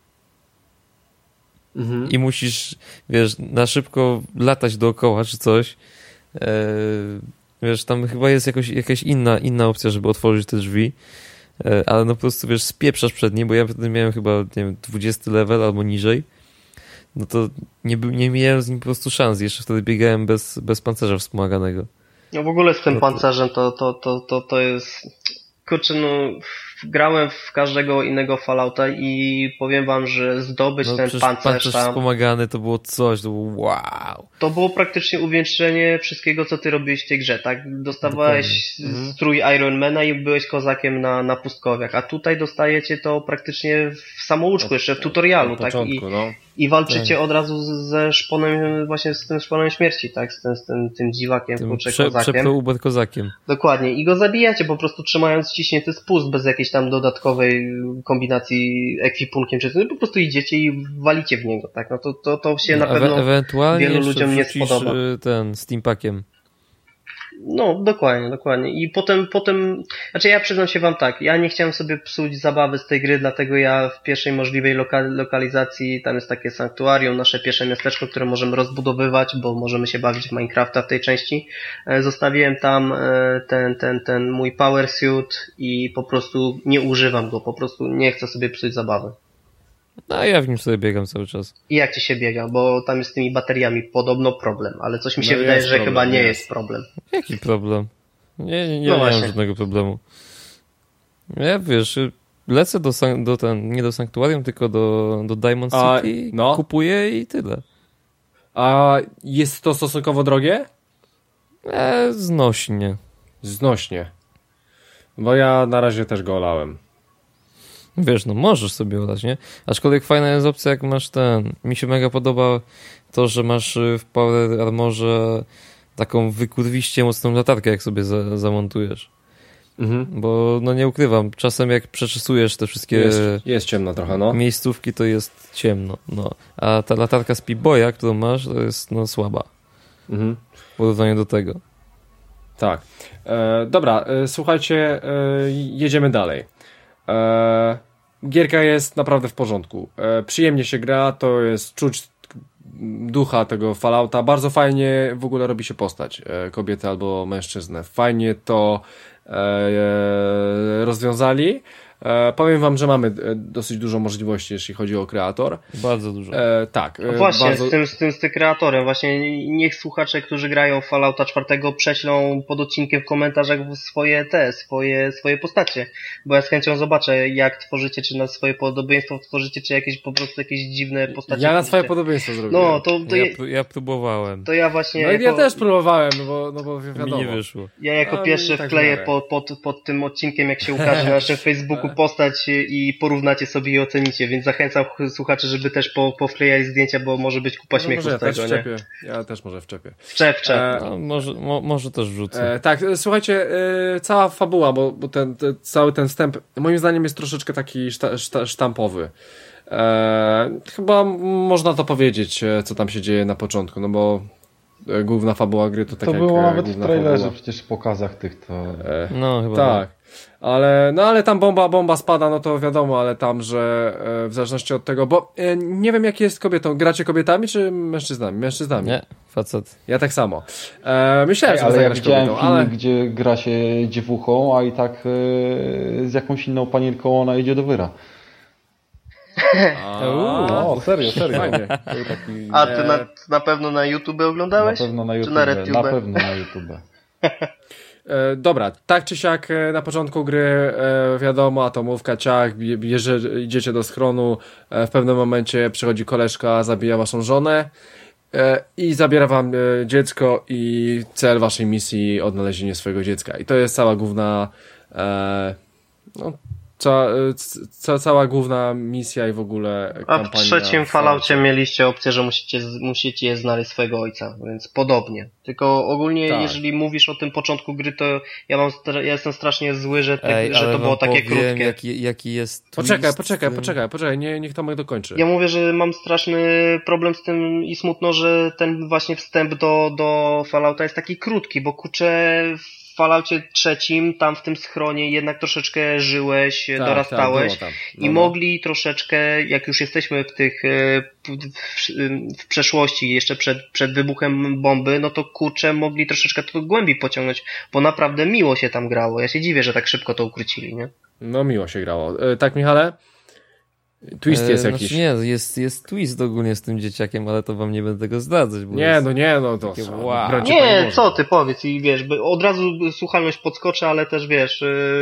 Mhm. I musisz, wiesz, na szybko latać dookoła czy coś. Wiesz, tam chyba jest jakaś inna opcja, żeby otworzyć te drzwi. Ale no po prostu, wiesz, spieprzasz przed nim, bo ja wtedy miałem chyba, nie wiem, 20 level albo niżej. No to nie miałem z nim po prostu szans. Jeszcze wtedy biegałem bez pancerza wspomaganego. No w ogóle z tym pancerzem to jest... Kurczę, no grałem w każdego innego Fallouta i powiem wam, że zdobyć ten pancerz tam... wspomagany to było coś, to było wow. To było praktycznie uwieńczenie wszystkiego, co ty robiłeś w tej grze, tak? Dostawałeś strój Ironmana i byłeś kozakiem na pustkowiach, a tutaj dostajecie to praktycznie w samouczku, jeszcze w tutorialu, tak? I walczycie od razu ze szponem, właśnie z tym szponem śmierci, tak? Z tym dziwakiem, kozakiem. Kozakiem. Dokładnie. I go zabijacie po prostu trzymając ściśnięty spust bez jakiejś tam dodatkowej kombinacji ekwipunkiem, czy po prostu idziecie i walicie w niego, tak? No to się na pewno wielu ludziom nie spodoba. Ten steampakiem. No, dokładnie. I potem, znaczy ja przyznam się wam tak, ja nie chciałem sobie psuć zabawy z tej gry, dlatego ja w pierwszej możliwej lokalizacji, tam jest takie sanktuarium, nasze pierwsze miasteczko, które możemy rozbudowywać, bo możemy się bawić w Minecrafta w tej części. Zostawiłem tam ten mój power suit i po prostu nie używam go, po prostu nie chcę sobie psuć zabawy. No ja w nim sobie biegam cały czas. I jak ci się biega? Bo tam jest z tymi bateriami podobno problem, ale coś mi się wydaje, że problem, chyba nie jest problem. Jaki problem? Nie miałem żadnego problemu. Ja wiesz, lecę nie do Sanktuarium, tylko do Diamond City, kupuję i tyle. A jest to stosunkowo drogie? Znośnie. Bo ja na razie też go olałem. Wiesz, no możesz sobie olać, nie? Aczkolwiek fajna jest opcja, jak masz mi się mega podoba to, że masz w Power Armorze taką wykurwiście mocną latarkę, jak sobie zamontujesz. Mhm. Bo, no nie ukrywam, czasem jak przeczesujesz te wszystkie... Jest ciemno trochę, no. Miejscówki, to jest ciemno, no. A ta latarka z P-Boya, którą masz, to jest, słaba. Mhm. W porównaniu do tego. Tak. Dobra, słuchajcie, jedziemy dalej. Gierka jest naprawdę w porządku. Przyjemnie się gra, to jest czuć ducha tego Fallouta. Bardzo fajnie w ogóle robi się postać kobiety albo mężczyznę. Fajnie to rozwiązali. Powiem wam, że mamy dosyć dużo możliwości, jeśli chodzi o kreator. Bardzo dużo. Tak. No właśnie, bardzo... z tym kreatorem. Właśnie niech słuchacze, którzy grają w Fallouta 4 prześlą pod odcinkiem w komentarzach swoje postacie. Bo ja z chęcią zobaczę, jak tworzycie, czy na swoje podobieństwo tworzycie, czy po prostu jakieś dziwne postacie. Ja na swoje podobieństwo zrobiłem. No, ja próbowałem. To ja właśnie... No i ja też próbowałem, no bo wiadomo. Mi nie wyszło. Ja jako pierwszy wkleję pod tym odcinkiem, jak się ukaże na naszym Facebooku postać i porównacie sobie i ocenicie, więc zachęcam słuchaczy, żeby też powklejali zdjęcia, bo może być kupa śmiechu z tego, Ja też może wczepię. Wczep. Może też wrzucę. Tak, słuchajcie, cała fabuła, bo cały ten wstęp moim zdaniem jest troszeczkę taki sztampowy. Chyba można to powiedzieć, co tam się dzieje na początku, no bo główna fabuła gry to tak jak... To było nawet w trailerze, przecież w pokazach tych to... No chyba tak. Ale tam bomba spada, no to wiadomo, ale tam, że w zależności od tego, bo nie wiem jak jest kobietą, gracie kobietami czy mężczyznami? Mężczyznami. Nie, facet. Ja tak samo. Myślałem, że ale ja widziałem film, gdzie gra się dziewuchą, a i tak z jakąś inną panienką ona idzie do wyra. Serio. Fajnie. A ty na pewno na YouTube oglądałeś? Na pewno na YouTube. Czy na RedTube? Na pewno na YouTube. Dobra, tak czy siak na początku gry wiadomo, atomówka, ciach, idziecie do schronu, w pewnym momencie przychodzi koleżka, zabija waszą żonę i zabiera wam dziecko i cel waszej misji odnalezienie swojego dziecka. I to jest cała główna cała główna misja i w ogóle kampania. A w trzecim Falloutie mieliście opcję, że musicie znaleźć swojego ojca, więc podobnie. Tylko ogólnie, jeżeli mówisz o tym początku gry, to ja jestem strasznie zły, że to było takie krótkie. Jaki jest twist. Poczekaj, niech Tomek dokończy. Ja mówię, że mam straszny problem z tym i smutno, że ten właśnie wstęp do Fallouta jest taki krótki, bo kurczę, w Falloutie trzecim, tam w tym schronie jednak troszeczkę żyłeś, dorastałeś i mogli troszeczkę, jak już jesteśmy w tych w przeszłości, jeszcze przed wybuchem bomby, no to kurczę, mogli troszeczkę to głębiej pociągnąć, bo naprawdę miło się tam grało. Ja się dziwię, że tak szybko to ukrócili, nie? No miło się grało. Tak, Michale? Twist jest jakiś. Znaczy nie, jest twist ogólnie z tym dzieciakiem, ale to wam nie będę tego zdradzać. Bo to takie, wow. Nie, co ty powiedz i wiesz, od razu słuchalność podskoczy, ale też wiesz,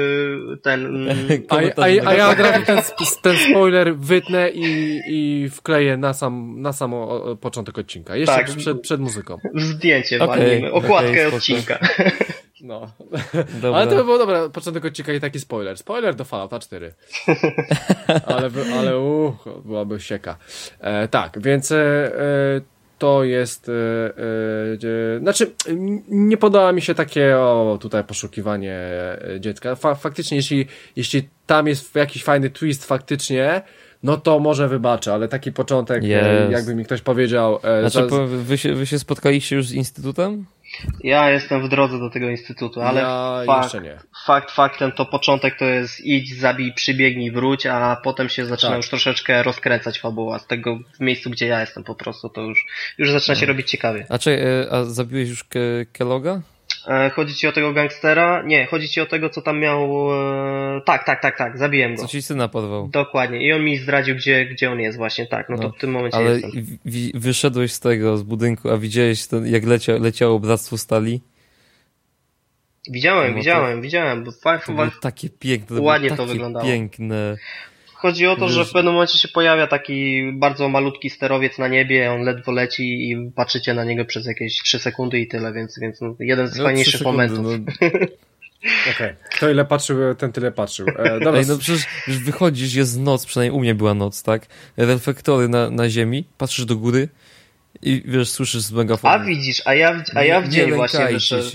A ja od razu ten spoiler wytnę i wkleję na sam początek odcinka. Jeszcze tak, przed muzyką. Zdjęcie walimy, okładkę odcinka. No. Ale to by było dobre, początek odcinka i taki spoiler. Spoiler do Fallouta 4. ale byłaby sieka. Tak, więc to jest znaczy nie podoba mi się takie tutaj poszukiwanie dziecka. Faktycznie, jeśli tam jest jakiś fajny twist faktycznie, no to może wybaczę, ale taki początek, jakby mi ktoś powiedział... Znaczy, wy się spotkaliście już z instytutem? Ja jestem w drodze do tego instytutu, ale jeszcze nie. Faktem to początek to jest idź, zabij, przybiegnij, wróć, a potem się zaczyna już troszeczkę rozkręcać fabuła. Z tego w miejscu, gdzie ja jestem po prostu, to już zaczyna się robić ciekawie. A zabiłeś już Kelloga? Chodzi ci o tego gangstera? Nie, chodzi ci o tego, co tam miał... Tak, zabiłem go. Co ci syna porwał. Dokładnie. I on mi zdradził, gdzie on jest właśnie, tak. No to w tym momencie ale jestem. Wyszedłeś z budynku, a widziałeś jak leciało Bractwo Stali? Widziałem. Bo to było takie piękne. Ładnie to wyglądało. Piękne. Chodzi o to, że w pewnym momencie się pojawia taki bardzo malutki sterowiec na niebie, on ledwo leci i patrzycie na niego przez jakieś 3 sekundy i tyle, więc jeden z fajniejszych momentów. Okej. Kto ile patrzył, ten tyle patrzył. Dobra. No przecież wychodzisz, jest noc, przynajmniej u mnie była noc, tak? Reflektory na ziemi, patrzysz do góry i wiesz, słyszysz z megafonu. A widzisz, a ja w dzień właśnie wyszedłem.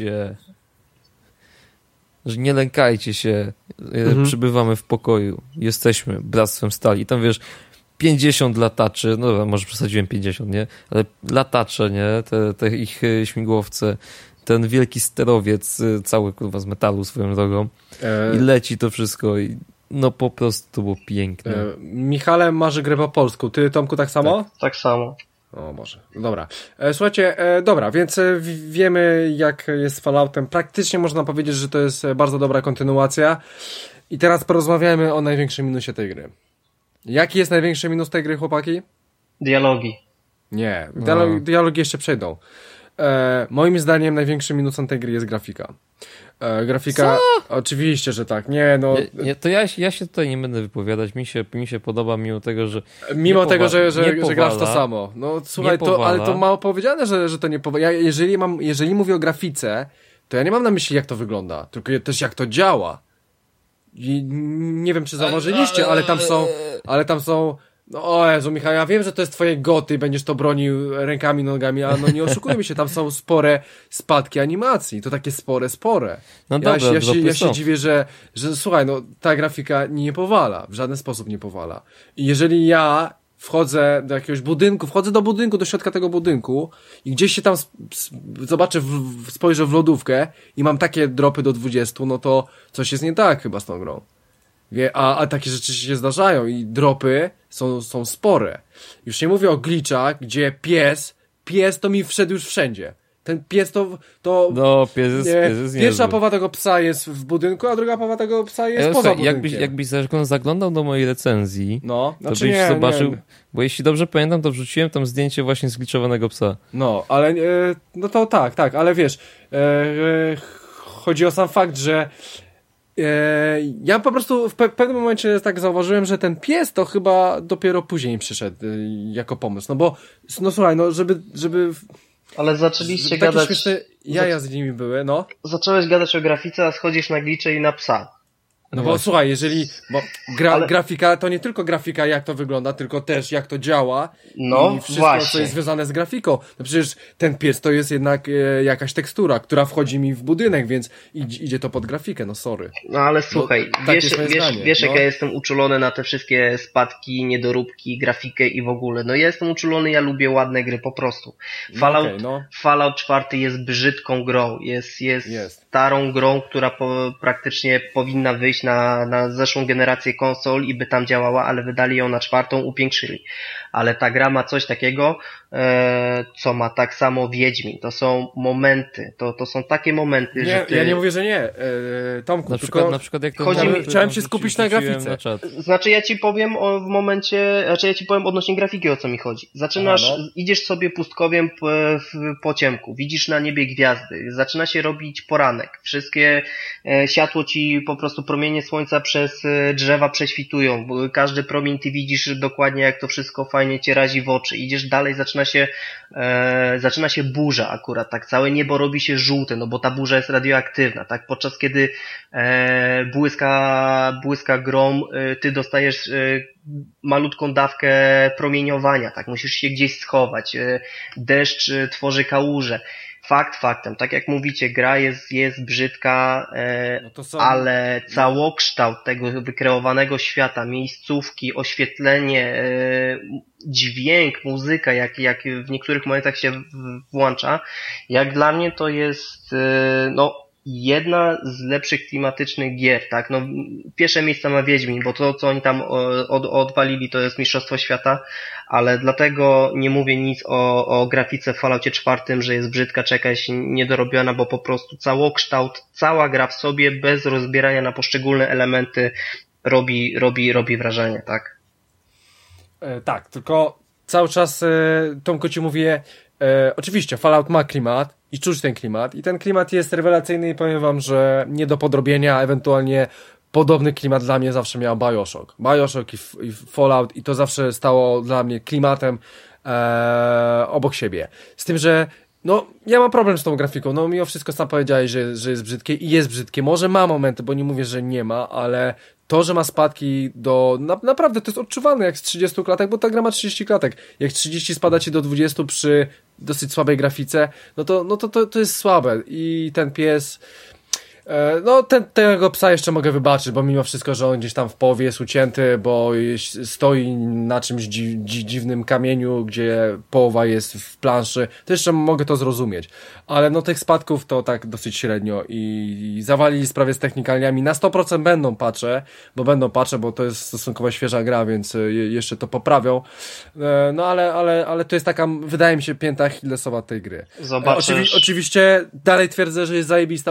Nie lękajcie się, przybywamy w pokoju, jesteśmy Bractwem Stali. I tam wiesz, 50 lataczy, no może przesadziłem 50, nie? Ale latacze, nie? Te ich śmigłowce, ten wielki sterowiec, cały kurwa z metalu swoją drogą. I leci to wszystko i no po prostu to było piękne. Michale, masz grę po polsku. Ty, Tomku, tak samo? Tak samo. O, może. Dobra. Słuchajcie, dobra, więc wiemy, jak jest z Falloutem. Praktycznie można powiedzieć, że to jest bardzo dobra kontynuacja. I teraz porozmawiamy o największym minusie tej gry. Jaki jest największy minus tej gry, chłopaki? Dialogi. Nie, dialogi jeszcze przejdą. Moim zdaniem największym minusem tej gry jest grafika. Grafika, co? Oczywiście, że tak. Nie, no. To ja się tutaj nie będę wypowiadać. Mi się podoba, mimo tego, że. Mimo tego, że grasz to samo. No słuchaj, ale to mało powiedziane, że to nie powala. Jeżeli mówię o grafice, to ja nie mam na myśli, jak to wygląda, tylko też jak to działa. I nie wiem, czy zauważyliście, ale tam są. No o Jezu, Michał, ja wiem, że to jest twoje goty, będziesz to bronił rękami, nogami, ale no nie oszukujmy się, tam są spore spadki animacji, to takie spore. No dobra, ja się dziwię, że słuchaj, no ta grafika nie powala, w żaden sposób nie powala. I jeżeli ja wchodzę do jakiegoś budynku, do środka tego budynku i gdzieś się tam zobaczę, spojrzę w lodówkę i mam takie dropy do 20, no to coś jest nie tak chyba z tą grą. A takie rzeczy się zdarzają i dropy są spore. Już nie mówię o glitchach, gdzie pies to mi wszedł już wszędzie. Ten pies to no, pies jest pierwsza połowa tego psa jest w budynku, a druga połowa tego psa jest poza budynkiem. Jakbyś zaglądał do mojej recenzji, no, to byś zobaczył, bo jeśli dobrze pamiętam, to wrzuciłem tam zdjęcie właśnie zgliczowanego psa. No, ale no to tak, ale wiesz, chodzi o sam fakt, że ja po prostu w pewnym momencie tak zauważyłem, że ten pies to chyba dopiero później przyszedł jako pomysł. No bo, no słuchaj, no żeby ale zaczęliście gadać... śmieszne jaja z nimi były, no. Zacząłeś gadać o grafice, a schodzisz na glicze i na psa. No bo słuchaj, bo grafika to nie tylko grafika, jak to wygląda, tylko też jak to działa i wszystko, właśnie, co jest związane z grafiką. No przecież ten pies to jest jednak jakaś tekstura, która wchodzi mi w budynek, więc idzie to pod grafikę, no sorry. No ale słuchaj, wiesz jak ja jestem uczulony na te wszystkie spadki, niedoróbki, grafikę i w ogóle. No ja jestem uczulony, ja lubię ładne gry po prostu. Fallout 4 jest brzydką grą, jest starą grą, która praktycznie powinna wyjść na zeszłą generację konsol i by tam działała, ale wydali ją na 4, upiększyli. Ale ta gra ma coś takiego, co ma tak samo Wiedźmin. To są momenty, to są takie momenty, że ja nie mówię, że nie, Tomku, na przykład jak to chciałem się skupić na grafice. Znaczy ja ci powiem odnośnie grafiki, o co mi chodzi. Idziesz sobie pustkowiem po ciemku, widzisz na niebie gwiazdy, zaczyna się robić poranek, wszystkie światło ci po prostu promienie słońca przez drzewa prześwitują, bo każdy promień ty widzisz dokładnie, jak to wszystko fajnie cię razi w oczy. Idziesz dalej, zaczyna się burza akurat, tak, całe niebo robi się żółte, no bo ta burza jest radioaktywna, tak, podczas kiedy błyska grom, ty dostajesz malutką dawkę promieniowania, tak, musisz się gdzieś schować, deszcz tworzy kałuże. Faktem, tak jak mówicie, gra jest brzydka, ale całokształt tego wykreowanego świata, miejscówki, oświetlenie, dźwięk, muzyka, jak w niektórych momentach się włącza, jak dla mnie to jest jedna z lepszych klimatycznych gier, tak, no pierwsze miejsca ma Wiedźmin, bo to, co oni tam odwalili, to jest mistrzostwo świata, ale dlatego nie mówię nic o grafice w Falloutie 4, że jest brzydka, czy jakaś niedorobiona, bo po prostu całokształt, cała gra w sobie, bez rozbierania na poszczególne elementy robi wrażenie, tak? Tak, tylko cały czas Tomku ci mówię, oczywiście Fallout ma klimat i czuć ten klimat i ten klimat jest rewelacyjny i powiem wam, że nie do podrobienia, ewentualnie podobny klimat dla mnie zawsze miał Bioshock i Fallout i to zawsze stało dla mnie klimatem obok siebie. Z tym, że ja mam problem z tą grafiką, mimo wszystko sam powiedziałeś, że jest brzydkie i jest brzydkie, może ma momenty, bo nie mówię, że nie ma, ale to, że ma spadki naprawdę to jest odczuwalne jak z 30 klatek, bo ta gra ma 30 klatek. Jak 30 spada ci do 20 przy dosyć słabej grafice, to jest słabe i ten pies... Tego psa jeszcze mogę wybaczyć, bo mimo wszystko, że on gdzieś tam w połowie jest ucięty, bo stoi na czymś dziwnym kamieniu, gdzie połowa jest w planszy, to jeszcze mogę to zrozumieć. Ale tych spadków to tak dosyć średnio i zawalili sprawę z technikalniami. Na 100% będą patche, bo to jest stosunkowo świeża gra, więc jeszcze to poprawią. Ale to jest taka, wydaje mi się, pięta achillesowa tej gry. Oczywiście dalej twierdzę, że jest zajebista,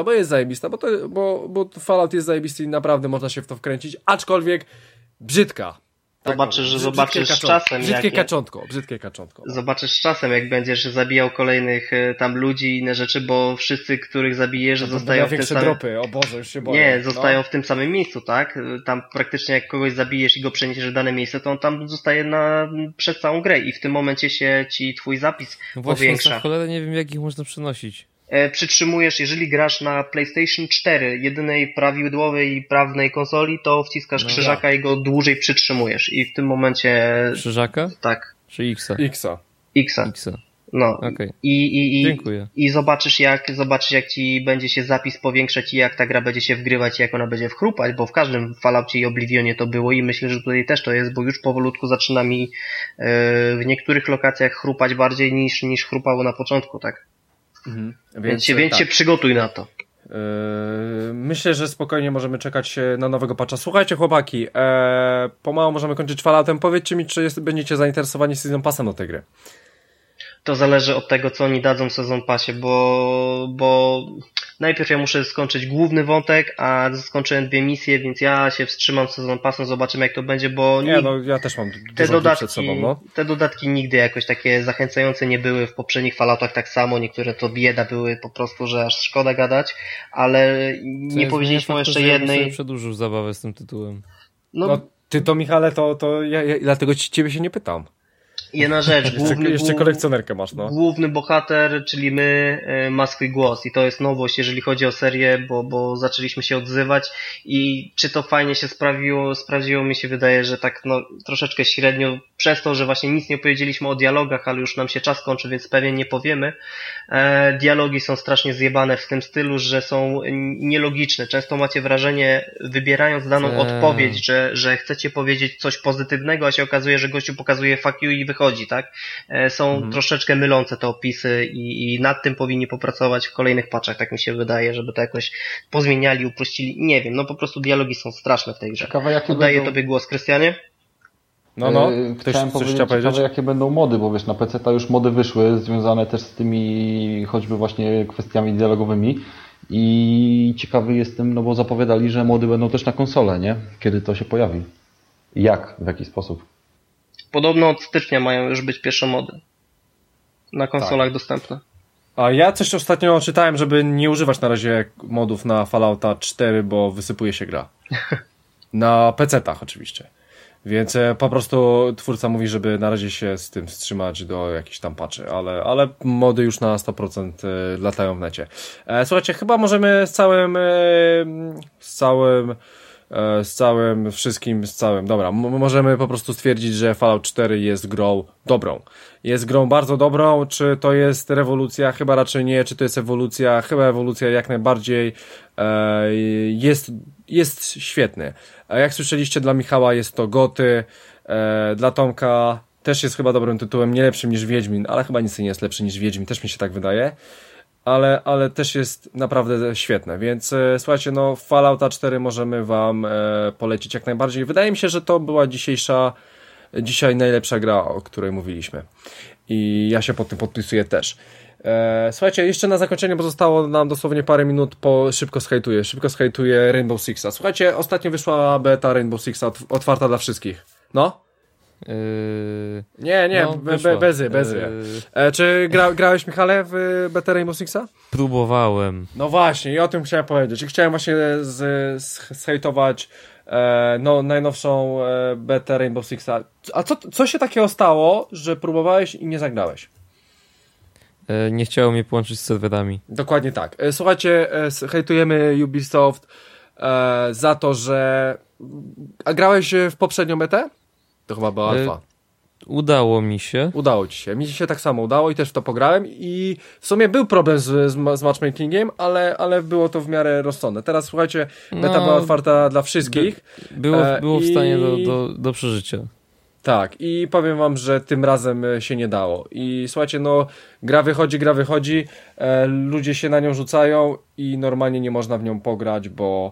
bo Fallout jest zajebisty i naprawdę można się w to wkręcić, aczkolwiek brzydka. Zobaczysz z czasem. Brzydkie kaczątko. Zobaczysz z czasem, jak będziesz zabijał kolejnych tam ludzi i inne rzeczy, bo wszyscy, których zabijesz, zostają w tym samym... dropy, o Boże, już się boję. Nie, zostają w tym samym miejscu, tak? Tam praktycznie jak kogoś zabijesz i go przeniesiesz w dane miejsce, to on tam zostaje przez całą grę i w tym momencie się ci twój zapis powiększa. Właśnie, cholerę nie wiem, jak ich można przenosić. Przytrzymujesz, jeżeli grasz na PlayStation 4, jedynej prawidłowej i prawnej konsoli, to wciskasz krzyżaka i go dłużej przytrzymujesz i w tym momencie... Krzyżaka? Tak. Czy X-a? X-a. No. Okay. Dziękuję. I zobaczysz jak ci będzie się zapis powiększać i jak ta gra będzie się wgrywać i jak ona będzie wchrupać, bo w każdym Falloutie i Oblivionie to było i myślę, że tutaj też to jest, bo już powolutku zaczyna mi w niektórych lokacjach chrupać bardziej niż chrupało na początku, tak? Więc się przygotuj na to. Myślę, że spokojnie możemy czekać na nowego patcha. Słuchajcie, chłopaki, pomału możemy kończyć Falloutem. Powiedzcie mi, czy będziecie zainteresowani Season Passem do tej gry. To zależy od tego, co oni dadzą w Season Passie, bo najpierw ja muszę skończyć główny wątek, a skończyłem 2 misje, więc ja się wstrzymam z Season Passem, zobaczymy jak to będzie, bo ja też mam dużo przed sobą. Te dodatki nigdy jakoś takie zachęcające nie były w poprzednich Falloutach tak samo, niektóre to bieda były po prostu, że aż szkoda gadać, ale nie powiedzieliśmy o jeszcze jednej... Ja przedłużył zabawę z tym tytułem. Ty to, Michale, to ja dlatego ciebie się nie pytam. Jedna rzecz, jeszcze kolekcjonerkę masz, no. Główny bohater, czyli my, ma swój głos i to jest nowość, jeżeli chodzi o serię, bo zaczęliśmy się odzywać i czy to fajnie się sprawdziło, mi się wydaje, że tak troszeczkę średnio, przez to, że właśnie nic nie powiedzieliśmy o dialogach, ale już nam się czas kończy, więc pewnie nie powiemy. Dialogi są strasznie zjebane w tym stylu, że są nielogiczne. Często macie wrażenie, wybierając daną odpowiedź, że chcecie powiedzieć coś pozytywnego, a się okazuje, że gościu pokazuje fuck you i wychodzi, tak? Są troszeczkę mylące te opisy i nad tym powinni popracować w kolejnych patchach, tak mi się wydaje, żeby to jakoś pozmieniali, uprościli. Nie wiem, po prostu dialogi są straszne w tej grze. Oddaję tobie głos, Krystianie. Chciałem powiedzieć, jakie będą mody, bo wiesz, na PC-ta już mody wyszły, związane też z tymi choćby właśnie kwestiami dialogowymi i ciekawy jestem, bo zapowiadali, że mody będą też na konsolę, nie? Kiedy to się pojawi? Jak? W jaki sposób? Podobno od stycznia mają już być pierwsze mody na konsolach dostępne. A ja coś ostatnio czytałem, żeby nie używać na razie modów na Fallouta 4, bo wysypuje się gra. Na PC-tach oczywiście. Więc po prostu twórca mówi, żeby na razie się z tym wstrzymać do jakichś tam patchy, ale mody już na 100% latają w necie. Słuchajcie, chyba możemy dobra, możemy po prostu stwierdzić, że Fallout 4 jest grą dobrą. Jest grą bardzo dobrą, czy to jest rewolucja? Chyba raczej nie, czy to jest ewolucja? Chyba ewolucja jak najbardziej. Jest świetny. Jak słyszeliście, dla Michała jest to Goty, dla Tomka też jest chyba dobrym tytułem, nie lepszym niż Wiedźmin, ale chyba nic nie jest lepszy niż Wiedźmin, też mi się tak wydaje. Ale też jest naprawdę świetne, więc słuchajcie, Fallouta 4 możemy wam polecić jak najbardziej. Wydaje mi się, że to była dzisiaj najlepsza gra, o której mówiliśmy. I ja się pod tym podpisuję też. Słuchajcie, jeszcze na zakończenie, bo zostało nam dosłownie parę minut, szybko zhejtuję Rainbow Sixa. Słuchajcie, ostatnio wyszła beta Rainbow Sixa otwarta dla wszystkich. Bezy. Czy grałeś, Michale, w betę Rainbow Sixa? Próbowałem. No właśnie, i o tym chciałem powiedzieć. Chciałem właśnie zhejtować najnowszą betę Rainbow Sixa. A co się takiego stało, że próbowałeś i nie zagrałeś? Nie chciało mnie połączyć z serwerami. Dokładnie tak. Słuchajcie, hejtujemy Ubisoft za to, że... A grałeś w poprzednią betę? To chyba była alfa. Udało mi się. Udało ci się. Mi się tak samo udało i też w to pograłem i w sumie był problem z matchmakingiem, ale było to w miarę rozsądne. Teraz słuchajcie, beta była otwarta dla wszystkich. Było w stanie do przeżycia. Tak, i powiem wam, że tym razem się nie dało. I słuchajcie, gra wychodzi, ludzie się na nią rzucają i normalnie nie można w nią pograć, bo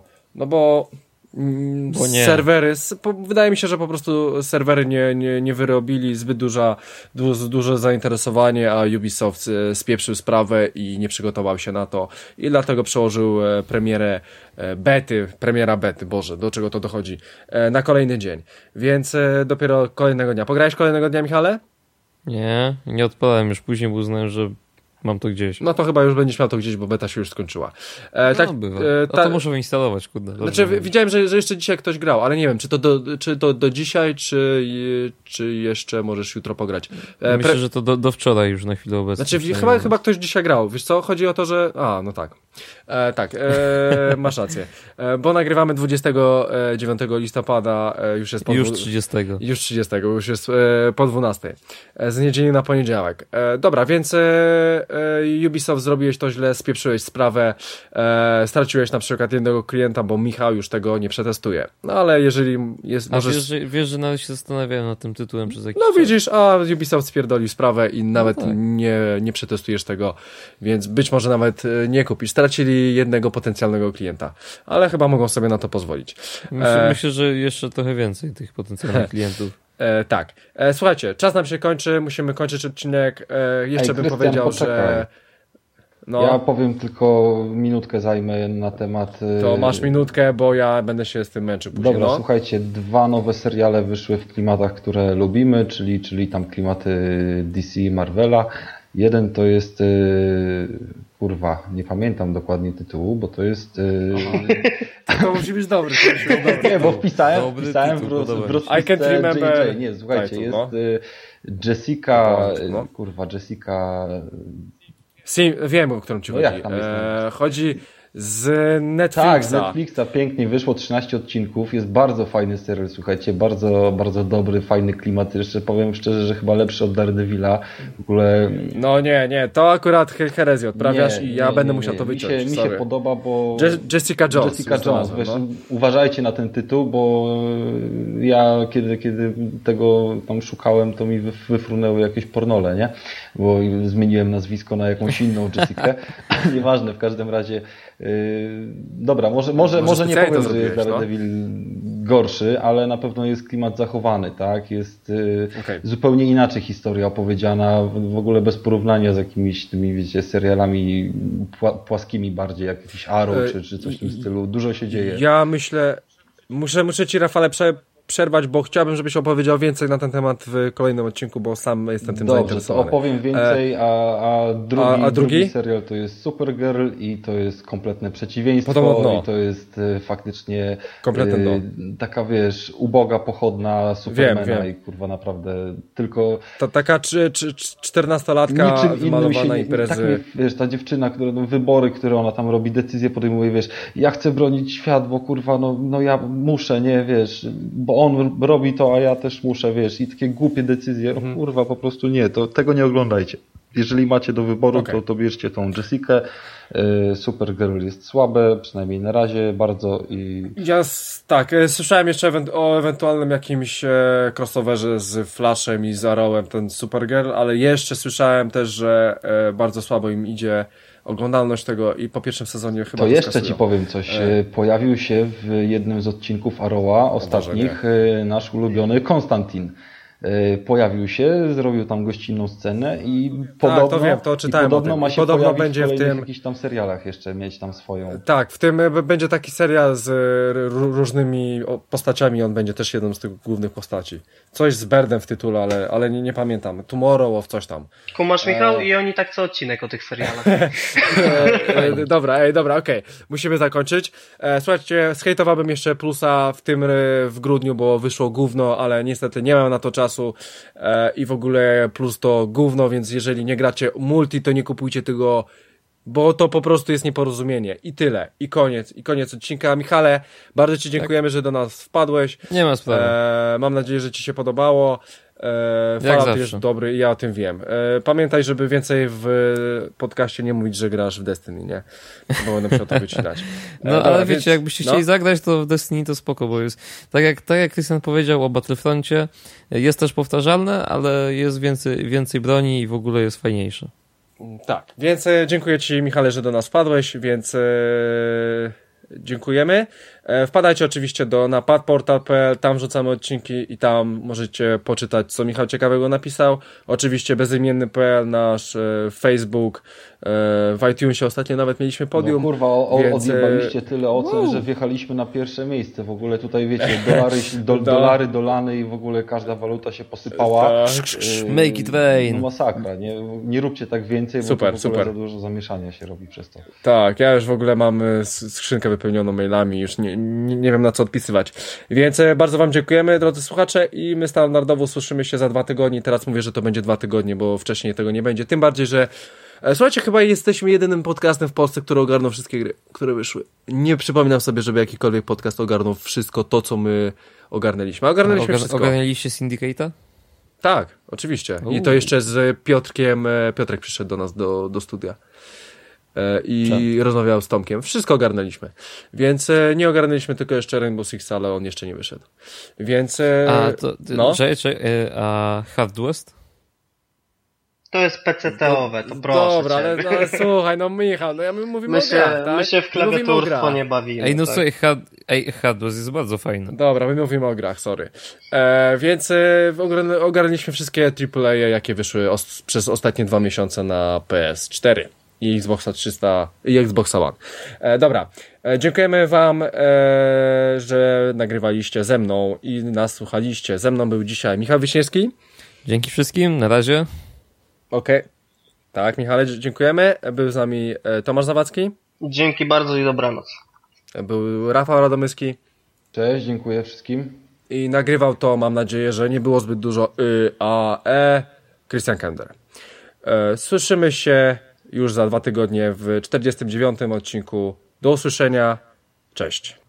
serwery, wydaje mi się, że po prostu serwery nie wyrobili, zbyt duże zainteresowanie, a Ubisoft spieprzył sprawę i nie przygotował się na to i dlatego przełożył premiera bety, Boże, do czego to dochodzi, na kolejny dzień, więc dopiero kolejnego dnia. Pograłeś kolejnego dnia, Michale? Nie odpalałem już, później uznałem, że mam to gdzieś. No to chyba już będziesz miał to gdzieś, bo beta się już skończyła. Bywa. To muszę wyinstalować, kurde. Znaczy, widziałem, że jeszcze dzisiaj ktoś grał, ale nie wiem, czy to do dzisiaj, czy jeszcze możesz jutro pograć. Myślę, że to do wczoraj już na chwilę obecną. Znaczy, chyba ktoś dzisiaj grał. Wiesz co? Chodzi o to, że... no tak. Masz rację. Bo nagrywamy 29 listopada, już jest Już 30. Już jest po 12. Z niedzieli na poniedziałek. Dobra, więc Ubisoft zrobiłeś to źle, spieprzyłeś sprawę, straciłeś na przykład jednego klienta, bo Michał już tego nie przetestuje. No ale jeżeli jest... Wiesz, że nawet się zastanawiałem nad tym tytułem przez jakiś czas. Widzisz, a Ubisoft spierdolił sprawę i nawet nie przetestujesz tego, więc być może nawet nie kupisz. Stracili jednego potencjalnego klienta, ale chyba mogą sobie na to pozwolić. Myślę, że jeszcze trochę więcej tych potencjalnych klientów. Tak. Słuchajcie, czas nam się kończy, musimy kończyć odcinek. Jeszcze bym powiedział, że... Ja powiem tylko, minutkę zajmę na temat... To masz minutkę, bo ja będę się z tym męczył później. Dobra, słuchajcie, 2 nowe seriale wyszły w klimatach, które lubimy, czyli tam klimaty DC i Marvela. Jeden to jest kurwa, nie pamiętam dokładnie tytułu, bo to jest... To musi być dobry. Nie, bo wpisałem w rozpisce I can't remember. JJ. Nie, słuchajcie, jest Jessica... Jessica... Wiem, o którą ci chodzi. Jak tam jest chodzi z Netflixa. Tak, z Netflixa, pięknie wyszło, 13 odcinków, jest bardzo fajny serial, słuchajcie, bardzo, bardzo dobry, fajny klimat, jeszcze powiem szczerze, że chyba lepszy od Daredevila, w ogóle... No nie, to akurat herezję odprawiasz i ja będę musiał to wyciąć. Mi się podoba, bo... Jessica Jones, wiesz, uważajcie na ten tytuł, bo ja kiedy tego tam szukałem, to mi wyfrunęły jakieś pornole, nie? Bo zmieniłem nazwisko na jakąś inną Jessikę, nieważne, w każdym razie. Dobra, może nie powiem, że jest Daredevil gorszy, ale na pewno jest klimat zachowany, tak? Jest zupełnie inaczej historia opowiedziana, w ogóle bez porównania z jakimiś tymi, wiecie, serialami płaskimi bardziej, jak jakiś Arrow czy coś w tym stylu. Dużo się dzieje. Ja myślę, muszę ci, Rafale, przerwać, bo chciałbym, żebyś opowiedział więcej na ten temat w kolejnym odcinku, bo sam jestem tym zainteresowany. Dobrze, to opowiem więcej, a drugi serial to jest Supergirl i to jest kompletne przeciwieństwo i to jest faktycznie taka, wiesz, uboga pochodna Supermana i kurwa naprawdę tylko... To taka 14-latka wymalowana imprezy. Tak, wiesz, ta dziewczyna, wybory, które ona tam robi, decyzje podejmuje, wiesz, ja chcę bronić świat, bo kurwa, no ja muszę, nie, wiesz, bo on robi to, a ja też muszę, wiesz, i takie głupie decyzje, kurwa, po prostu nie, tego nie oglądajcie. Jeżeli macie do wyboru, to bierzcie tą Jessikę. Supergirl jest słabe, przynajmniej na razie bardzo Ja słyszałem jeszcze o ewentualnym jakimś crossoverze z Flashem i z Arrowem, ten Supergirl, ale jeszcze słyszałem też, że bardzo słabo im idzie oglądalność tego i po pierwszym sezonie chyba to jeszcze ci powiem coś. Pojawił się w jednym z odcinków Arrowa ostatnich nasz ulubiony Konstantin. Pojawił się, zrobił tam gościnną scenę i podobno, to wiem, to czytałem podobno ma się podobno będzie w tym jakichś tam serialach jeszcze mieć tam swoją. Tak, w tym będzie taki serial z różnymi postaciami, on będzie też jedną z tych głównych postaci. Coś z Birdem w tytule, ale nie pamiętam. Tomorrow coś tam. Kumasz, Michał, i oni tak co odcinek o tych serialach. Dobra, okej. Musimy zakończyć. Słuchajcie, zhejtowałbym jeszcze Plusa w grudniu, bo wyszło gówno, ale niestety nie mam na to czasu i w ogóle Plus to gówno, więc jeżeli nie gracie multi, to nie kupujcie tego, bo to po prostu jest nieporozumienie. I tyle. I koniec odcinka. Michale, bardzo ci dziękujemy, że do nas wpadłeś. Nie ma sprawy. Mam nadzieję, że ci się podobało. Fallout jest dobry i ja o tym wiem. Pamiętaj, żeby więcej w podcaście nie mówić, że grasz w Destiny, nie? Bo będę musiał to wycinać. Ale wiecie, jakbyście chcieli zagrać, to w Destiny to spoko, bo jest tak jak Krystian powiedział o Battlefroncie, jest też powtarzalne, ale jest więcej broni i w ogóle jest fajniejsze. Tak, więc dziękuję ci, Michale, że do nas wpadłeś, więc dziękujemy. Wpadajcie oczywiście na padportal.pl, tam rzucamy odcinki i tam możecie poczytać, co Michał ciekawego napisał. Oczywiście bezimienny.pl, nasz Facebook, w iTunesie ostatnio nawet mieliśmy podium. No kurwa, odjebaliście tyle ocen, że wjechaliśmy na pierwsze miejsce. W ogóle tutaj wiecie, dolary dolane i w ogóle każda waluta się posypała. Make it rain. No masakra, nie róbcie tak więcej, bo super. za dużo zamieszania się robi przez to. Tak, ja już w ogóle mam skrzynkę wypełnioną mailami, już nie wiem na co odpisywać. Więc bardzo wam dziękujemy, drodzy słuchacze, i my standardowo słyszymy się za 2 tygodnie. Teraz mówię, że to będzie 2 tygodnie, bo wcześniej tego nie będzie. Tym bardziej, że słuchajcie, chyba jesteśmy jedynym podcastem w Polsce, który ogarnął wszystkie gry, które wyszły. Nie przypominam sobie, żeby jakikolwiek podcast ogarnął wszystko to, co my ogarnęliśmy. Ogarnęliśmy wszystko. Ogarnęliście Syndicate'a? Tak, oczywiście. I to jeszcze z Piotrkiem. Piotrek przyszedł do nas do studia. I rozmawiał z Tomkiem. Wszystko ogarnęliśmy. Więc nie ogarnęliśmy tylko jeszcze Rainbow Six, ale on jeszcze nie wyszedł. Więc... a Hard West? To jest PC-owe, to proszę. Dobra, ale słuchaj, Michał, my mówimy o grach, tak? My się w klawiaturstwo nie bawimy. Słuchaj, Hard West jest bardzo fajny. Dobra, my mówimy o grach, sorry. Więc ogarnęliśmy wszystkie AAA, jakie wyszły przez ostatnie 2 miesiące na PS4. I Xboxa 300 i Xboxa One. Dobra, dziękujemy wam, że nagrywaliście ze mną i nas słuchaliście. Ze mną był dzisiaj Michał Wiśniewski. Dzięki wszystkim, na razie. Okej. Tak, Michale, dziękujemy. Był z nami Tomasz Zawadzki. Dzięki bardzo i dobranoc. Był Rafał Radomyski. Cześć, dziękuję wszystkim. I nagrywał to, mam nadzieję, że nie było zbyt dużo Christian Kender. Słyszymy się już za 2 tygodnie w 49. odcinku. Do usłyszenia. Cześć.